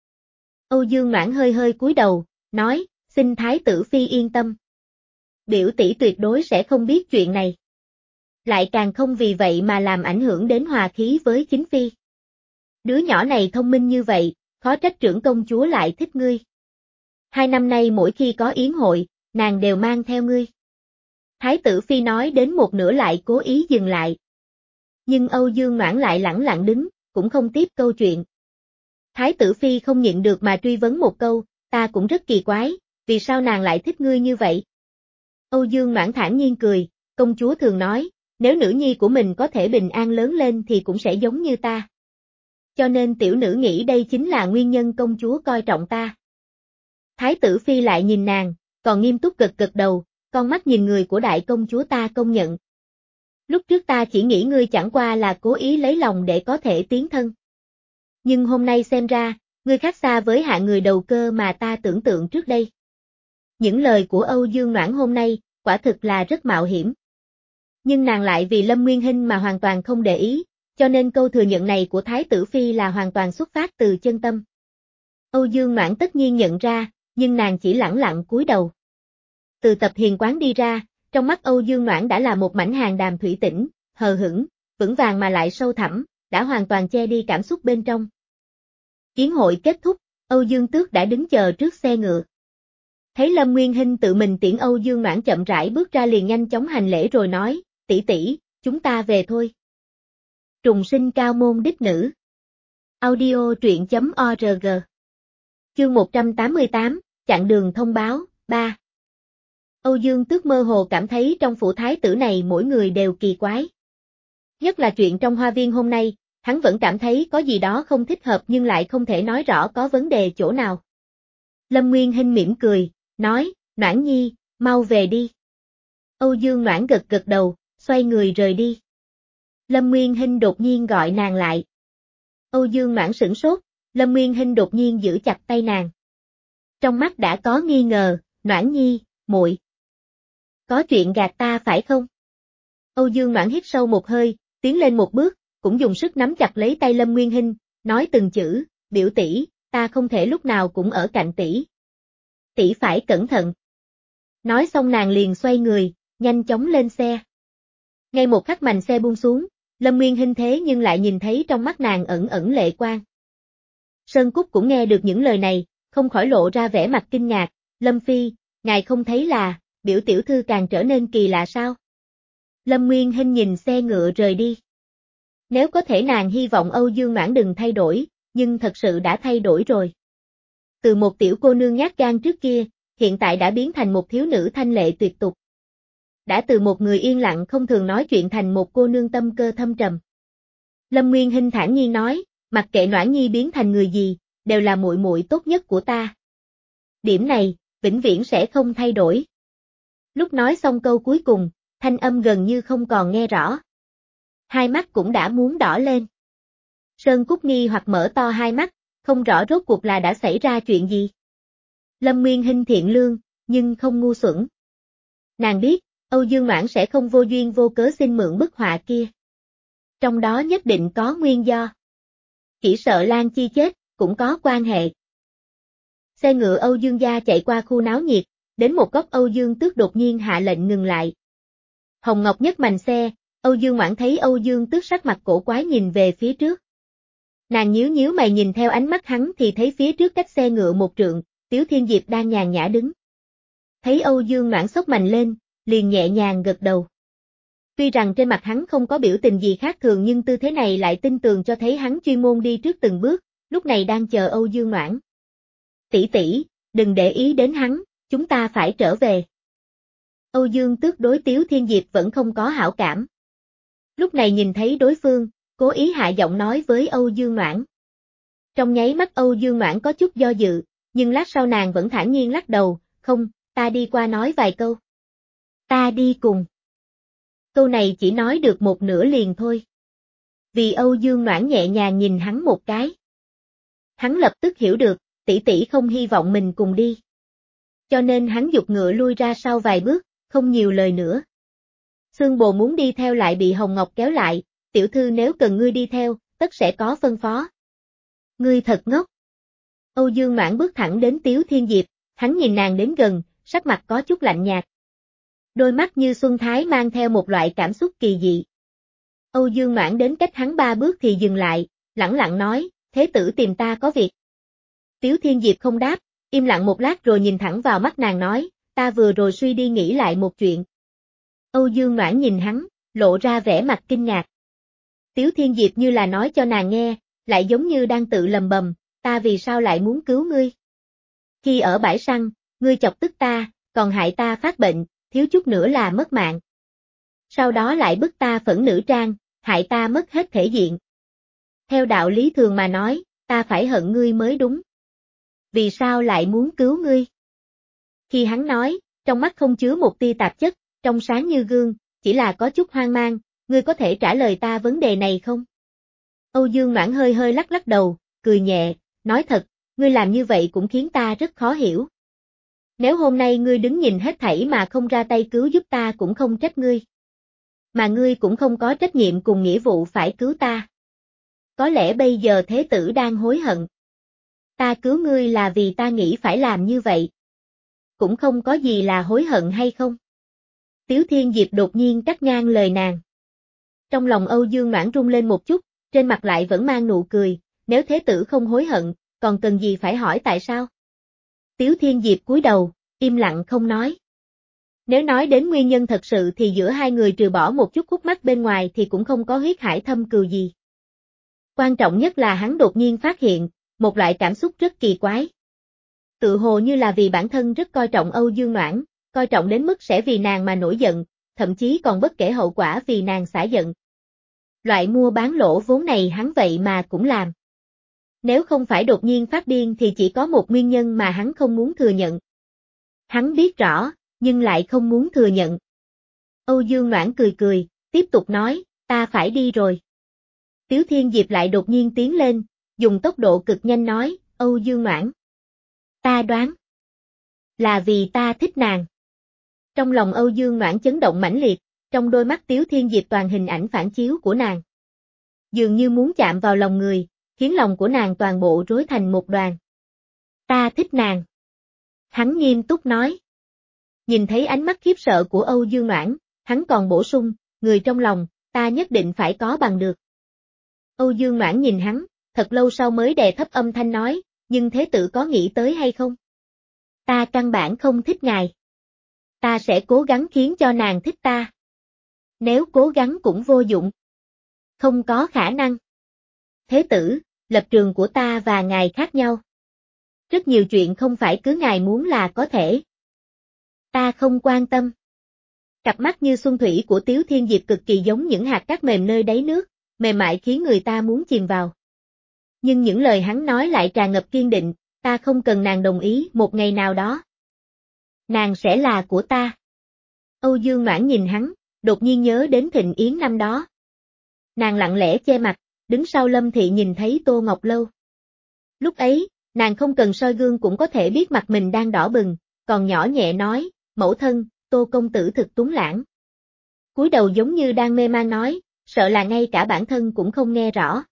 A: Âu Dương Noãn hơi hơi cúi đầu, nói, xin thái tử phi yên tâm. Biểu tỷ tuyệt đối sẽ không biết chuyện này. Lại càng không vì vậy mà làm ảnh hưởng đến hòa khí với chính phi. Đứa nhỏ này thông minh như vậy, khó trách trưởng công chúa lại thích ngươi. Hai năm nay mỗi khi có yến hội, nàng đều mang theo ngươi. Thái tử phi nói đến một nửa lại cố ý dừng lại. Nhưng Âu Dương Noãn lại lẳng lặng đứng, cũng không tiếp câu chuyện. Thái tử phi không nhịn được mà truy vấn một câu, ta cũng rất kỳ quái, vì sao nàng lại thích ngươi như vậy? Âu Dương Noãn thản nhiên cười, công chúa thường nói, nếu nữ nhi của mình có thể bình an lớn lên thì cũng sẽ giống như ta. Cho nên tiểu nữ nghĩ đây chính là nguyên nhân công chúa coi trọng ta. Thái tử phi lại nhìn nàng, còn nghiêm túc gật gật đầu, con mắt nhìn người của đại công chúa ta công nhận. Lúc trước ta chỉ nghĩ ngươi chẳng qua là cố ý lấy lòng để có thể tiến thân. Nhưng hôm nay xem ra, ngươi khác xa với hạng người đầu cơ mà ta tưởng tượng trước đây. Những lời của Âu Dương Noãn hôm nay, quả thực là rất mạo hiểm. Nhưng nàng lại vì Lâm Nguyên Hinh mà hoàn toàn không để ý, cho nên câu thừa nhận này của Thái tử phi là hoàn toàn xuất phát từ chân tâm. Âu Dương Noãn tất nhiên nhận ra, nhưng nàng chỉ lẳng lặng cúi đầu. Từ tập hiền quán đi ra, trong mắt Âu Dương Noãn đã là một mảnh hàng đàm thủy tĩnh, hờ hững, vững vàng mà lại sâu thẳm, đã hoàn toàn che đi cảm xúc bên trong. Yến hội kết thúc, Âu Dương Tước đã đứng chờ trước xe ngựa. Thấy Lâm Nguyên Hinh tự mình tiễn Âu Dương Noãn chậm rãi bước ra liền nhanh chóng hành lễ rồi nói, tỷ tỷ, chúng ta về thôi. Trùng sinh cao môn đích nữ. Audio truyện chấm org. Chương một trăm tám mươi tám, chặng đường thông báo, ba. Âu Dương Tước mơ hồ cảm thấy trong phủ thái tử này mỗi người đều kỳ quái. Nhất là chuyện trong hoa viên hôm nay, hắn vẫn cảm thấy có gì đó không thích hợp nhưng lại không thể nói rõ có vấn đề chỗ nào. Lâm Nguyên Hinh mỉm cười, nói, Noãn nhi, mau về đi. Âu Dương Noãn gật gật đầu, xoay người rời đi. Lâm Nguyên Hinh đột nhiên gọi nàng lại. Âu Dương Noãn sửng sốt, Lâm Nguyên Hinh đột nhiên giữ chặt tay nàng. Trong mắt đã có nghi ngờ, Noãn nhi, muội, có chuyện gạt ta phải không? Âu Dương Noãn hít sâu một hơi, tiến lên một bước, cũng dùng sức nắm chặt lấy tay Lâm Nguyên Hinh, nói từng chữ, biểu tỷ, ta không thể lúc nào cũng ở cạnh tỷ. Tỷ phải cẩn thận. Nói xong nàng liền xoay người, nhanh chóng lên xe. Ngay một khắc mành xe buông xuống, Lâm Nguyên Hinh thế nhưng lại nhìn thấy trong mắt nàng ẩn ẩn lệ quang. Sơn Cúc cũng nghe được những lời này, không khỏi lộ ra vẻ mặt kinh ngạc, Lâm Phi, ngài không thấy là, biểu tiểu thư càng trở nên kỳ lạ sao? Lâm Nguyên Hinh nhìn xe ngựa rời đi. Nếu có thể nàng hy vọng Âu Dương Noãn đừng thay đổi, nhưng thật sự đã thay đổi rồi. Từ một tiểu cô nương nhát gan trước kia, hiện tại đã biến thành một thiếu nữ thanh lệ tuyệt tục. Đã từ một người yên lặng không thường nói chuyện thành một cô nương tâm cơ thâm trầm. Lâm Nguyên Hinh thản nhiên nói, mặc kệ Noãn nhi biến thành người gì, đều là muội muội tốt nhất của ta. Điểm này, vĩnh viễn sẽ không thay đổi. Lúc nói xong câu cuối cùng, thanh âm gần như không còn nghe rõ. hai mắt cũng đã muốn đỏ lên. Sơn Cúc nghi hoặc mở to hai mắt, không rõ rốt cuộc là đã xảy ra chuyện gì. Lâm Nguyên Hinh thiện lương, nhưng không ngu xuẩn. Nàng biết, Âu Dương Noãn sẽ không vô duyên vô cớ xin mượn bức họa kia. Trong đó nhất định có nguyên do. Chỉ sợ Lan Chi chết, cũng có quan hệ. Xe ngựa Âu Dương gia chạy qua khu náo nhiệt, đến một góc Âu Dương Tước đột nhiên hạ lệnh ngừng lại. Hồng Ngọc nhất mành xe, Âu Dương Noãn thấy Âu Dương Tước sắc mặt cổ quái nhìn về phía trước. Nàng nhíu nhíu mày nhìn theo ánh mắt hắn thì thấy phía trước cách xe ngựa một trượng, Tiếu Thiên Diệp đang nhàn nhã đứng. Thấy Âu Dương Noãn sốc mạnh lên, liền nhẹ nhàng gật đầu. Tuy rằng trên mặt hắn không có biểu tình gì khác thường nhưng tư thế này lại tin tường cho thấy hắn chuyên môn đi trước từng bước, lúc này đang chờ Âu Dương Noãn. Tỷ tỷ, đừng để ý đến hắn, chúng ta phải trở về. Âu Dương Tước đối Tiếu Thiên Diệp vẫn không có hảo cảm. Lúc này nhìn thấy đối phương, cố ý hạ giọng nói với Âu Dương Noãn. Trong nháy mắt Âu Dương Noãn có chút do dự, nhưng lát sau nàng vẫn thản nhiên lắc đầu, không, ta đi qua nói vài câu. Ta đi cùng. Câu này chỉ nói được một nửa liền thôi. Vì Âu Dương Noãn nhẹ nhàng nhìn hắn một cái. Hắn lập tức hiểu được, tỷ tỷ không hy vọng mình cùng đi. Cho nên hắn giục ngựa lui ra sau vài bước, không nhiều lời nữa. Xương Bồ muốn đi theo lại bị Hồng Ngọc kéo lại, tiểu thư nếu cần ngươi đi theo, tất sẽ có phân phó. Ngươi thật ngốc. Âu Dương Noãn bước thẳng đến Tiếu Thiên Diệp, hắn nhìn nàng đến gần, sắc mặt có chút lạnh nhạt. Đôi mắt như xuân thái mang theo một loại cảm xúc kỳ dị. Âu Dương Noãn đến cách hắn ba bước thì dừng lại, lẳng lặng nói, thế tử tìm ta có việc. Tiếu Thiên Diệp không đáp, im lặng một lát rồi nhìn thẳng vào mắt nàng nói, ta vừa rồi suy đi nghĩ lại một chuyện. Âu Dương Noãn nhìn hắn, lộ ra vẻ mặt kinh ngạc. Tiếu Thiên Diệp như là nói cho nàng nghe, lại giống như đang tự lầm bầm, ta vì sao lại muốn cứu ngươi? Khi ở bãi săn, ngươi chọc tức ta, còn hại ta phát bệnh, thiếu chút nữa là mất mạng. Sau đó lại bức ta phẫn nữ trang, hại ta mất hết thể diện. Theo đạo lý thường mà nói, ta phải hận ngươi mới đúng. Vì sao lại muốn cứu ngươi? Khi hắn nói, trong mắt không chứa một tia tạp chất, trong sáng như gương, chỉ là có chút hoang mang, ngươi có thể trả lời ta vấn đề này không? Âu Dương Noãn hơi hơi lắc lắc đầu, cười nhẹ, nói thật, ngươi làm như vậy cũng khiến ta rất khó hiểu. Nếu hôm nay ngươi đứng nhìn hết thảy mà không ra tay cứu giúp ta cũng không trách ngươi. Mà ngươi cũng không có trách nhiệm cùng nghĩa vụ phải cứu ta. Có lẽ bây giờ thế tử đang hối hận. Ta cứu ngươi là vì ta nghĩ phải làm như vậy. Cũng không có gì là hối hận hay không. Tiếu Thiên Diệp đột nhiên cắt ngang lời nàng. Trong lòng Âu Dương Noãn rung lên một chút, trên mặt lại vẫn mang nụ cười, nếu thế tử không hối hận, còn cần gì phải hỏi tại sao? Tiếu Thiên Diệp cúi đầu, im lặng không nói. Nếu nói đến nguyên nhân thật sự thì giữa hai người trừ bỏ một chút khúc mắc bên ngoài thì cũng không có huyết hải thâm cừu gì. Quan trọng nhất là hắn đột nhiên phát hiện, một loại cảm xúc rất kỳ quái. Tự hồ như là vì bản thân rất coi trọng Âu Dương Noãn, coi trọng đến mức sẽ vì nàng mà nổi giận, thậm chí còn bất kể hậu quả vì nàng xả giận. Loại mua bán lỗ vốn này hắn vậy mà cũng làm. Nếu không phải đột nhiên phát điên thì chỉ có một nguyên nhân mà hắn không muốn thừa nhận. Hắn biết rõ, nhưng lại không muốn thừa nhận. Âu Dương Noãn cười cười, tiếp tục nói, ta phải đi rồi. Tiếu Thiên Diệp lại đột nhiên tiến lên, dùng tốc độ cực nhanh nói, Âu Dương Noãn. Ta đoán. Là vì ta thích nàng. Trong lòng Âu Dương Noãn chấn động mãnh liệt, trong đôi mắt Tiếu Thiên Diệp toàn hình ảnh phản chiếu của nàng. Dường như muốn chạm vào lòng người, khiến lòng của nàng toàn bộ rối thành một đoàn. Ta thích nàng. Hắn nghiêm túc nói. Nhìn thấy ánh mắt khiếp sợ của Âu Dương Noãn, hắn còn bổ sung, người trong lòng, ta nhất định phải có bằng được. Âu Dương Noãn nhìn hắn, thật lâu sau mới đè thấp âm thanh nói, nhưng thế tử có nghĩ tới hay không? Ta căn bản không thích ngài. Ta sẽ cố gắng khiến cho nàng thích ta. Nếu cố gắng cũng vô dụng. Không có khả năng. Thế tử, lập trường của ta và ngài khác nhau. Rất nhiều chuyện không phải cứ ngài muốn là có thể. Ta không quan tâm. Cặp mắt như xuân thủy của Tiếu Thiên Diệp cực kỳ giống những hạt cát mềm nơi đáy nước, mềm mại khiến người ta muốn chìm vào. Nhưng những lời hắn nói lại tràn ngập kiên định, ta không cần nàng đồng ý một ngày nào đó. Nàng sẽ là của ta. Âu Dương Noãn nhìn hắn, đột nhiên nhớ đến Thịnh Yến năm đó. Nàng lặng lẽ che mặt, đứng sau Lâm Thị nhìn thấy Tô Ngọc Lâu. Lúc ấy, nàng không cần soi gương cũng có thể biết mặt mình đang đỏ bừng, còn nhỏ nhẹ nói, mẫu thân, Tô công tử thực tuấn lãng. Cúi đầu giống như đang mê man nói, sợ là ngay cả bản thân cũng không nghe rõ.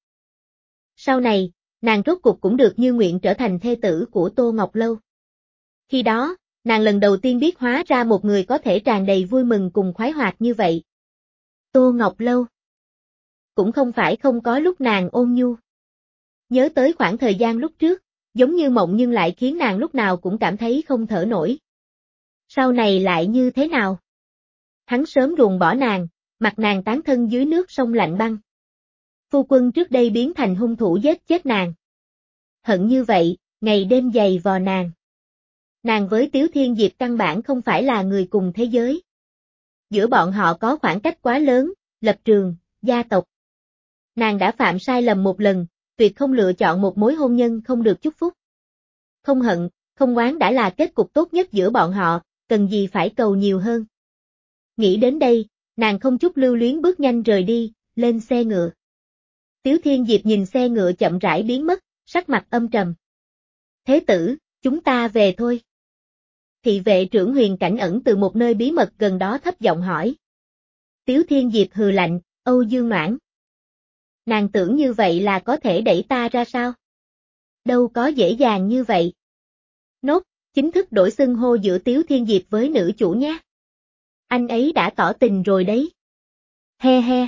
A: Sau này, nàng rốt cục cũng được như nguyện trở thành thê tử của Tô Ngọc Lâu. Khi đó, nàng lần đầu tiên biết hóa ra một người có thể tràn đầy vui mừng cùng khoái hoạt như vậy. Tô Ngọc Lâu. Cũng không phải không có lúc nàng ôn nhu. Nhớ tới khoảng thời gian lúc trước, giống như mộng nhưng lại khiến nàng lúc nào cũng cảm thấy không thở nổi. Sau này lại như thế nào? Hắn sớm ruồng bỏ nàng, mặc nàng tán thân dưới nước sông lạnh băng. Phu quân trước đây biến thành hung thủ giết chết nàng. Hận như vậy, ngày đêm giày vò nàng. Nàng với Tiếu Thiên Diệp căn bản không phải là người cùng thế giới. Giữa bọn họ có khoảng cách quá lớn, lập trường, gia tộc. Nàng đã phạm sai lầm một lần, tuyệt không lựa chọn một mối hôn nhân không được chúc phúc. Không hận, không oán đã là kết cục tốt nhất giữa bọn họ, cần gì phải cầu nhiều hơn. Nghĩ đến đây, nàng không chút lưu luyến bước nhanh rời đi, lên xe ngựa. Tiếu Thiên Diệp nhìn xe ngựa chậm rãi biến mất, sắc mặt âm trầm. Thế tử, chúng ta về thôi. Thị vệ trưởng Huyền Cảnh ẩn từ một nơi bí mật gần đó thấp giọng hỏi. Tiếu Thiên Diệp hừ lạnh, Âu Dương Noãn. Nàng tưởng như vậy là có thể đẩy ta ra sao? Đâu có dễ dàng như vậy. Nốt, chính thức đổi xưng hô giữa Tiếu Thiên Diệp với nữ chủ nhé. Anh ấy đã tỏ tình rồi đấy. He he.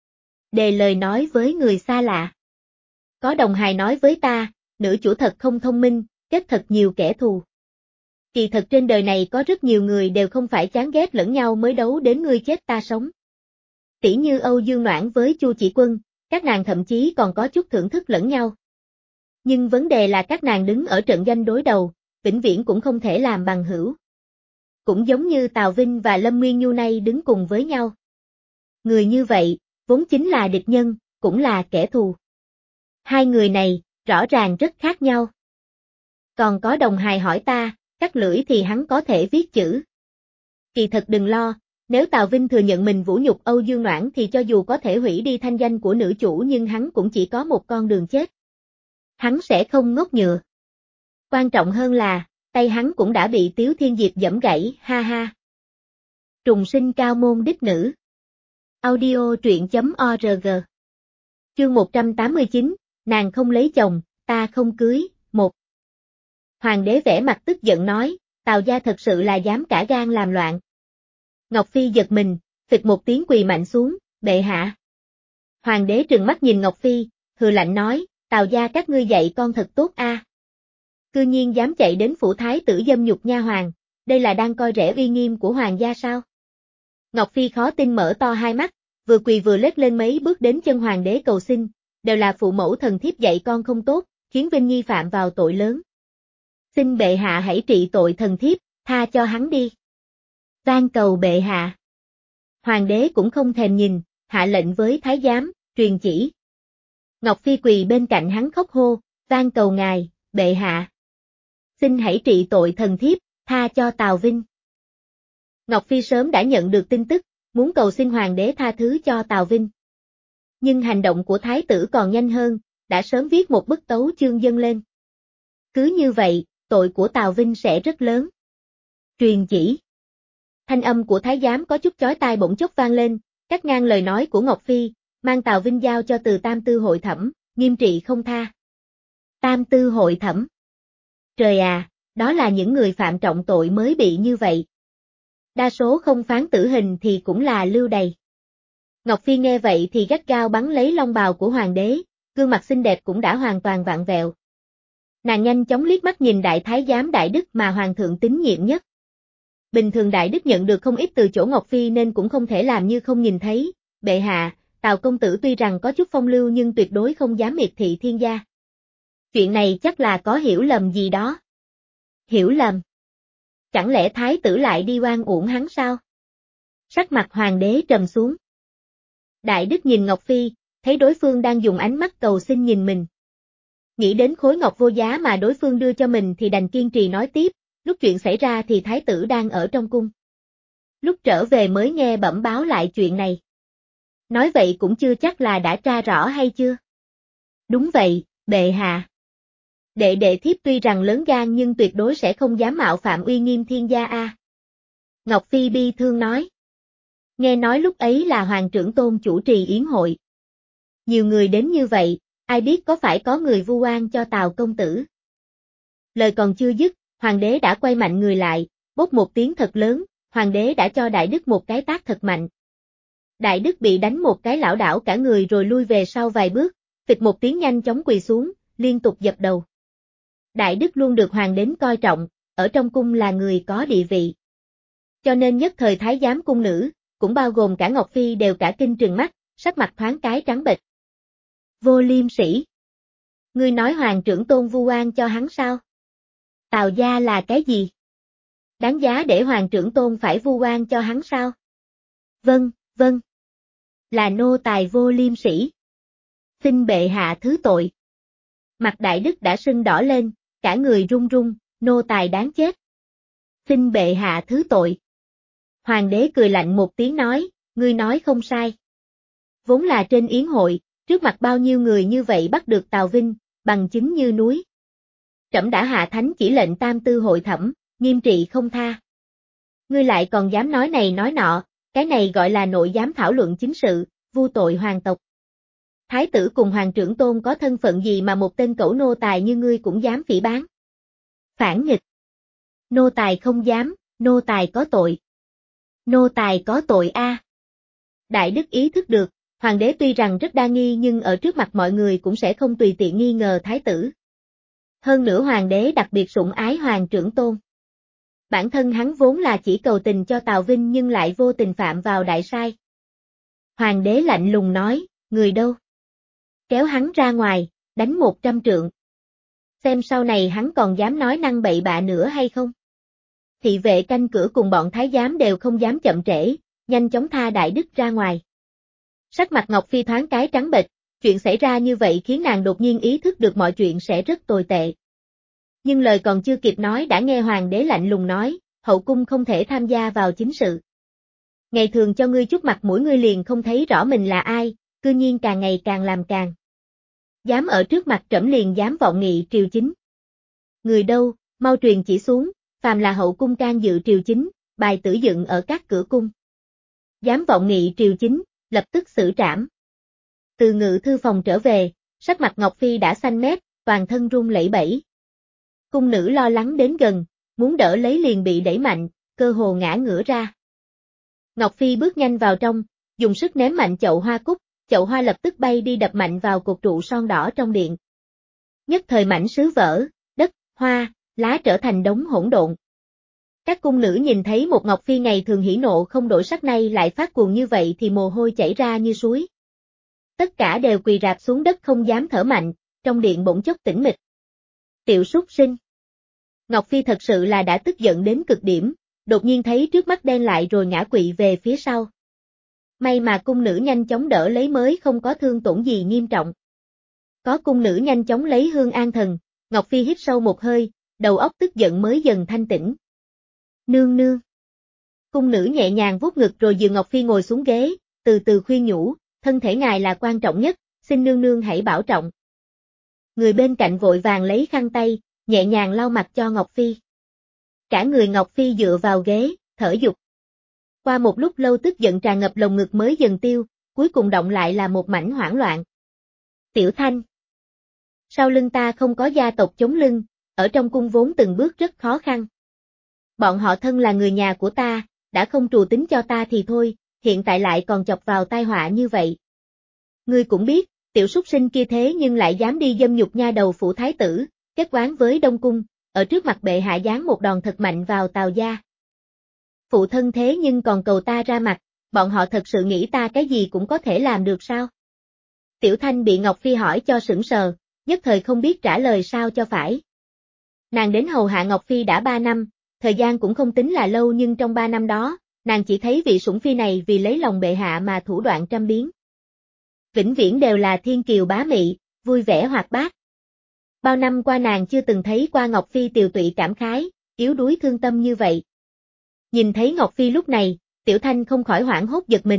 A: Đề lời nói với người xa lạ. Có đồng hài nói với ta, nữ chủ thật không thông minh, kết thật nhiều kẻ thù. Kỳ thật trên đời này có rất nhiều người đều không phải chán ghét lẫn nhau mới đấu đến ngươi chết ta sống. Tỉ như Âu Dương Noãn với Chu Chỉ Quân, các nàng thậm chí còn có chút thưởng thức lẫn nhau. Nhưng vấn đề là các nàng đứng ở trận doanh đối đầu, vĩnh viễn cũng không thể làm bằng hữu. Cũng giống như Tào Vinh và Lâm Nguyên Nhu nay đứng cùng với nhau. Người như vậy, vốn chính là địch nhân, cũng là kẻ thù. Hai người này, rõ ràng rất khác nhau. Còn có đồng hài hỏi ta, cắt lưỡi thì hắn có thể viết chữ. Kỳ thật đừng lo, nếu Tào Vinh thừa nhận mình vũ nhục Âu Dương Noãn thì cho dù có thể hủy đi thanh danh của nữ chủ nhưng hắn cũng chỉ có một con đường chết. Hắn sẽ không ngốc nhựa. Quan trọng hơn là, tay hắn cũng đã bị Tiếu Thiên Diệp giẫm gãy, ha ha. Trùng sinh cao môn đích nữ. Audio truyện chấm org. Chương một trăm tám mươi chín, nàng không lấy chồng, ta không cưới, một. Hoàng đế vẻ mặt tức giận nói, Tào gia thật sự là dám cả gan làm loạn. Ngọc Phi giật mình, phịch một tiếng quỳ mạnh xuống, bệ hạ. Hoàng đế trừng mắt nhìn Ngọc Phi, hừ lạnh nói, Tào gia các ngươi dạy con thật tốt a. À. Cư nhiên dám chạy đến phủ thái tử dâm nhục nha hoàng, đây là đang coi rẻ uy nghiêm của hoàng gia sao? Ngọc Phi khó tin mở to hai mắt, vừa quỳ vừa lết lên mấy bước đến chân hoàng đế cầu xin, đều là phụ mẫu thần thiếp dạy con không tốt, khiến Vinh Nhi phạm vào tội lớn. Xin bệ hạ hãy trị tội thần thiếp, tha cho hắn đi. Van cầu bệ hạ. Hoàng đế cũng không thèm nhìn, hạ lệnh với thái giám, truyền chỉ. Ngọc Phi quỳ bên cạnh hắn khóc hô, van cầu ngài, bệ hạ. Xin hãy trị tội thần thiếp, tha cho Tào Vinh. Ngọc Phi sớm đã nhận được tin tức, muốn cầu xin hoàng đế tha thứ cho Tào Vinh. Nhưng hành động của thái tử còn nhanh hơn, đã sớm viết một bức tấu chương dâng lên. Cứ như vậy, tội của Tào Vinh sẽ rất lớn. Truyền chỉ. Thanh âm của thái giám có chút chói tai bỗng chốc vang lên, cắt ngang lời nói của Ngọc Phi, mang Tào Vinh giao cho từ tam tư hội thẩm, nghiêm trị không tha. Tam tư hội thẩm. Trời à, đó là những người phạm trọng tội mới bị như vậy. Đa số không phán tử hình thì cũng là lưu đày. Ngọc Phi nghe vậy thì gắt gao bắn lấy long bào của hoàng đế, gương mặt xinh đẹp cũng đã hoàn toàn vặn vẹo. Nàng nhanh chóng liếc mắt nhìn đại thái giám Đại Đức mà hoàng thượng tín nhiệm nhất. Bình thường Đại Đức nhận được không ít từ chỗ Ngọc Phi nên cũng không thể làm như không nhìn thấy, bệ hạ, Tào công tử tuy rằng có chút phong lưu nhưng tuyệt đối không dám miệt thị thiên gia. Chuyện này chắc là có hiểu lầm gì đó. Hiểu lầm? Chẳng lẽ thái tử lại đi oan uổng hắn sao? Sắc mặt hoàng đế trầm xuống. Đại Đức nhìn Ngọc Phi, thấy đối phương đang dùng ánh mắt cầu xin nhìn mình. Nghĩ đến khối ngọc vô giá mà đối phương đưa cho mình thì đành kiên trì nói tiếp, lúc chuyện xảy ra thì thái tử đang ở trong cung. Lúc trở về mới nghe bẩm báo lại chuyện này. Nói vậy cũng chưa chắc là đã tra rõ hay chưa? Đúng vậy, bệ hạ. Đệ đệ thiếp tuy rằng lớn gan nhưng tuyệt đối sẽ không dám mạo phạm uy nghiêm thiên gia a. Ngọc Phi bi thương nói. Nghe nói lúc ấy là Hoàng trưởng tôn chủ trì yến hội. Nhiều người đến như vậy, ai biết có phải có người vu oan cho Tào công tử. Lời còn chưa dứt, Hoàng đế đã quay mạnh người lại, bốc một tiếng thật lớn, Hoàng đế đã cho Đại Đức một cái tát thật mạnh. Đại Đức bị đánh một cái lảo đảo cả người rồi lui về sau vài bước, phịch một tiếng nhanh chóng quỳ xuống, liên tục dập đầu. Đại Đức luôn được Hoàng đến coi trọng, ở trong cung là người có địa vị. Cho nên nhất thời thái giám cung nữ, cũng bao gồm cả Ngọc Phi đều cả kinh trừng mắt, sắc mặt thoáng cái trắng bệch. Vô liêm sỉ. Ngươi nói Hoàng trưởng tôn vu oan cho hắn sao? Tào gia là cái gì? Đáng giá để Hoàng trưởng tôn phải vu oan cho hắn sao? Vâng, vâng. Là nô tài vô liêm sỉ. Xin bệ hạ thứ tội. Mặt Đại Đức đã sưng đỏ lên, cả người run run, nô tài đáng chết. Xin bệ hạ thứ tội. Hoàng đế cười lạnh một tiếng nói, ngươi nói không sai. Vốn là trên yến hội, trước mặt bao nhiêu người như vậy bắt được Tào Vinh, bằng chứng như núi. Trẫm đã hạ thánh chỉ lệnh tam tư hội thẩm, nghiêm trị không tha. Ngươi lại còn dám nói này nói nọ, cái này gọi là nội giám thảo luận chính sự, vu tội hoàng tộc. Thái tử cùng Hoàng trưởng tôn có thân phận gì mà một tên cẩu nô tài như ngươi cũng dám phỉ báng? Phản nghịch. Nô tài không dám, nô tài có tội. Nô tài có tội a. Đại Đức ý thức được, Hoàng đế tuy rằng rất đa nghi nhưng ở trước mặt mọi người cũng sẽ không tùy tiện nghi ngờ Thái tử. Hơn nữa Hoàng đế đặc biệt sủng ái Hoàng trưởng tôn. Bản thân hắn vốn là chỉ cầu tình cho Tào Vinh nhưng lại vô tình phạm vào đại sai. Hoàng đế lạnh lùng nói, người đâu? Kéo hắn ra ngoài, đánh một trăm trượng. Xem sau này hắn còn dám nói năng bậy bạ nữa hay không? Thị vệ canh cửa cùng bọn thái giám đều không dám chậm trễ, nhanh chóng tha Đại Đức ra ngoài. Sắc mặt Ngọc Phi thoáng cái trắng bệch, chuyện xảy ra như vậy khiến nàng đột nhiên ý thức được mọi chuyện sẽ rất tồi tệ. Nhưng lời còn chưa kịp nói đã nghe Hoàng đế lạnh lùng nói, hậu cung không thể tham gia vào chính sự. Ngày thường cho ngươi chút mặt mũi ngươi liền không thấy rõ mình là ai, cư nhiên càng ngày càng làm càng. Dám ở trước mặt trẫm liền dám vọng nghị triều chính. Người đâu, mau truyền chỉ xuống, phàm là hậu cung can dự triều chính, bài tử dựng ở các cửa cung. Dám vọng nghị triều chính, lập tức xử trảm. Từ ngự thư phòng trở về, sắc mặt Ngọc Phi đã xanh mét, toàn thân run lẩy bẩy. Cung nữ lo lắng đến gần, muốn đỡ lấy liền bị đẩy mạnh, cơ hồ ngã ngửa ra. Ngọc Phi bước nhanh vào trong, dùng sức ném mạnh chậu hoa cúc, chậu hoa lập tức bay đi đập mạnh vào cột trụ son đỏ trong điện. Nhất thời mảnh sứ vỡ, đất, hoa, lá trở thành đống hỗn độn. Các cung nữ nhìn thấy một Ngọc Phi ngày thường hỉ nộ không đổi sắc nay lại phát cuồng như vậy thì mồ hôi chảy ra như suối. Tất cả đều quỳ rạp xuống đất không dám thở mạnh, trong điện bỗng chốc tĩnh mịch. Tiểu súc sinh. Ngọc Phi thật sự là đã tức giận đến cực điểm, đột nhiên thấy trước mắt đen lại rồi ngã quỵ về phía sau. May mà cung nữ nhanh chóng đỡ lấy mới không có thương tổn gì nghiêm trọng. Có cung nữ nhanh chóng lấy hương an thần, Ngọc Phi hít sâu một hơi, đầu óc tức giận mới dần thanh tĩnh. Nương nương. Cung nữ nhẹ nhàng vuốt ngực rồi dìu Ngọc Phi ngồi xuống ghế, từ từ khuyên nhủ, thân thể ngài là quan trọng nhất, xin nương nương hãy bảo trọng. Người bên cạnh vội vàng lấy khăn tay, nhẹ nhàng lau mặt cho Ngọc Phi. Cả người Ngọc Phi dựa vào ghế, thở dục. Qua một lúc lâu tức giận tràn ngập lồng ngực mới dần tiêu, cuối cùng động lại là một mảnh hoảng loạn. Tiểu Thanh. Sau lưng ta không có gia tộc chống lưng, ở trong cung vốn từng bước rất khó khăn. Bọn họ thân là người nhà của ta, đã không trù tính cho ta thì thôi, hiện tại lại còn chọc vào tai họa như vậy. Ngươi cũng biết, tiểu súc sinh kia thế nhưng lại dám đi dâm nhục nha đầu phủ thái tử, kết oán với Đông Cung, ở trước mặt bệ hạ giáng một đòn thật mạnh vào Tào gia. Phụ thân thế nhưng còn cầu ta ra mặt, bọn họ thật sự nghĩ ta cái gì cũng có thể làm được sao? Tiểu Thanh bị Ngọc Phi hỏi cho sững sờ, nhất thời không biết trả lời sao cho phải. Nàng đến hầu hạ Ngọc Phi đã ba năm, thời gian cũng không tính là lâu nhưng trong ba năm đó, nàng chỉ thấy vị sủng phi này vì lấy lòng bệ hạ mà thủ đoạn trăm biến. Vĩnh viễn đều là thiên kiều bá mị, vui vẻ hoạt bát. Bao năm qua nàng chưa từng thấy qua Ngọc Phi tiều tụy cảm khái, yếu đuối thương tâm như vậy. Nhìn thấy Ngọc Phi lúc này, Tiểu Thanh không khỏi hoảng hốt giật mình,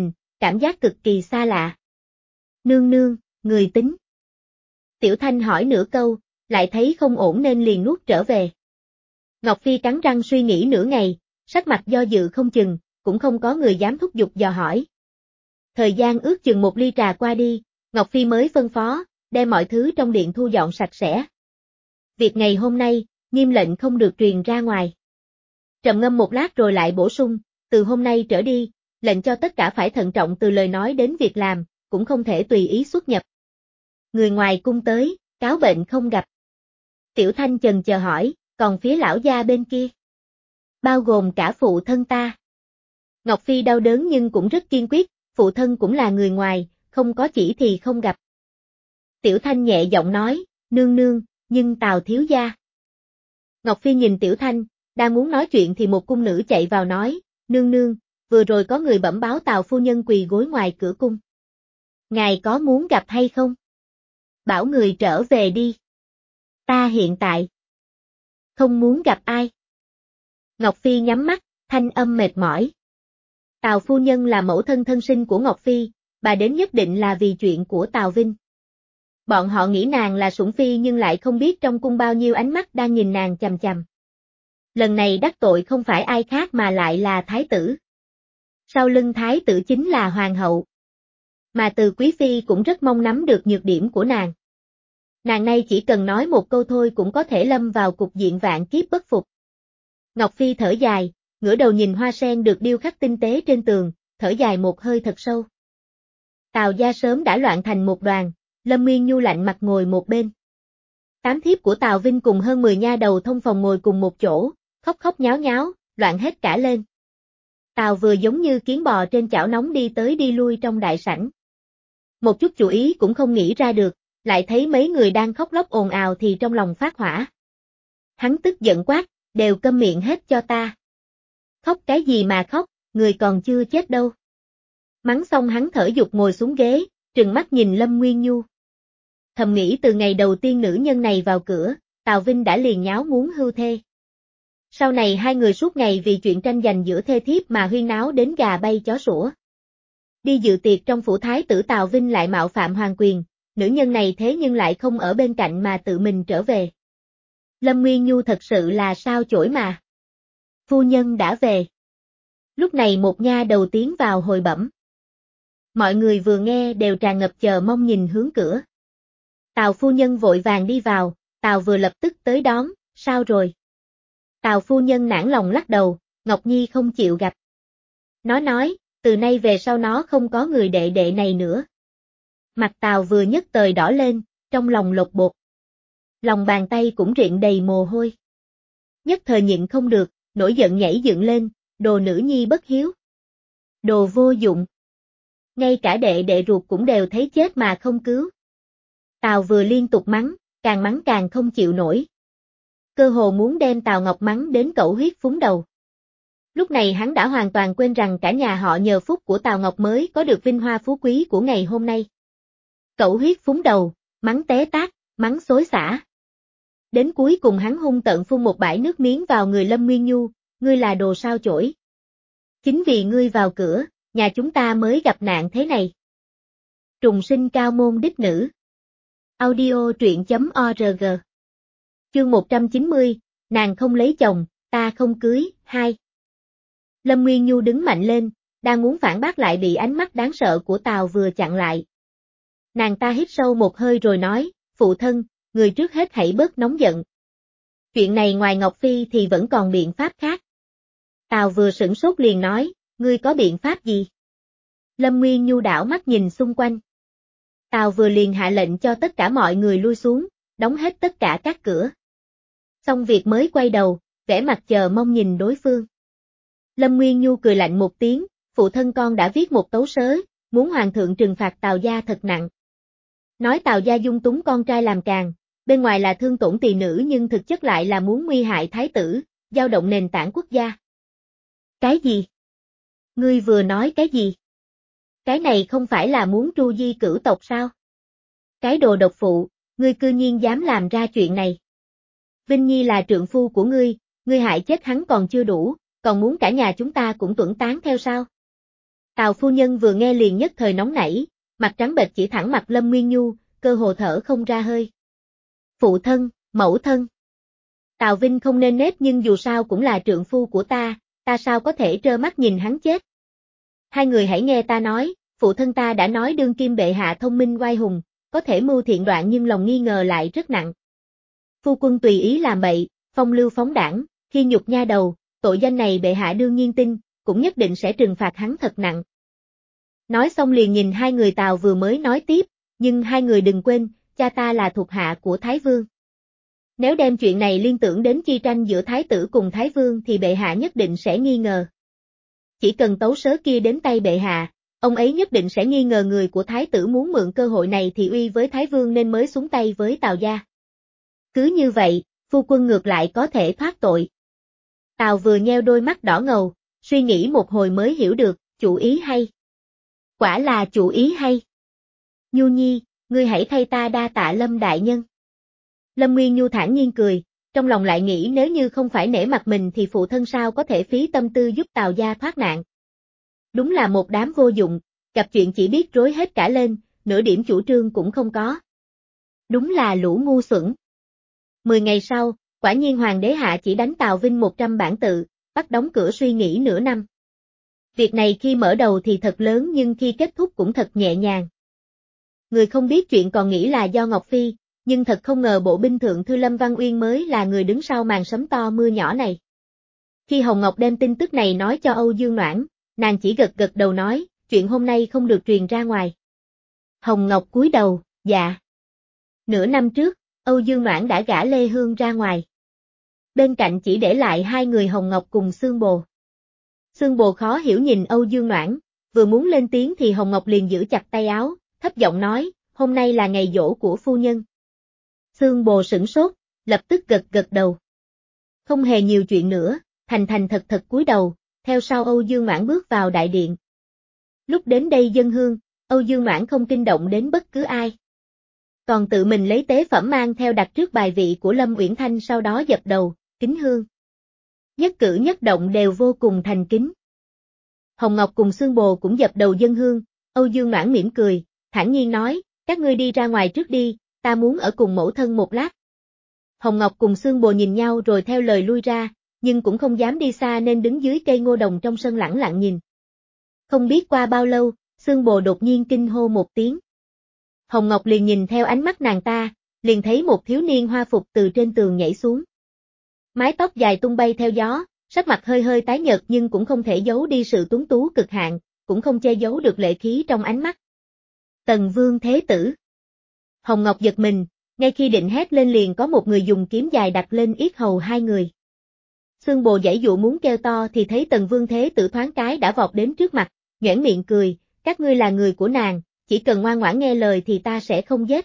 A: cảm giác cực kỳ xa lạ. Nương nương, người tính. Tiểu Thanh hỏi nửa câu, lại thấy không ổn nên liền nuốt trở về. Ngọc Phi cắn răng suy nghĩ nửa ngày, sắc mặt do dự không chừng, cũng không có người dám thúc giục dò hỏi. Thời gian ước chừng một ly trà qua đi, Ngọc Phi mới phân phó, đem mọi thứ trong điện thu dọn sạch sẽ. Việc ngày hôm nay, nghiêm lệnh không được truyền ra ngoài. Trầm ngâm một lát rồi lại bổ sung, từ hôm nay trở đi, lệnh cho tất cả phải thận trọng từ lời nói đến việc làm, cũng không thể tùy ý xuất nhập. Người ngoài cung tới, cáo bệnh không gặp. Tiểu Thanh chần chờ hỏi, còn phía lão gia bên kia? Bao gồm cả phụ thân ta. Ngọc Phi đau đớn nhưng cũng rất kiên quyết, phụ thân cũng là người ngoài, không có chỉ thì không gặp. Tiểu Thanh nhẹ giọng nói, nương nương, nhưng Tào thiếu gia. Ngọc Phi nhìn Tiểu Thanh, đang muốn nói chuyện thì một cung nữ chạy vào nói, nương nương, vừa rồi có người bẩm báo Tào phu nhân quỳ gối ngoài cửa cung. Ngài có muốn gặp hay không? Bảo người trở về đi. Ta hiện tại không muốn gặp ai. Ngọc Phi nhắm mắt, thanh âm mệt mỏi. Tào phu nhân là mẫu thân thân sinh của Ngọc Phi, bà đến nhất định là vì chuyện của Tào Vinh. Bọn họ nghĩ nàng là sủng phi nhưng lại không biết trong cung bao nhiêu ánh mắt đang nhìn nàng chằm chằm. Lần này đắc tội không phải ai khác mà lại là thái tử. Sau lưng thái tử chính là hoàng hậu. Mà Từ quý phi cũng rất mong nắm được nhược điểm của nàng. Nàng nay chỉ cần nói một câu thôi cũng có thể lâm vào cục diện vạn kiếp bất phục. Ngọc Phi thở dài, ngửa đầu nhìn hoa sen được điêu khắc tinh tế trên tường, thở dài một hơi thật sâu. Tào gia sớm đã loạn thành một đoàn, Lâm Nguyên Nhu lạnh mặt ngồi một bên. Tám thiếp của Tào Vinh cùng hơn mười nha đầu thông phòng ngồi cùng một chỗ, khóc khóc nháo nháo, loạn hết cả lên. Tào vừa giống như kiến bò trên chảo nóng đi tới đi lui trong đại sảnh. Một chút chủ ý cũng không nghĩ ra được, lại thấy mấy người đang khóc lóc ồn ào thì trong lòng phát hỏa. Hắn tức giận quát, đều câm miệng hết cho ta. Khóc cái gì mà khóc, người còn chưa chết đâu. Mắng xong hắn thở dục ngồi xuống ghế, trừng mắt nhìn Lâm Nguyên Nhu. Thầm nghĩ từ ngày đầu tiên nữ nhân này vào cửa, Tào Vinh đã liền nháo muốn hưu thê. Sau này hai người suốt ngày vì chuyện tranh giành giữa thê thiếp mà huyên náo đến gà bay chó sủa. Đi dự tiệc trong phủ thái tử Tào Vinh lại mạo phạm hoàng quyền, nữ nhân này thế nhưng lại không ở bên cạnh mà tự mình trở về. Lâm Nguyên Nhu thật sự là sao chổi mà. Phu nhân đã về. Lúc này một nha đầu tiến vào hồi bẩm. Mọi người vừa nghe đều tràn ngập chờ mong nhìn hướng cửa. Tào phu nhân vội vàng đi vào, Tào vừa lập tức tới đón, sao rồi? Tào phu nhân nản lòng lắc đầu, Ngọc Nhi không chịu gặp. Nó nói, từ nay về sau nó không có người đệ đệ này nữa. Mặt Tào vừa nhất tời đỏ lên, trong lòng lột bột. Lòng bàn tay cũng rịn đầy mồ hôi. Nhất thời nhịn không được, nổi giận nhảy dựng lên, đồ nữ nhi bất hiếu. Đồ vô dụng. Ngay cả đệ đệ ruột cũng đều thấy chết mà không cứu. Tào vừa liên tục mắng, càng mắng càng không chịu nổi. Cơ hồ muốn đem Tào Ngọc mắng đến cẩu huyết phúng đầu. Lúc này hắn đã hoàn toàn quên rằng cả nhà họ nhờ phúc của Tào Ngọc mới có được vinh hoa phú quý của ngày hôm nay. Cẩu huyết phúng đầu, mắng té tát, mắng xối xả. Đến cuối cùng hắn hung tợn phun một bãi nước miếng vào người Lâm Nguyên Nhu, ngươi là đồ sao chổi. Chính vì ngươi vào cửa, nhà chúng ta mới gặp nạn thế này. Trùng sinh cao môn đích nữ. Audio truyện chấm org. Chương một trăm chín mươi, nàng không lấy chồng, ta không cưới, hai. Lâm Nguyên Nhu đứng mạnh lên, đang muốn phản bác lại bị ánh mắt đáng sợ của Tào vừa chặn lại. Nàng ta hít sâu một hơi rồi nói, phụ thân, người trước hết hãy bớt nóng giận. Chuyện này ngoài Ngọc Phi thì vẫn còn biện pháp khác. Tào vừa sửng sốt liền nói, ngươi có biện pháp gì? Lâm Nguyên Nhu đảo mắt nhìn xung quanh. Tào vừa liền hạ lệnh cho tất cả mọi người lui xuống, đóng hết tất cả các cửa. Xong việc mới quay đầu, vẻ mặt chờ mong nhìn đối phương. Lâm Nguyên Nhu cười lạnh một tiếng, phụ thân con đã viết một tấu sớ, muốn hoàng thượng trừng phạt Tào gia thật nặng. Nói Tào gia dung túng con trai làm càng, bên ngoài là thương tổn tỳ nữ nhưng thực chất lại là muốn nguy hại thái tử, dao động nền tảng quốc gia. Cái gì? Ngươi vừa nói cái gì? Cái này không phải là muốn tru di cửu tộc sao? Cái đồ độc phụ, ngươi cư nhiên dám làm ra chuyện này. Vinh Nhi là trượng phu của ngươi, ngươi hại chết hắn còn chưa đủ, còn muốn cả nhà chúng ta cũng tuẫn tán theo sao? Tào phu nhân vừa nghe liền nhất thời nóng nảy, mặt trắng bệch chỉ thẳng mặt Lâm Nguyên Nhu, cơ hồ thở không ra hơi. Phụ thân, mẫu thân. Tào Vinh không nên nết nhưng dù sao cũng là trượng phu của ta, ta sao có thể trơ mắt nhìn hắn chết. Hai người hãy nghe ta nói, phụ thân ta đã nói đương kim bệ hạ thông minh oai hùng, có thể mưu thiện đoạn nhưng lòng nghi ngờ lại rất nặng. Phu quân tùy ý làm bậy, phong lưu phóng đảng, khi nhục nha đầu, tội danh này bệ hạ đương nhiên tin, cũng nhất định sẽ trừng phạt hắn thật nặng. Nói xong liền nhìn hai người Tào vừa mới nói tiếp, nhưng hai người đừng quên, cha ta là thuộc hạ của Thái Vương. Nếu đem chuyện này liên tưởng đến chi tranh giữa Thái tử cùng Thái Vương thì bệ hạ nhất định sẽ nghi ngờ. Chỉ cần tấu sớ kia đến tay bệ hạ, ông ấy nhất định sẽ nghi ngờ người của Thái tử muốn mượn cơ hội này thị uy với Thái Vương nên mới xuống tay với Tào gia. Cứ như vậy, phu quân ngược lại có thể thoát tội. Tào vừa nheo đôi mắt đỏ ngầu, suy nghĩ một hồi mới hiểu được, chủ ý hay. Quả là chủ ý hay. Nhu Nhi, ngươi hãy thay ta đa tạ Lâm đại nhân. Lâm Nguyên Nhu thản nhiên cười, trong lòng lại nghĩ nếu như không phải nể mặt mình thì phụ thân sao có thể phí tâm tư giúp Tào gia thoát nạn. Đúng là một đám vô dụng, gặp chuyện chỉ biết rối hết cả lên, nửa điểm chủ trương cũng không có. Đúng là lũ ngu xuẩn. Mười ngày sau, quả nhiên Hoàng đế hạ chỉ đánh Tào Vinh một trăm bản tự, bắt đóng cửa suy nghĩ nửa năm. Việc này khi mở đầu thì thật lớn nhưng khi kết thúc cũng thật nhẹ nhàng. Người không biết chuyện còn nghĩ là do Ngọc Phi, nhưng thật không ngờ bộ binh thượng thư Lâm Văn Uyên mới là người đứng sau màn sấm to mưa nhỏ này. Khi Hồng Ngọc đem tin tức này nói cho Âu Dương Noãn, nàng chỉ gật gật đầu nói, chuyện hôm nay không được truyền ra ngoài. Hồng Ngọc cúi đầu, dạ. Nửa năm trước, Âu Dương Noãn đã gả Lê Hương ra ngoài. Bên cạnh chỉ để lại hai người Hồng Ngọc cùng Xương Bồ. Xương Bồ khó hiểu nhìn Âu Dương Noãn, vừa muốn lên tiếng thì Hồng Ngọc liền giữ chặt tay áo, thấp giọng nói, hôm nay là ngày giỗ của phu nhân. Xương Bồ sửng sốt, lập tức gật gật đầu. Không hề nhiều chuyện nữa, thành thành thật thật cúi đầu, theo sau Âu Dương Noãn bước vào đại điện. Lúc đến đây dâng hương, Âu Dương Noãn không kinh động đến bất cứ ai. Còn tự mình lấy tế phẩm mang theo đặt trước bài vị của Lâm Uyển Thanh sau đó dập đầu, kính hương. Nhất cử nhất động đều vô cùng thành kính. Hồng Ngọc cùng Xương Bồ cũng dập đầu dâng hương, Âu Dương Noãn mỉm cười, thản nhiên nói, các ngươi đi ra ngoài trước đi, ta muốn ở cùng mẫu thân một lát. Hồng Ngọc cùng Xương Bồ nhìn nhau rồi theo lời lui ra, nhưng cũng không dám đi xa nên đứng dưới cây ngô đồng trong sân lẳng lặng nhìn. Không biết qua bao lâu, Xương Bồ đột nhiên kinh hô một tiếng. Hồng Ngọc liền nhìn theo ánh mắt nàng ta, liền thấy một thiếu niên hoa phục từ trên tường nhảy xuống. Mái tóc dài tung bay theo gió, sắc mặt hơi hơi tái nhợt nhưng cũng không thể giấu đi sự tuấn tú cực hạn, cũng không che giấu được lệ khí trong ánh mắt. Tần Vương Thế Tử. Hồng Ngọc giật mình, ngay khi định hét lên liền có một người dùng kiếm dài đặt lên yết hầu hai người. Xương Bồ giãy dụ muốn kêu to thì thấy Tần Vương Thế Tử thoáng cái đã vọt đến trước mặt, nhoẻn miệng cười, các ngươi là người của nàng, chỉ cần ngoan ngoãn nghe lời thì ta sẽ không giết.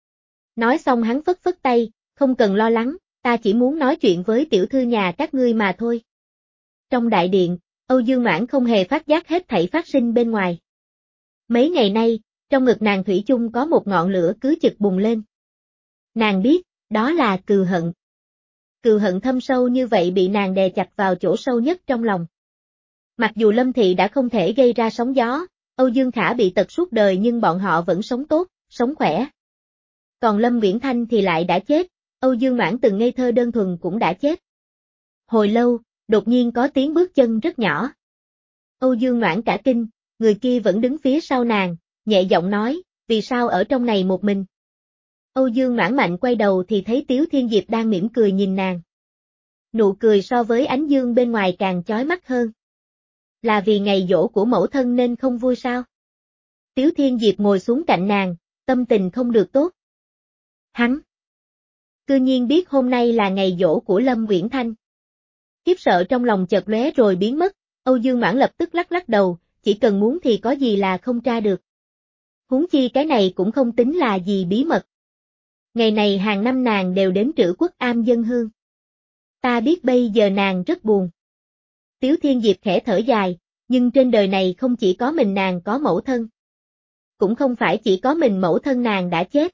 A: Nói xong hắn phất phất tay, không cần lo lắng, ta chỉ muốn nói chuyện với tiểu thư nhà các ngươi mà thôi. Trong đại điện, Âu Dương Noãn không hề phát giác hết thảy phát sinh bên ngoài. Mấy ngày nay, trong ngực nàng thủy chung có một ngọn lửa cứ chực bùng lên. Nàng biết, đó là cừu hận. Cừu hận thâm sâu như vậy bị nàng đè chặt vào chỗ sâu nhất trong lòng. Mặc dù Lâm Thị đã không thể gây ra sóng gió, Âu Dương Khả bị tật suốt đời nhưng bọn họ vẫn sống tốt, sống khỏe. Còn Lâm Uyển Thanh thì lại đã chết, Âu Dương Noãn từng ngây thơ đơn thuần cũng đã chết. Hồi lâu, đột nhiên có tiếng bước chân rất nhỏ. Âu Dương Noãn cả kinh, người kia vẫn đứng phía sau nàng, nhẹ giọng nói, vì sao ở trong này một mình? Âu Dương Noãn mạnh quay đầu thì thấy Tiếu Thiên Diệp đang mỉm cười nhìn nàng. Nụ cười so với ánh dương bên ngoài càng chói mắt hơn. Là vì ngày giỗ của mẫu thân nên không vui sao? Tiếu Thiên Diệp ngồi xuống cạnh nàng, tâm tình không được tốt. Hắn cư nhiên biết hôm nay là ngày giỗ của Lâm Uyển Thanh. Khiếp sợ trong lòng chợt lóe rồi biến mất, Âu Dương Noãn lập tức lắc lắc đầu, chỉ cần muốn thì có gì là không tra được. Huống chi cái này cũng không tính là gì bí mật. Ngày này hàng năm nàng đều đến Trữ Quốc Am dâng hương. Ta biết bây giờ nàng rất buồn. Tiếu Thiên Diệp khẽ thở dài, nhưng trên đời này không chỉ có mình nàng có mẫu thân. Cũng không phải chỉ có mình mẫu thân nàng đã chết.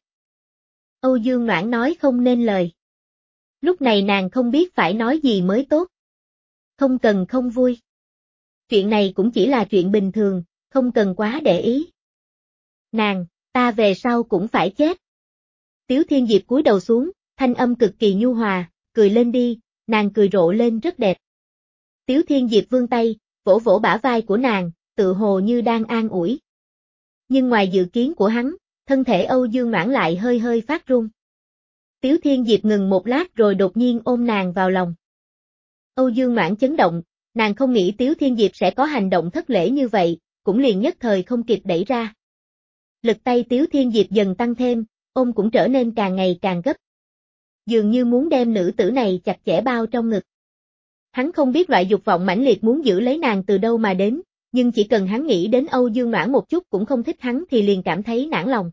A: Âu Dương Noãn nói không nên lời. Lúc này nàng không biết phải nói gì mới tốt. Không cần không vui. Chuyện này cũng chỉ là chuyện bình thường, không cần quá để ý. Nàng, ta về sau cũng phải chết. Tiếu Thiên Diệp cúi đầu xuống, thanh âm cực kỳ nhu hòa, cười lên đi, nàng cười rộ lên rất đẹp. Tiếu Thiên Diệp vươn tay, vỗ vỗ bả vai của nàng, tự hồ như đang an ủi. Nhưng ngoài dự kiến của hắn, thân thể Âu Dương Noãn lại hơi hơi phát run. Tiếu Thiên Diệp ngừng một lát rồi đột nhiên ôm nàng vào lòng. Âu Dương Noãn chấn động, nàng không nghĩ Tiếu Thiên Diệp sẽ có hành động thất lễ như vậy, cũng liền nhất thời không kịp đẩy ra. Lực tay Tiếu Thiên Diệp dần tăng thêm, ôm cũng trở nên càng ngày càng gấp. Dường như muốn đem nữ tử này chặt chẽ bao trong ngực. Hắn không biết loại dục vọng mãnh liệt muốn giữ lấy nàng từ đâu mà đến, nhưng chỉ cần hắn nghĩ đến Âu Dương Noãn một chút cũng không thích hắn thì liền cảm thấy nản lòng.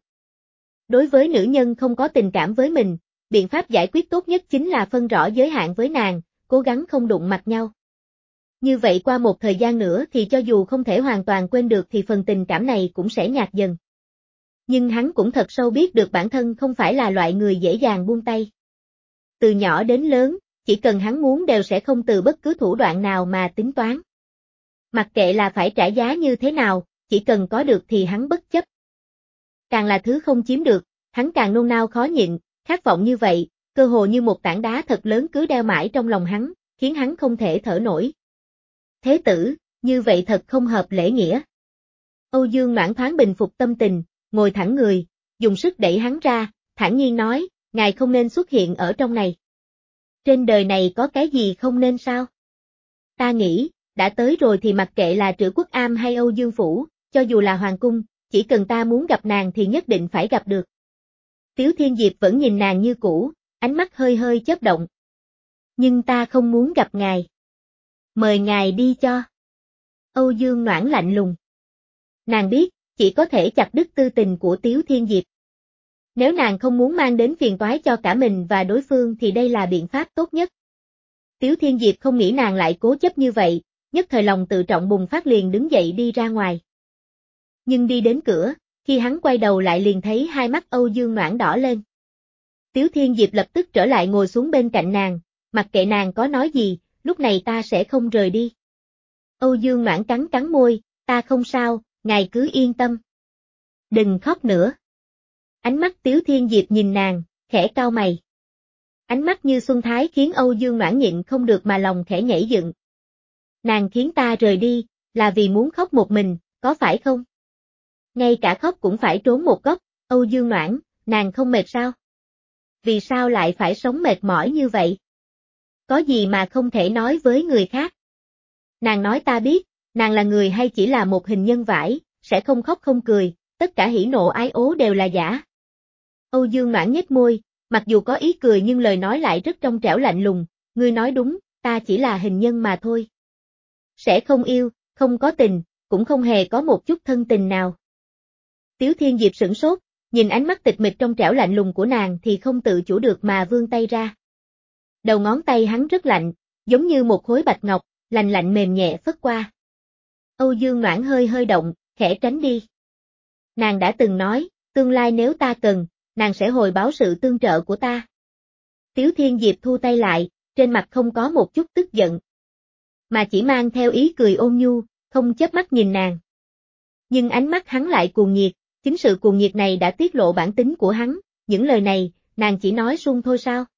A: Đối với nữ nhân không có tình cảm với mình, biện pháp giải quyết tốt nhất chính là phân rõ giới hạn với nàng, cố gắng không đụng mặt nhau. Như vậy qua một thời gian nữa thì cho dù không thể hoàn toàn quên được thì phần tình cảm này cũng sẽ nhạt dần. Nhưng hắn cũng thật sâu biết được bản thân không phải là loại người dễ dàng buông tay. Từ nhỏ đến lớn, chỉ cần hắn muốn đều sẽ không từ bất cứ thủ đoạn nào mà tính toán. Mặc kệ là phải trả giá như thế nào, chỉ cần có được thì hắn bất chấp. Càng là thứ không chiếm được, hắn càng nôn nao khó nhịn, khát vọng như vậy, cơ hồ như một tảng đá thật lớn cứ đeo mãi trong lòng hắn, khiến hắn không thể thở nổi. Thế tử, như vậy thật không hợp lễ nghĩa. Âu Dương Noãn thoáng bình phục tâm tình, ngồi thẳng người, dùng sức đẩy hắn ra, thản nhiên nói, ngài không nên xuất hiện ở trong này. Trên đời này có cái gì không nên sao? Ta nghĩ, đã tới rồi thì mặc kệ là Trữ Quốc Am hay Âu Dương Phủ, cho dù là Hoàng Cung, chỉ cần ta muốn gặp nàng thì nhất định phải gặp được. Tiếu Thiên Diệp vẫn nhìn nàng như cũ, ánh mắt hơi hơi chớp động. Nhưng ta không muốn gặp ngài. Mời ngài đi cho. Âu Dương Noãn lạnh lùng. Nàng biết, chỉ có thể chặt đứt tư tình của Tiếu Thiên Diệp. Nếu nàng không muốn mang đến phiền toái cho cả mình và đối phương thì đây là biện pháp tốt nhất. Tiếu Thiên Diệp không nghĩ nàng lại cố chấp như vậy, nhất thời lòng tự trọng bùng phát liền đứng dậy đi ra ngoài. Nhưng đi đến cửa, khi hắn quay đầu lại liền thấy hai mắt Âu Dương Noãn đỏ lên. Tiếu Thiên Diệp lập tức trở lại ngồi xuống bên cạnh nàng, mặc kệ nàng có nói gì, lúc này ta sẽ không rời đi. Âu Dương Noãn cắn cắn môi, ta không sao, ngài cứ yên tâm. Đừng khóc nữa. Ánh mắt Tiếu Thiên Diệp nhìn nàng, khẽ cau mày. Ánh mắt như xuân thái khiến Âu Dương Noãn nhịn không được mà lòng khẽ nhảy dựng. Nàng khiến ta rời đi, là vì muốn khóc một mình, có phải không? Ngay cả khóc cũng phải trốn một góc, Âu Dương Noãn, nàng không mệt sao? Vì sao lại phải sống mệt mỏi như vậy? Có gì mà không thể nói với người khác? Nàng nói ta biết, nàng là người hay chỉ là một hình nhân vải, sẽ không khóc không cười, tất cả hỉ nộ ái ố đều là giả. Âu Dương Noãn nhếch môi, mặc dù có ý cười nhưng lời nói lại rất trong trẻo lạnh lùng, ngươi nói đúng, ta chỉ là hình nhân mà thôi. Sẽ không yêu, không có tình, cũng không hề có một chút thân tình nào. Tiếu Thiên Diệp sửng sốt, nhìn ánh mắt tịch mịch trong trẻo lạnh lùng của nàng thì không tự chủ được mà vươn tay ra. Đầu ngón tay hắn rất lạnh, giống như một khối bạch ngọc, lạnh lạnh mềm nhẹ phất qua. Âu Dương Noãn hơi hơi động, khẽ tránh đi. Nàng đã từng nói, tương lai nếu ta cần, nàng sẽ hồi báo sự tương trợ của ta. Tiếu Thiên Diệp thu tay lại, trên mặt không có một chút tức giận, mà chỉ mang theo ý cười ôn nhu, không chớp mắt nhìn nàng. Nhưng ánh mắt hắn lại cuồng nhiệt, chính sự cuồng nhiệt này đã tiết lộ bản tính của hắn, những lời này, nàng chỉ nói suông thôi sao?